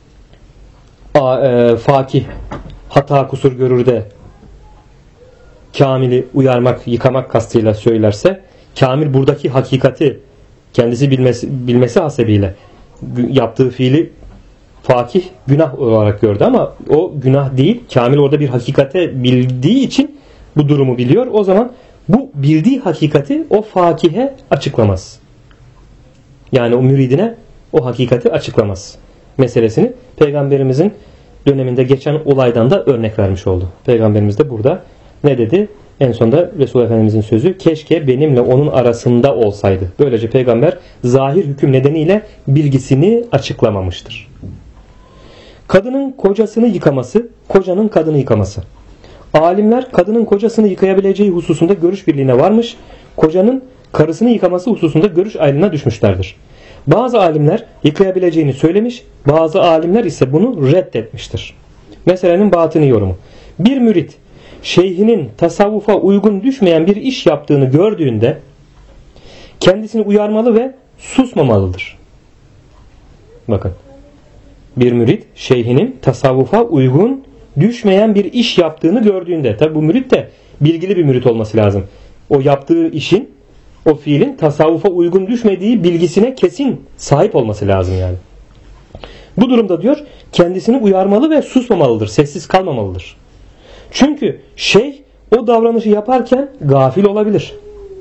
fakih hata kusur görür de kamili uyarmak, yıkamak kastıyla söylerse, kamil buradaki hakikati kendisi bilmesi hasebiyle yaptığı fiili fakih günah olarak gördü ama o günah değil. Kamil orada bir hakikate bildiği için bu durumu biliyor. O zaman bu bildiği hakikati o fakihe açıklamaz. Yani o müridine o hakikati açıklamaz meselesini Peygamberimizin döneminde geçen olaydan da örnek vermiş oldu. Peygamberimiz de burada ne dedi? En sonunda Resul Efendimizin sözü, keşke benimle onun arasında olsaydı. Böylece peygamber zahir hüküm nedeniyle bilgisini açıklamamıştır. Kadının kocasını yıkaması, kocanın kadını yıkaması. Alimler kadının kocasını yıkayabileceği hususunda görüş birliğine varmış, kocanın karısını yıkaması hususunda görüş ayrılığına düşmüşlerdir. Bazı alimler yıkayabileceğini söylemiş, bazı alimler ise bunu reddetmiştir. Meselenin batını yorumu. Bir mürit şeyhinin tasavvufa uygun düşmeyen bir iş yaptığını gördüğünde kendisini uyarmalı ve susmamalıdır. Bakın. Bir mürit şeyhinin tasavvufa uygun düşmeyen bir iş yaptığını gördüğünde, tabi bu mürit de bilgili bir mürit olması lazım. O yaptığı işin, o fiilin tasavvufa uygun düşmediği bilgisine kesin sahip olması lazım yani. Bu durumda diyor kendisini uyarmalı ve susmamalıdır, sessiz kalmamalıdır. Çünkü şeyh o davranışı yaparken gafil olabilir.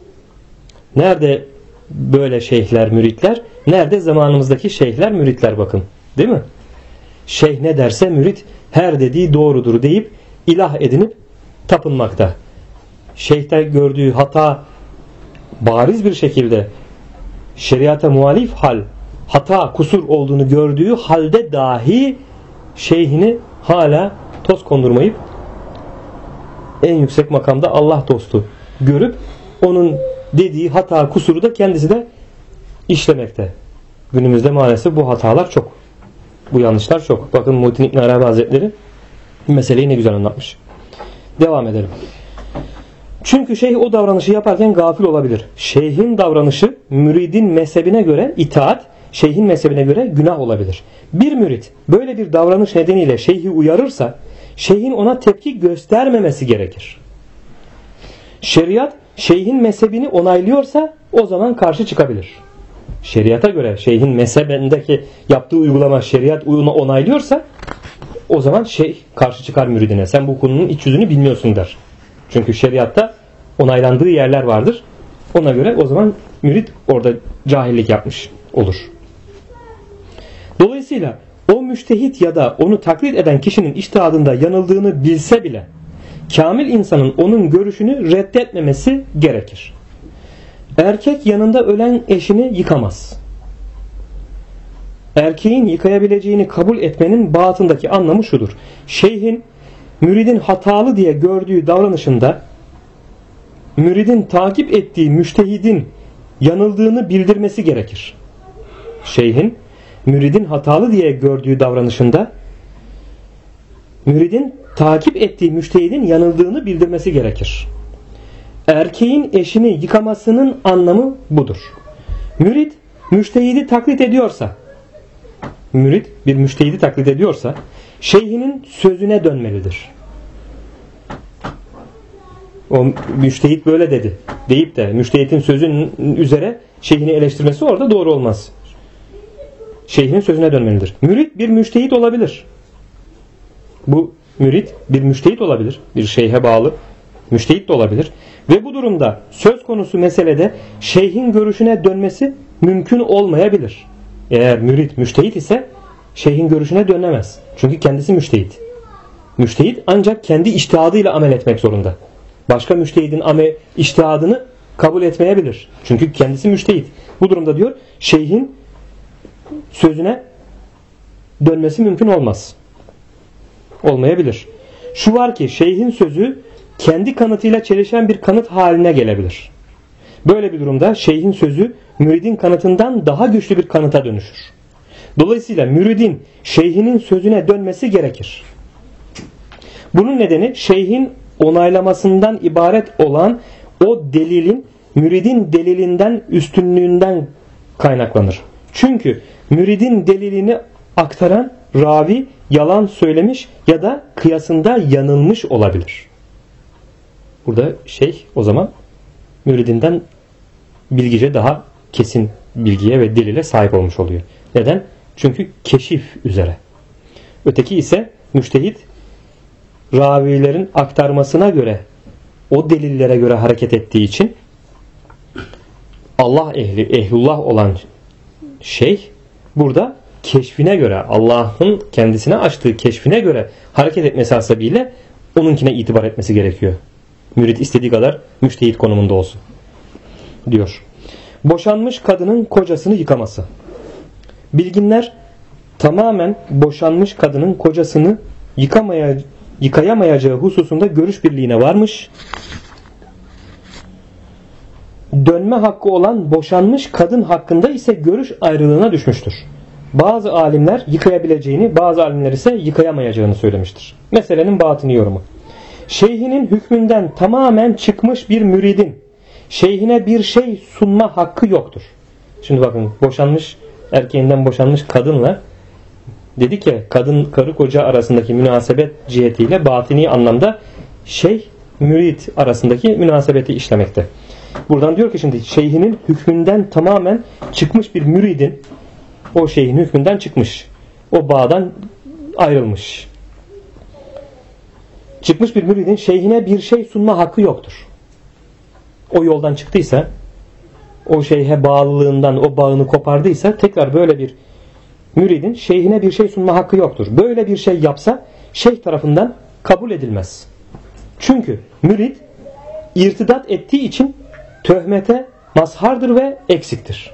Nerede böyle şeyhler, müritler? Nerede zamanımızdaki şeyhler, müritler bakın. Değil mi? Şeyh ne derse mürit her dediği doğrudur deyip ilah edinip tapınmakta. Şeyhte gördüğü hata bariz bir şekilde şeriata muhalif hata, kusur olduğunu gördüğü halde dahi şeyhini hala toz kondurmayıp en yüksek makamda Allah dostu görüp onun dediği hata, kusuru da kendisi de işlemekte. Günümüzde maalesef bu hatalar çok. Bu yanlışlar çok. Bakın Muhittin İbn Arabi Hazretleri meseleyi ne güzel anlatmış. Devam edelim. Çünkü şeyh o davranışı yaparken gafil olabilir. Şeyhin davranışı müridin mezhebine göre itaat, şeyhin mezhebine göre günah olabilir. Bir mürit böyle bir davranış nedeniyle şeyhi uyarırsa şeyhin ona tepki göstermemesi gerekir. Şeriat şeyhin mezhebini onaylıyorsa o zaman karşı çıkabilir. Şeriata göre şeyhin mezhebindeki yaptığı uygulama şeriat onaylıyorsa o zaman şeyh karşı çıkar müridine. Sen bu konunun iç yüzünü bilmiyorsun der. Çünkü şeriatta onaylandığı yerler vardır. Ona göre o zaman mürid orada cahillik yapmış olur. Dolayısıyla o müştehit ya da onu taklit eden kişinin içtihadında yanıldığını bilse bile kamil insanın onun görüşünü reddetmemesi gerekir. Erkek yanında ölen eşini yıkamaz. Erkeğin yıkayabileceğini kabul etmenin batındaki anlamı şudur. Şeyhin müridin hatalı diye gördüğü davranışında müridin takip ettiği müştehidin yanıldığını bildirmesi gerekir. Şeyhin müridin hatalı diye gördüğü davranışında müridin takip ettiği müştehidin yanıldığını bildirmesi gerekir. Erkeğin eşini yıkamasının anlamı budur. Mürid müştehidi taklit ediyorsa, mürid bir müştehidi taklit ediyorsa şeyhinin sözüne dönmelidir. O müştehit böyle dedi deyip de müştehitin sözünün üzere şeyhini eleştirmesi orada doğru olmaz. Şeyhinin sözüne dönmelidir. Mürid bir müştehit olabilir. Bu mürid bir müştehit olabilir. Bir şeyhe bağlı müştehit de olabilir. Ve bu durumda söz konusu meselede şeyhin görüşüne dönmesi mümkün olmayabilir. Eğer mürid müştehit ise şeyhin görüşüne dönemez. Çünkü kendisi müştehit. Müştehit ancak kendi içtihadıyla amel etmek zorunda. Başka müştehidin içtihadını kabul etmeyebilir. Çünkü kendisi müştehit. Bu durumda diyor şeyhin sözüne dönmesi mümkün olmaz. Olmayabilir. Şu var ki şeyhin sözü kendi kanıtıyla çelişen bir kanıt haline gelebilir. Böyle bir durumda şeyhin sözü müridin kanıtından daha güçlü bir kanıta dönüşür. Dolayısıyla müridin şeyhinin sözüne dönmesi gerekir. Bunun nedeni şeyhin onaylamasından ibaret olan o delilin müridin delilinden üstünlüğünden kaynaklanır. Çünkü müridin delilini aktaran ravi yalan söylemiş ya da kıyasında yanılmış olabilir. Burada o zaman müridinden bilgice daha kesin bilgiye ve delile sahip olmuş oluyor. Neden? Çünkü keşif üzere. Öteki ise müştehit ravilerin aktarmasına göre o delillere göre hareket ettiği için Allah ehlullah olan burada keşfine göre Allah'ın kendisine açtığı keşfine göre hareket etmesi hasebiyle onunkine itibar etmesi gerekiyor. Mürid istediği kadar müştehit konumunda olsun. Diyor. Boşanmış kadının kocasını yıkaması. Bilginler tamamen boşanmış kadının kocasını yıkayamayacağı hususunda görüş birliğine varmış. Dönme hakkı olan boşanmış kadın hakkında ise görüş ayrılığına düşmüştür. Bazı alimler yıkayabileceğini, bazı alimler ise yıkayamayacağını söylemiştir. Meselenin batini yorumu. Şeyhinin hükmünden tamamen çıkmış bir müridin şeyhine bir şey sunma hakkı yoktur. Şimdi bakın erkeğinden boşanmış kadınla dedik ya karı koca arasındaki münasebet cihetiyle batini anlamda mürid arasındaki münasebeti işlemekte. Buradan diyor ki şimdi şeyhinin hükmünden tamamen çıkmış bir müridin o şeyhin hükmünden çıkmış. O bağdan ayrılmış. Çıkmış bir müridin şeyhine bir şey sunma hakkı yoktur. O yoldan çıktıysa, o şeyhe bağlılığından o bağını kopardıysa tekrar böyle bir müridin şeyhine bir şey sunma hakkı yoktur. Böyle bir şey yapsa şeyh tarafından kabul edilmez. Çünkü mürid irtidat ettiği için töhmete mazhardır ve eksiktir.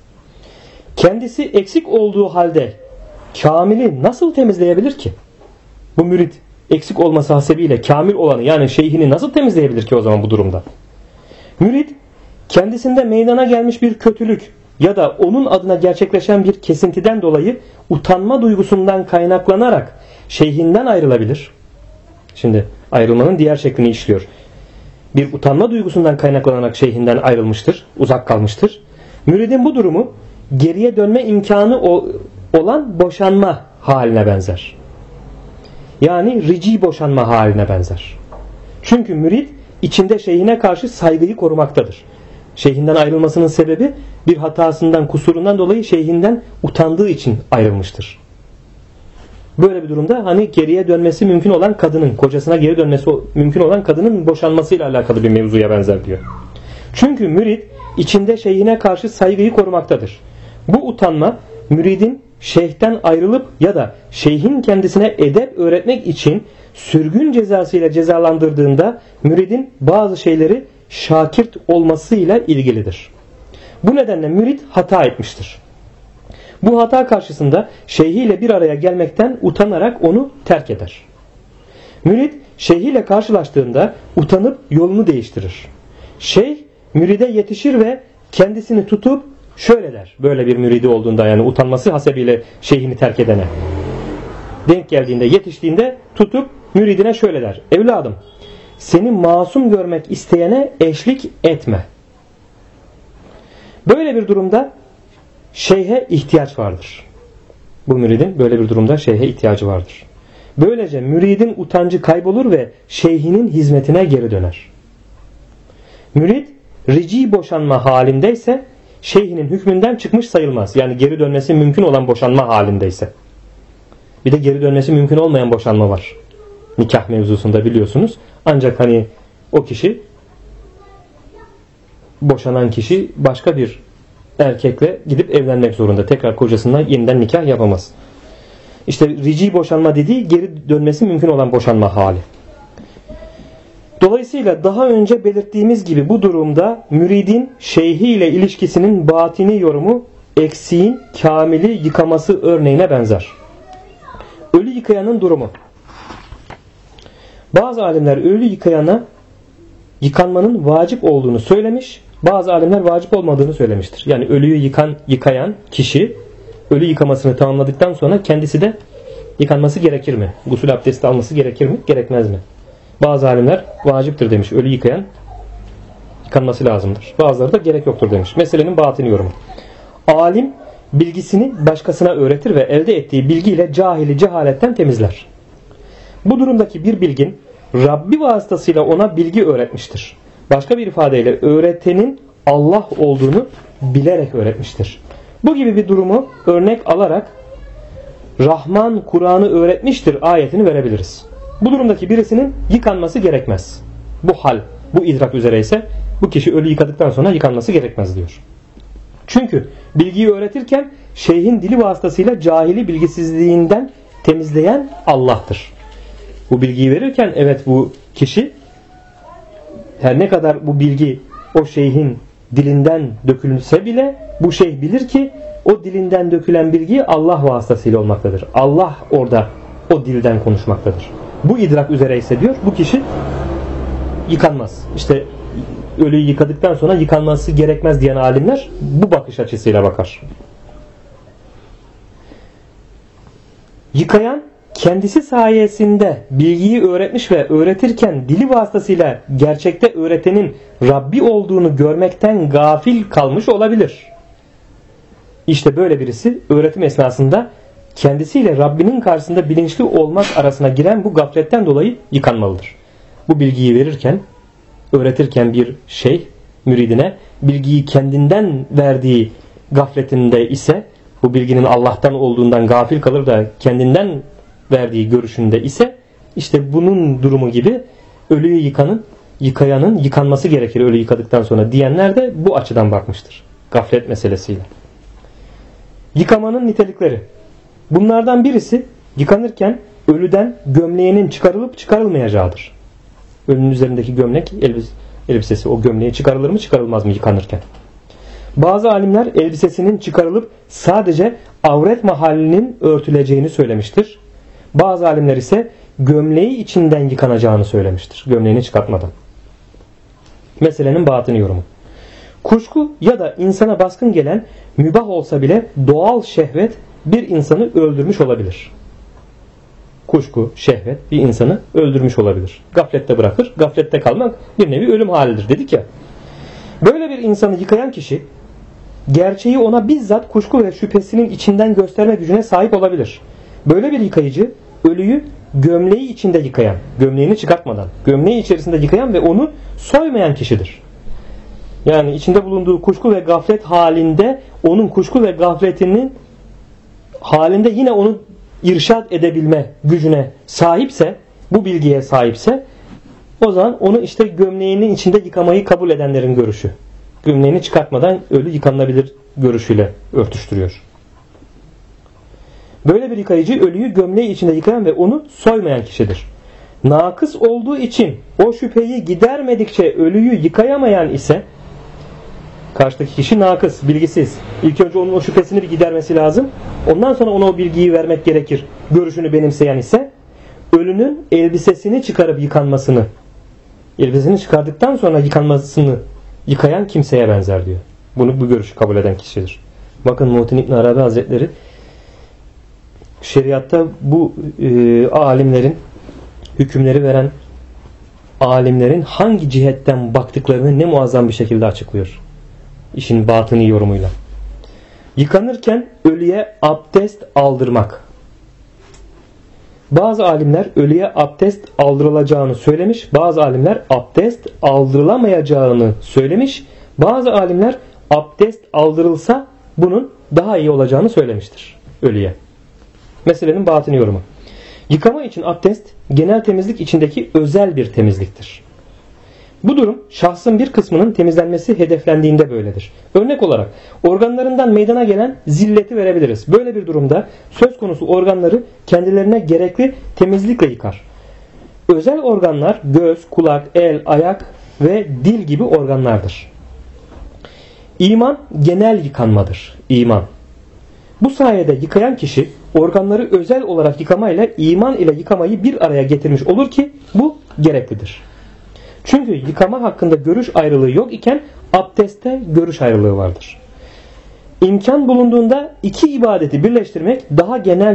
Kendisi eksik olduğu halde kamili nasıl temizleyebilir ki? Bu mürid eksik olması hasebiyle kamil olanı yani şeyhini nasıl temizleyebilir ki o zaman bu durumda? Mürid kendisinde meydana gelmiş bir kötülük ya da onun adına gerçekleşen bir kesintiden dolayı utanma duygusundan kaynaklanarak şeyhinden ayrılabilir. Şimdi ayrılmanın diğer şeklini işliyor. Bir utanma duygusundan kaynaklanarak şeyhinden ayrılmıştır, uzak kalmıştır. Müridin bu durumu geriye dönme imkanı olan boşanma haline benzer. Yani rici boşanma haline benzer. Çünkü mürid içinde şeyhine karşı saygıyı korumaktadır. Şeyhinden ayrılmasının sebebi bir hatasından, kusurundan dolayı şeyhinden utandığı için ayrılmıştır. Böyle bir durumda geriye dönmesi mümkün olan kadının, kocasına geri dönmesi mümkün olan kadının boşanmasıyla alakalı bir mevzuya benzer diyor. Çünkü mürid içinde şeyhine karşı saygıyı korumaktadır. Bu utanma müridin şeyhten ayrılıp ya da şeyhin kendisine edep öğretmek için sürgün cezasıyla cezalandırdığında müridin bazı şeyleri şakirt olmasıyla ilgilidir. Bu nedenle mürid hata etmiştir. Bu hata karşısında şeyhiyle bir araya gelmekten utanarak onu terk eder. Mürid şeyhiyle karşılaştığında utanıp yolunu değiştirir. Şeyh müride yetişir ve kendisini tutup şöyle der. Böyle bir müridi olduğunda yani utanması hasebiyle şeyhini terk edene. Denk geldiğinde, yetiştiğinde tutup müridine şöyle der. Evladım, seni masum görmek isteyene eşlik etme. Böyle bir durumda şeyhe ihtiyaç vardır. Bu müridin böyle bir durumda şeyhe ihtiyacı vardır. Böylece müridin utancı kaybolur ve şeyhinin hizmetine geri döner. Mürid rici boşanma halindeyse şeyhinin hükmünden çıkmış sayılmaz. Yani geri dönmesi mümkün olan boşanma halindeyse. Bir de geri dönmesi mümkün olmayan boşanma var. Nikah mevzusunda biliyorsunuz. Ancak o kişi, boşanan kişi başka bir erkekle gidip evlenmek zorunda. Tekrar kocasına yeniden nikah yapamaz. İşte rici boşanma dediği geri dönmesi mümkün olan boşanma hali. Dolayısıyla daha önce belirttiğimiz gibi bu durumda müridin şeyhi ile ilişkisinin batini yorumu eksiğin kamili yıkaması örneğine benzer. Ölü yıkayanın durumu. Bazı alimler ölü yıkayana yıkanmanın vacip olduğunu söylemiş, bazı alimler vacip olmadığını söylemiştir. Yani ölüyü yıkayan kişi ölü yıkamasını tamamladıktan sonra kendisi de yıkanması gerekir mi? Gusül abdesti alması gerekir mi? Gerekmez mi? Bazı alimler vaciptir demiş. Ölü yıkayan yıkanması lazımdır. Bazıları da gerek yoktur demiş. Meselenin batini yorumu. Alim bilgisini başkasına öğretir ve elde ettiği bilgiyle cahili cehaletten temizler. Bu durumdaki bir bilgin Rabbi vasıtasıyla ona bilgi öğretmiştir. Başka bir ifadeyle öğretenin Allah olduğunu bilerek öğretmiştir. Bu gibi bir durumu örnek alarak Rahman Kur'an'ı öğretmiştir ayetini verebiliriz. Bu durumdaki birisinin yıkanması gerekmez. Bu hal, bu idrak üzere ise bu kişi ölü yıkadıktan sonra yıkanması gerekmez diyor. Çünkü bilgiyi öğretirken şeyhin dili vasıtasıyla cahili bilgisizliğinden temizleyen Allah'tır. Bu bilgiyi verirken evet bu kişi her ne kadar bu bilgi o şeyhin dilinden dökülse bile bu şeyh bilir ki o dilinden dökülen bilgi Allah vasıtasıyla olmaktadır. Allah orada o dilden konuşmaktadır. Bu idrak üzere ise diyor bu kişi yıkanmaz. İşte ölüyü yıkadıktan sonra yıkanması gerekmez diyen alimler bu bakış açısıyla bakar. Yıkayan kendisi sayesinde bilgiyi öğretmiş ve öğretirken dili vasıtasıyla gerçekte öğretenin Rabbi olduğunu görmekten gafil kalmış olabilir. İşte böyle birisi öğretim esnasında kendisiyle Rabbinin karşısında bilinçli olmak arasına giren bu gafletten dolayı yıkanmalıdır. Bu bilgiyi verirken, öğretirken bir şeyh müridine bilgiyi kendinden verdiği gafletinde ise bu bilginin Allah'tan olduğundan gafil kalır da kendinden verdiği görüşünde ise işte bunun durumu gibi ölüyü yıkayanın yıkanması gerekir ölü yıkadıktan sonra diyenler de bu açıdan bakmıştır. Gaflet meselesiyle. Yıkamanın nitelikleri. Bunlardan birisi yıkanırken ölüden gömleğinin çıkarılıp çıkarılmayacağıdır. Ölünün üzerindeki gömlek elbisesi o gömleğe çıkarılır mı çıkarılmaz mı yıkanırken? Bazı alimler elbisesinin çıkarılıp sadece avret mahallinin örtüleceğini söylemiştir. Bazı alimler ise gömleği içinden yıkanacağını söylemiştir. Gömleğini çıkartmadan. Meselenin batını yorumu. Kuşku ya da insana baskın gelen mübah olsa bile doğal şehvet bir insanı öldürmüş olabilir. Kuşku, şehvet bir insanı öldürmüş olabilir. Gaflette bırakır. Gaflette kalmak bir nevi ölüm halidir dedik ya. Böyle bir insanı yıkayan kişi gerçeği ona bizzat kuşku ve şüphesinin içinden gösterme gücüne sahip olabilir. Böyle bir yıkayıcı ölüyü gömleği içinde yıkayan, gömleğini çıkartmadan, gömleği içerisinde yıkayan ve onu soymayan kişidir. Yani içinde bulunduğu kuşku ve gaflet halinde onun kuşku ve gafletinin halinde yine onu irşad edebilme gücüne sahipse, bu bilgiye sahipse o zaman onu işte gömleğinin içinde yıkamayı kabul edenlerin görüşü. Gömleğini çıkartmadan ölü yıkanabilir görüşüyle örtüştürüyor. Böyle bir yıkayıcı ölüyü gömleği içinde yıkayan ve onu soymayan kişidir. Nakıs olduğu için o şüpheyi gidermedikçe ölüyü yıkayamayan ise karşıdaki kişi nakıs, bilgisiz. İlk önce onun o şüphesini bir gidermesi lazım. Ondan sonra ona o bilgiyi vermek gerekir. Görüşünü benimseyen ise ölünün elbisesini çıkarıp yıkanmasını, elbisesini çıkardıktan sonra yıkanmasını yıkayan kimseye benzer diyor. Bu görüşü kabul eden kişidir. Bakın Muhittin İbn Arabi Hazretleri şeriatta bu alimlerin hükümleri veren alimlerin hangi cihetten baktıklarını ne muazzam bir şekilde açıklıyor. İşin batını yorumuyla. Yıkanırken ölüye abdest aldırmak. Bazı alimler ölüye abdest aldırılacağını söylemiş. Bazı alimler abdest aldırılamayacağını söylemiş. Bazı alimler abdest aldırılsa bunun daha iyi olacağını söylemiştir ölüye. Meselenin batını yorumu. Yıkama için abdest genel temizlik içindeki özel bir temizliktir. Bu durum şahsın bir kısmının temizlenmesi hedeflendiğinde böyledir. Örnek olarak organlarından meydana gelen zilleti verebiliriz. Böyle bir durumda söz konusu organları kendilerine gerekli temizlikle yıkar. Özel organlar göz, kulak, el, ayak ve dil gibi organlardır. İman genel yıkanmadır. İman. Bu sayede yıkayan kişi organları özel olarak yıkamayla iman ile yıkamayı bir araya getirmiş olur ki bu gereklidir. Çünkü yıkama hakkında görüş ayrılığı yok iken abdestte görüş ayrılığı vardır. İmkan bulunduğunda iki ibadeti birleştirmek daha genel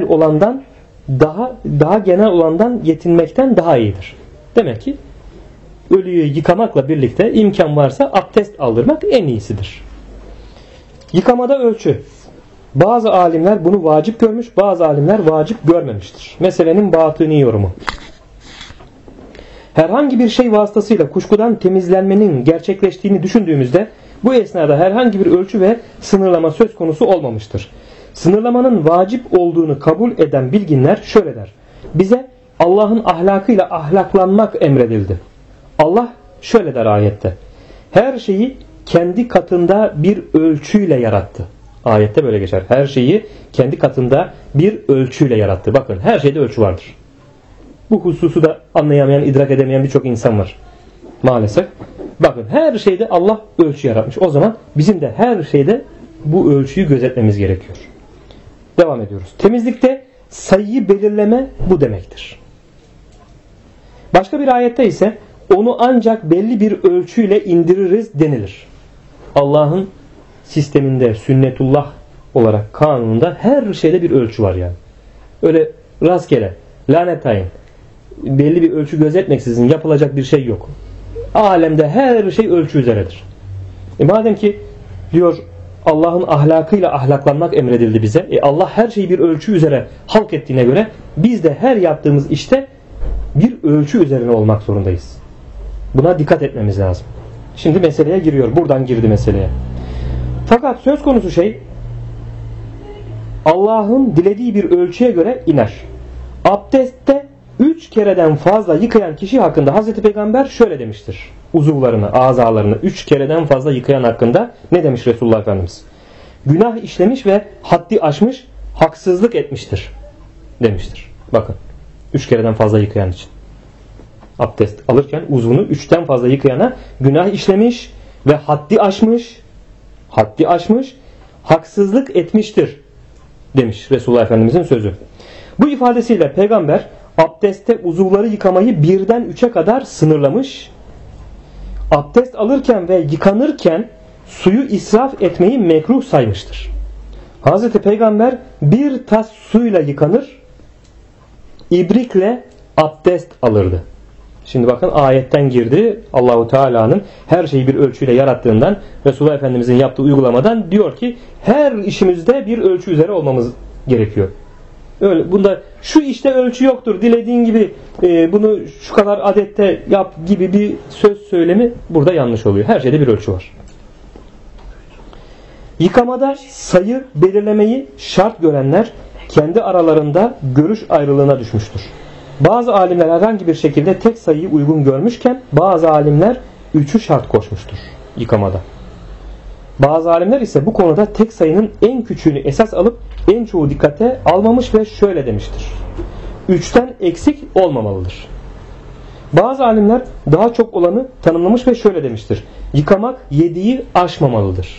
olandan yetinmekten daha iyidir. Demek ki ölüyü yıkamakla birlikte imkan varsa abdest aldırmak en iyisidir. Yıkamada ölçü. Bazı alimler bunu vacip görmüş, bazı alimler vacip görmemiştir. Meselenin batıni yorumu. Herhangi bir şey vasıtasıyla kuşkudan temizlenmenin gerçekleştiğini düşündüğümüzde bu esnada herhangi bir ölçü ve sınırlama söz konusu olmamıştır. Sınırlamanın vacip olduğunu kabul eden bilginler şöyle der. Bize Allah'ın ahlakıyla ahlaklanmak emredildi. Allah şöyle der ayette. Her şeyi kendi katında bir ölçüyle yarattı. Ayette böyle geçer. Her şeyi kendi katında bir ölçüyle yarattı. Bakın her şeyde ölçü vardır. Bu hususu da anlayamayan, idrak edemeyen birçok insan var. Maalesef. Bakın her şeyde Allah ölçü yaratmış. O zaman bizim de her şeyde bu ölçüyü gözetmemiz gerekiyor. Devam ediyoruz. Temizlikte sayıyı belirleme bu demektir. Başka bir ayette ise onu ancak belli bir ölçüyle indiririz denilir. Allah'ın sisteminde, sünnetullah olarak kanununda her şeyde bir ölçü var yani. Öyle rastgele, lanetayın, belli bir ölçü gözetmeksizin yapılacak bir şey yok. Alemde her şey ölçü üzeredir. Madem ki diyor Allah'ın ahlakıyla ahlaklanmak emredildi bize. Allah her şeyi bir ölçü üzere halk ettiğine göre biz de her yaptığımız işte bir ölçü üzerine olmak zorundayız. Buna dikkat etmemiz lazım. Şimdi meseleye giriyor. Buradan girdi meseleye. Fakat söz konusu şey Allah'ın dilediği bir ölçüye göre iner. Abdestte 3 kereden fazla yıkayan kişi hakkında Hazreti Peygamber şöyle demiştir. Uzuvlarını, azalarını 3 kereden fazla yıkayan hakkında ne demiş Resulullah Efendimiz? Günah işlemiş ve haddi aşmış, haksızlık etmiştir demiştir. Bakın 3 kereden fazla yıkayan için. Abdest alırken uzvunu 3'ten fazla yıkayana günah işlemiş ve haddi aşmış, haksızlık etmiştir demiş Resulullah Efendimizin sözü. Bu ifadesiyle Peygamber abdestte uzuvları yıkamayı 1'den 3'e kadar sınırlamış. Abdest alırken ve yıkanırken suyu israf etmeyi mekruh saymıştır. Hazreti Peygamber bir tas suyla yıkanır, ibrikle abdest alırdı. Şimdi bakın ayetten girdi. Allahu Teala'nın her şeyi bir ölçüyle yarattığından, Resulullah Efendimizin yaptığı uygulamadan diyor ki her işimizde bir ölçü üzere olmamız gerekiyor. Öyle, bunda şu işte ölçü yoktur, dilediğin gibi bunu şu kadar adette yap gibi bir söz söylemi burada yanlış oluyor. Her şeyde bir ölçü var. Yıkamada sayı belirlemeyi şart görenler kendi aralarında görüş ayrılığına düşmüştür. Bazı alimler herhangi bir şekilde tek sayıyı uygun görmüşken bazı alimler 3'ü şart koşmuştur yıkamada. Bazı alimler ise bu konuda tek sayının en küçüğünü esas alıp en çoğu dikkate almamış ve şöyle demiştir. 3'ten eksik olmamalıdır. Bazı alimler daha çok olanı tanımlamış ve şöyle demiştir. Yıkamak 7'yi aşmamalıdır.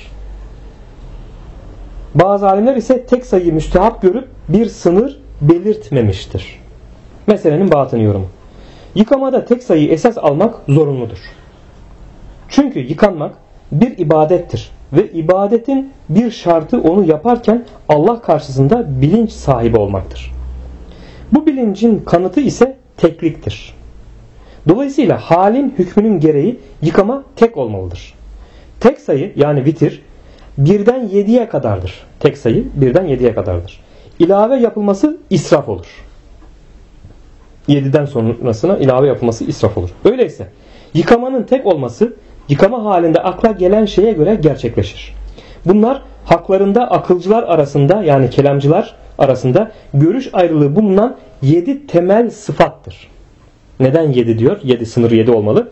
Bazı alimler ise tek sayıyı müstehap görüp bir sınır belirtmemiştir. Meselenin batını yorumu. Yıkamada tek sayıyı esas almak zorunludur. Çünkü yıkanmak bir ibadettir ve ibadetin bir şartı onu yaparken Allah karşısında bilinç sahibi olmaktır. Bu bilincin kanıtı ise tekliktir. Dolayısıyla halin hükmünün gereği yıkama tek olmalıdır. Tek sayı yani vitir 1'den 7'ye kadardır. Tek sayı 1'den 7'ye kadardır. İlave yapılması israf olur. 7'den sonrasına ilave yapılması israf olur. Öyleyse yıkamanın tek olması yıkama halinde akla gelen şeye göre gerçekleşir. Bunlar haklarında akılcılar arasında yani kelamcılar arasında görüş ayrılığı bulunan 7 temel sıfattır. Neden 7 diyor? 7 sınırı 7 olmalı.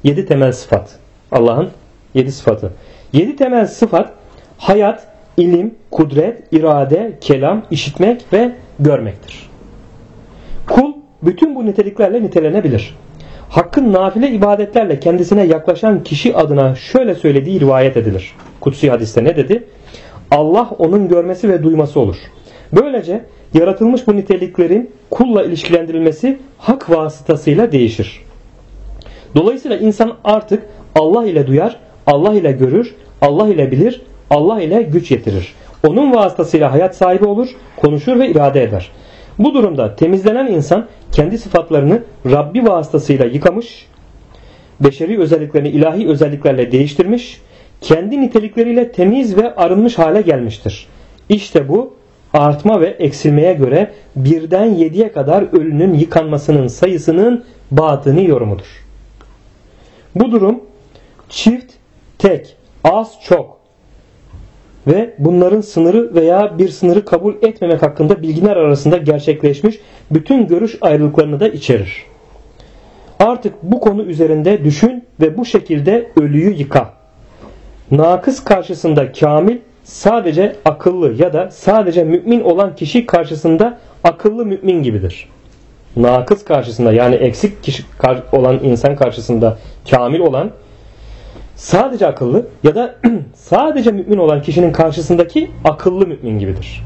7 temel sıfat. Allah'ın 7 sıfatı. 7 temel sıfat hayat, ilim, kudret, irade, kelam, işitmek ve görmektir. Kul bütün bu niteliklerle nitelenebilir. Hakkın nafile ibadetlerle kendisine yaklaşan kişi adına şöyle söylediği rivayet edilir. Kutsi hadiste ne dedi? Allah onun görmesi ve duyması olur. Böylece yaratılmış bu niteliklerin kulla ilişkilendirilmesi hak vasıtasıyla değişir. Dolayısıyla insan artık Allah ile duyar, Allah ile görür, Allah ile bilir, Allah ile güç yetirir. Onun vasıtasıyla hayat sahibi olur, konuşur ve irade eder. Bu durumda temizlenen insan kendi sıfatlarını Rabbi vasıtasıyla yıkamış, beşeri özelliklerini ilahi özelliklerle değiştirmiş, kendi nitelikleriyle temiz ve arınmış hale gelmiştir. İşte bu artma ve eksilmeye göre 1'den 7'ye kadar ölünün yıkanmasının sayısının batını yorumudur. Bu durum çift, tek, az, çok ve bunların sınırı veya bir sınırı kabul etmemek hakkında bilginler arasında gerçekleşmiş bütün görüş ayrılıklarını da içerir. Artık bu konu üzerinde düşün ve bu şekilde ölüyü yıka. Nakıs karşısında kamil, sadece akıllı ya da sadece mümin olan kişi karşısında akıllı mümin gibidir. Nakıs karşısında yani eksik kişi olan insan karşısında kamil olan sadece akıllı ya da sadece mümin olan kişinin karşısındaki akıllı mümin gibidir.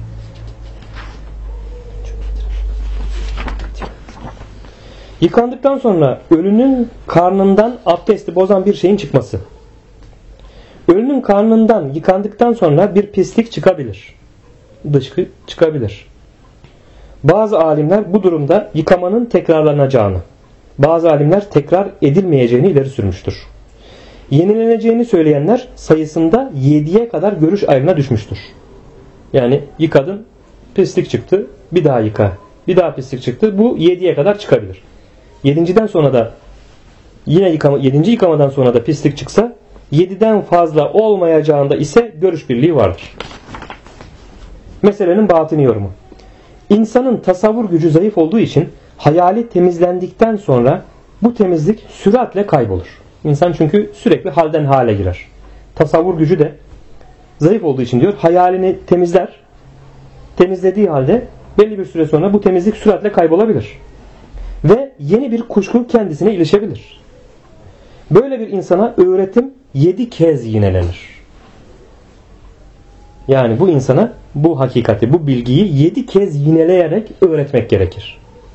Yıkandıktan sonra ölünün karnından abdesti bozan bir şeyin çıkması. Ölünün karnından yıkandıktan sonra bir pislik çıkabilir. Dışkı çıkabilir. Bazı alimler bu durumda yıkamanın tekrarlanacağını, bazı alimler tekrar edilmeyeceğini ileri sürmüştür. Yenileneceğini söyleyenler sayısında 7'ye kadar görüş ayrına düşmüştür. Yani yıkadın, pislik çıktı, bir daha yıka, bir daha pislik çıktı, bu 7'ye kadar çıkabilir. 7.den sonra da yine 7. yıkamadan sonra da pislik çıksa 7'den fazla olmayacağında ise görüş birliği vardır. Meselenin batini yorumu. İnsanın tasavvur gücü zayıf olduğu için hayali temizlendikten sonra bu temizlik süratle kaybolur. İnsan çünkü sürekli halden hale girer. Tasavvur gücü de zayıf olduğu için diyor hayalini temizler. Temizlediği halde belli bir süre sonra bu temizlik süratle kaybolabilir. Ve yeni bir kuşku kendisine ilişebilir. Böyle bir insana öğretim 7 kez yinelenir. Yani bu insana bu hakikati, bu bilgiyi 7 kez yineleyerek öğretmek gerekir.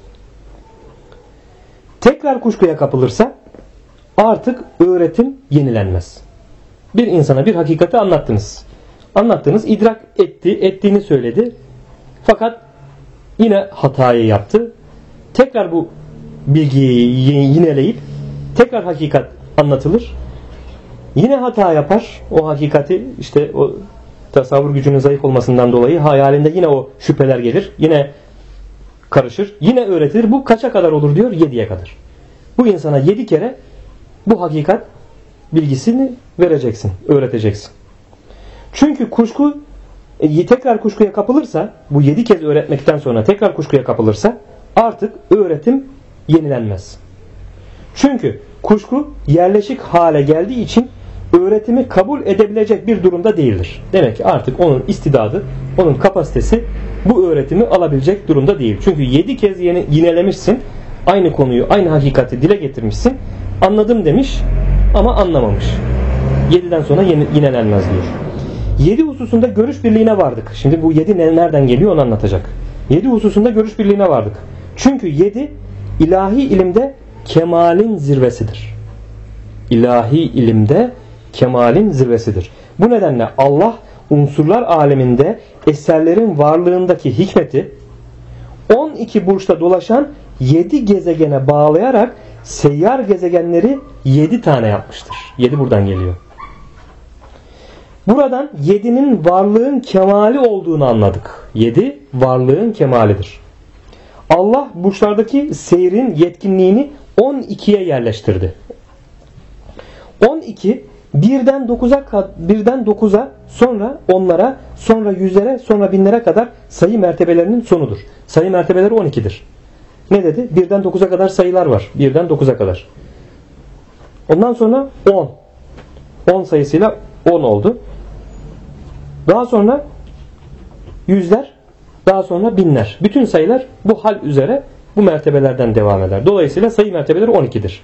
Tekrar kuşkuya kapılırsa artık öğretim yenilenmez. Bir insana bir hakikati anlattınız. Anlattınız, idrak etti, ettiğini söyledi. Fakat yine hatayı yaptı. Tekrar bu bilgiyi yineleyip tekrar hakikat anlatılır. Yine hata yapar. O hakikati işte o tasavvur gücünün zayıf olmasından dolayı hayalinde yine o şüpheler gelir. Yine karışır. Yine öğretilir. Bu kaça kadar olur diyor? 7'ye kadar. Bu insana 7 kere bu hakikat bilgisini vereceksin. Öğreteceksin. Çünkü kuşku tekrar kuşkuya kapılırsa bu 7 kez öğretmekten sonra tekrar kuşkuya kapılırsa artık öğretim yenilenmez. Çünkü kuşku yerleşik hale geldiği için öğretimi kabul edebilecek bir durumda değildir. Demek ki artık onun istidadı, onun kapasitesi bu öğretimi alabilecek durumda değil. Çünkü 7 kez yinelemişsin, aynı konuyu, aynı hakikati dile getirmişsin, anladım demiş ama anlamamış. 7'den sonra yinelenmez diyor. 7 hususunda görüş birliğine vardık. Şimdi bu 7 nereden geliyor onu anlatacak. 7 hususunda görüş birliğine vardık. Çünkü 7 ilahi ilimde kemalin zirvesidir. İlahi ilimde kemalin zirvesidir. Bu nedenle Allah unsurlar aleminde eserlerin varlığındaki hikmeti 12 burçta dolaşan 7 gezegene bağlayarak seyyar gezegenleri 7 tane yapmıştır. 7 buradan geliyor. Buradan 7'nin varlığın kemali olduğunu anladık. 7 varlığın kemalidir. Allah burçlardaki seyrin yetkinliğini 12'ye yerleştirdi. 12 birden 9'a sonra onlara sonra yüzlere sonra binlere kadar sayı mertebelerinin sonudur. Sayı mertebeleri 12'dir. Ne dedi? Birden 9'a kadar sayılar var. Birden 9'a kadar. Ondan sonra 10. 10 sayısıyla 10 oldu. Daha sonra yüzler, daha sonra binler. Bütün sayılar bu hal üzere bu mertebelerden devam eder. Dolayısıyla sayı mertebeleri 12'dir.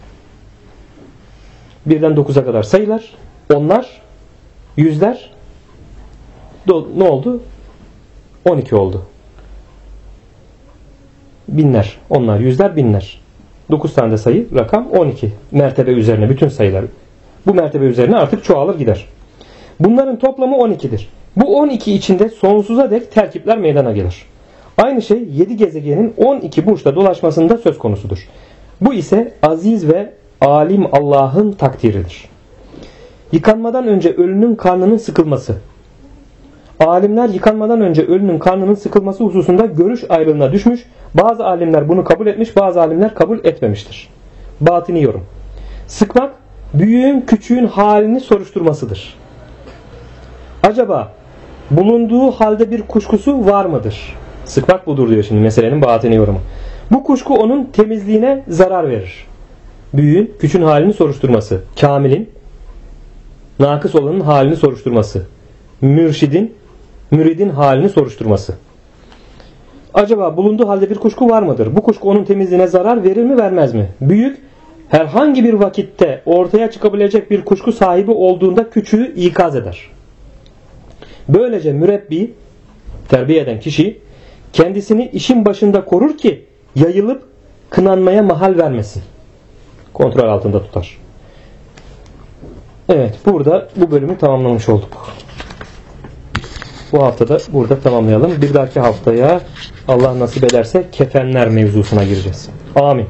Birden 9'a kadar sayılar, onlar, yüzler ne oldu? 12 oldu. Binler, onlar, yüzler, binler. 9 tane de sayı, rakam 12. Mertebe üzerine bütün sayılar. Bu mertebe üzerine artık çoğalır gider. Bunların toplamı 12'dir. Bu 12 içinde sonsuza dek terkipler meydana gelir. Aynı şey 7 gezegenin 12 burçta dolaşmasında söz konusudur. Bu ise aziz ve alim Allah'ın takdiridir. Yıkanmadan önce ölünün karnının sıkılması. Alimler yıkanmadan önce ölünün karnının sıkılması hususunda görüş ayrılığına düşmüş. Bazı alimler bunu kabul etmiş, bazı alimler kabul etmemiştir. Batini yorum. Sıkmak, büyüğün küçüğün halini soruşturmasıdır. Acaba bulunduğu halde bir kuşkusu var mıdır? Sıkmak budur diyor şimdi meselenin batini yorumu. Bu kuşku onun temizliğine zarar verir. Büyüğün küçüğün halini soruşturması. Kamilin nakıs olanın halini soruşturması. Müridin halini soruşturması. Acaba bulunduğu halde bir kuşku var mıdır? Bu kuşku onun temizliğine zarar verir mi, vermez mi? Büyük herhangi bir vakitte ortaya çıkabilecek bir kuşku sahibi olduğunda küçüğü ikaz eder. Böylece mürebbi, terbiye eden kişi kendisini işin başında korur ki yayılıp kınanmaya mahal vermesin. Kontrol altında tutar. Evet, burada bu bölümü tamamlamış olduk. Bu haftada burada tamamlayalım. Bir dahaki haftaya Allah nasip ederse kefenler mevzusuna gireceğiz. Amin.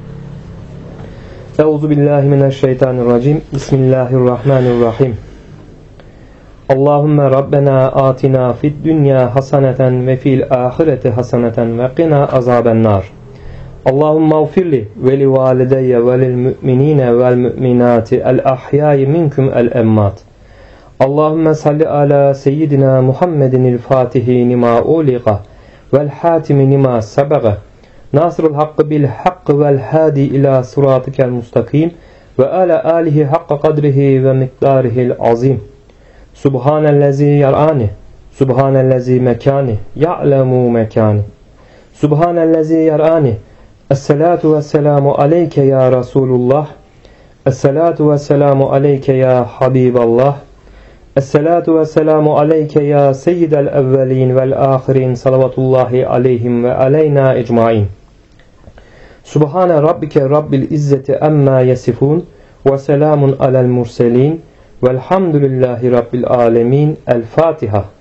Euzubillahimineşşeytanirracim. Bismillahirrahmanirrahim. Allahümme Rabbena atina fid dünya haseneten ve fil ahireti haseneten ve qina azaben nar. Allahümme ufirli ve li valideyye ve lil müminine vel müminati el ahyai minkum el emmat. Allahümme salli ala seyyidina Muhammedinil fatihi nima uliqa vel hatimi nima sabaga nasrul hakkı bil hakkı vel hadi ila suratikel mustakim ve ala alihi hakka kadrihi ve miktarihil azim. Subhanellezi yar'ani Subhanellezi mekani ya'lemu mekani Subhanellezi yar'ani Esselatu vesselamu aleyke ya Resulullah Esselatu vesselamu aleyke ya Habiballah Esselatu vesselamu aleyke ya seyyidel evvelin vel ahirin salavatullahi aleyhim ve aleyna ecmain. Subhane rabbike rabbil izzeti emma yasifun ve selamun alel murselin velhamdülillahi rabbil alemin. El Fatiha.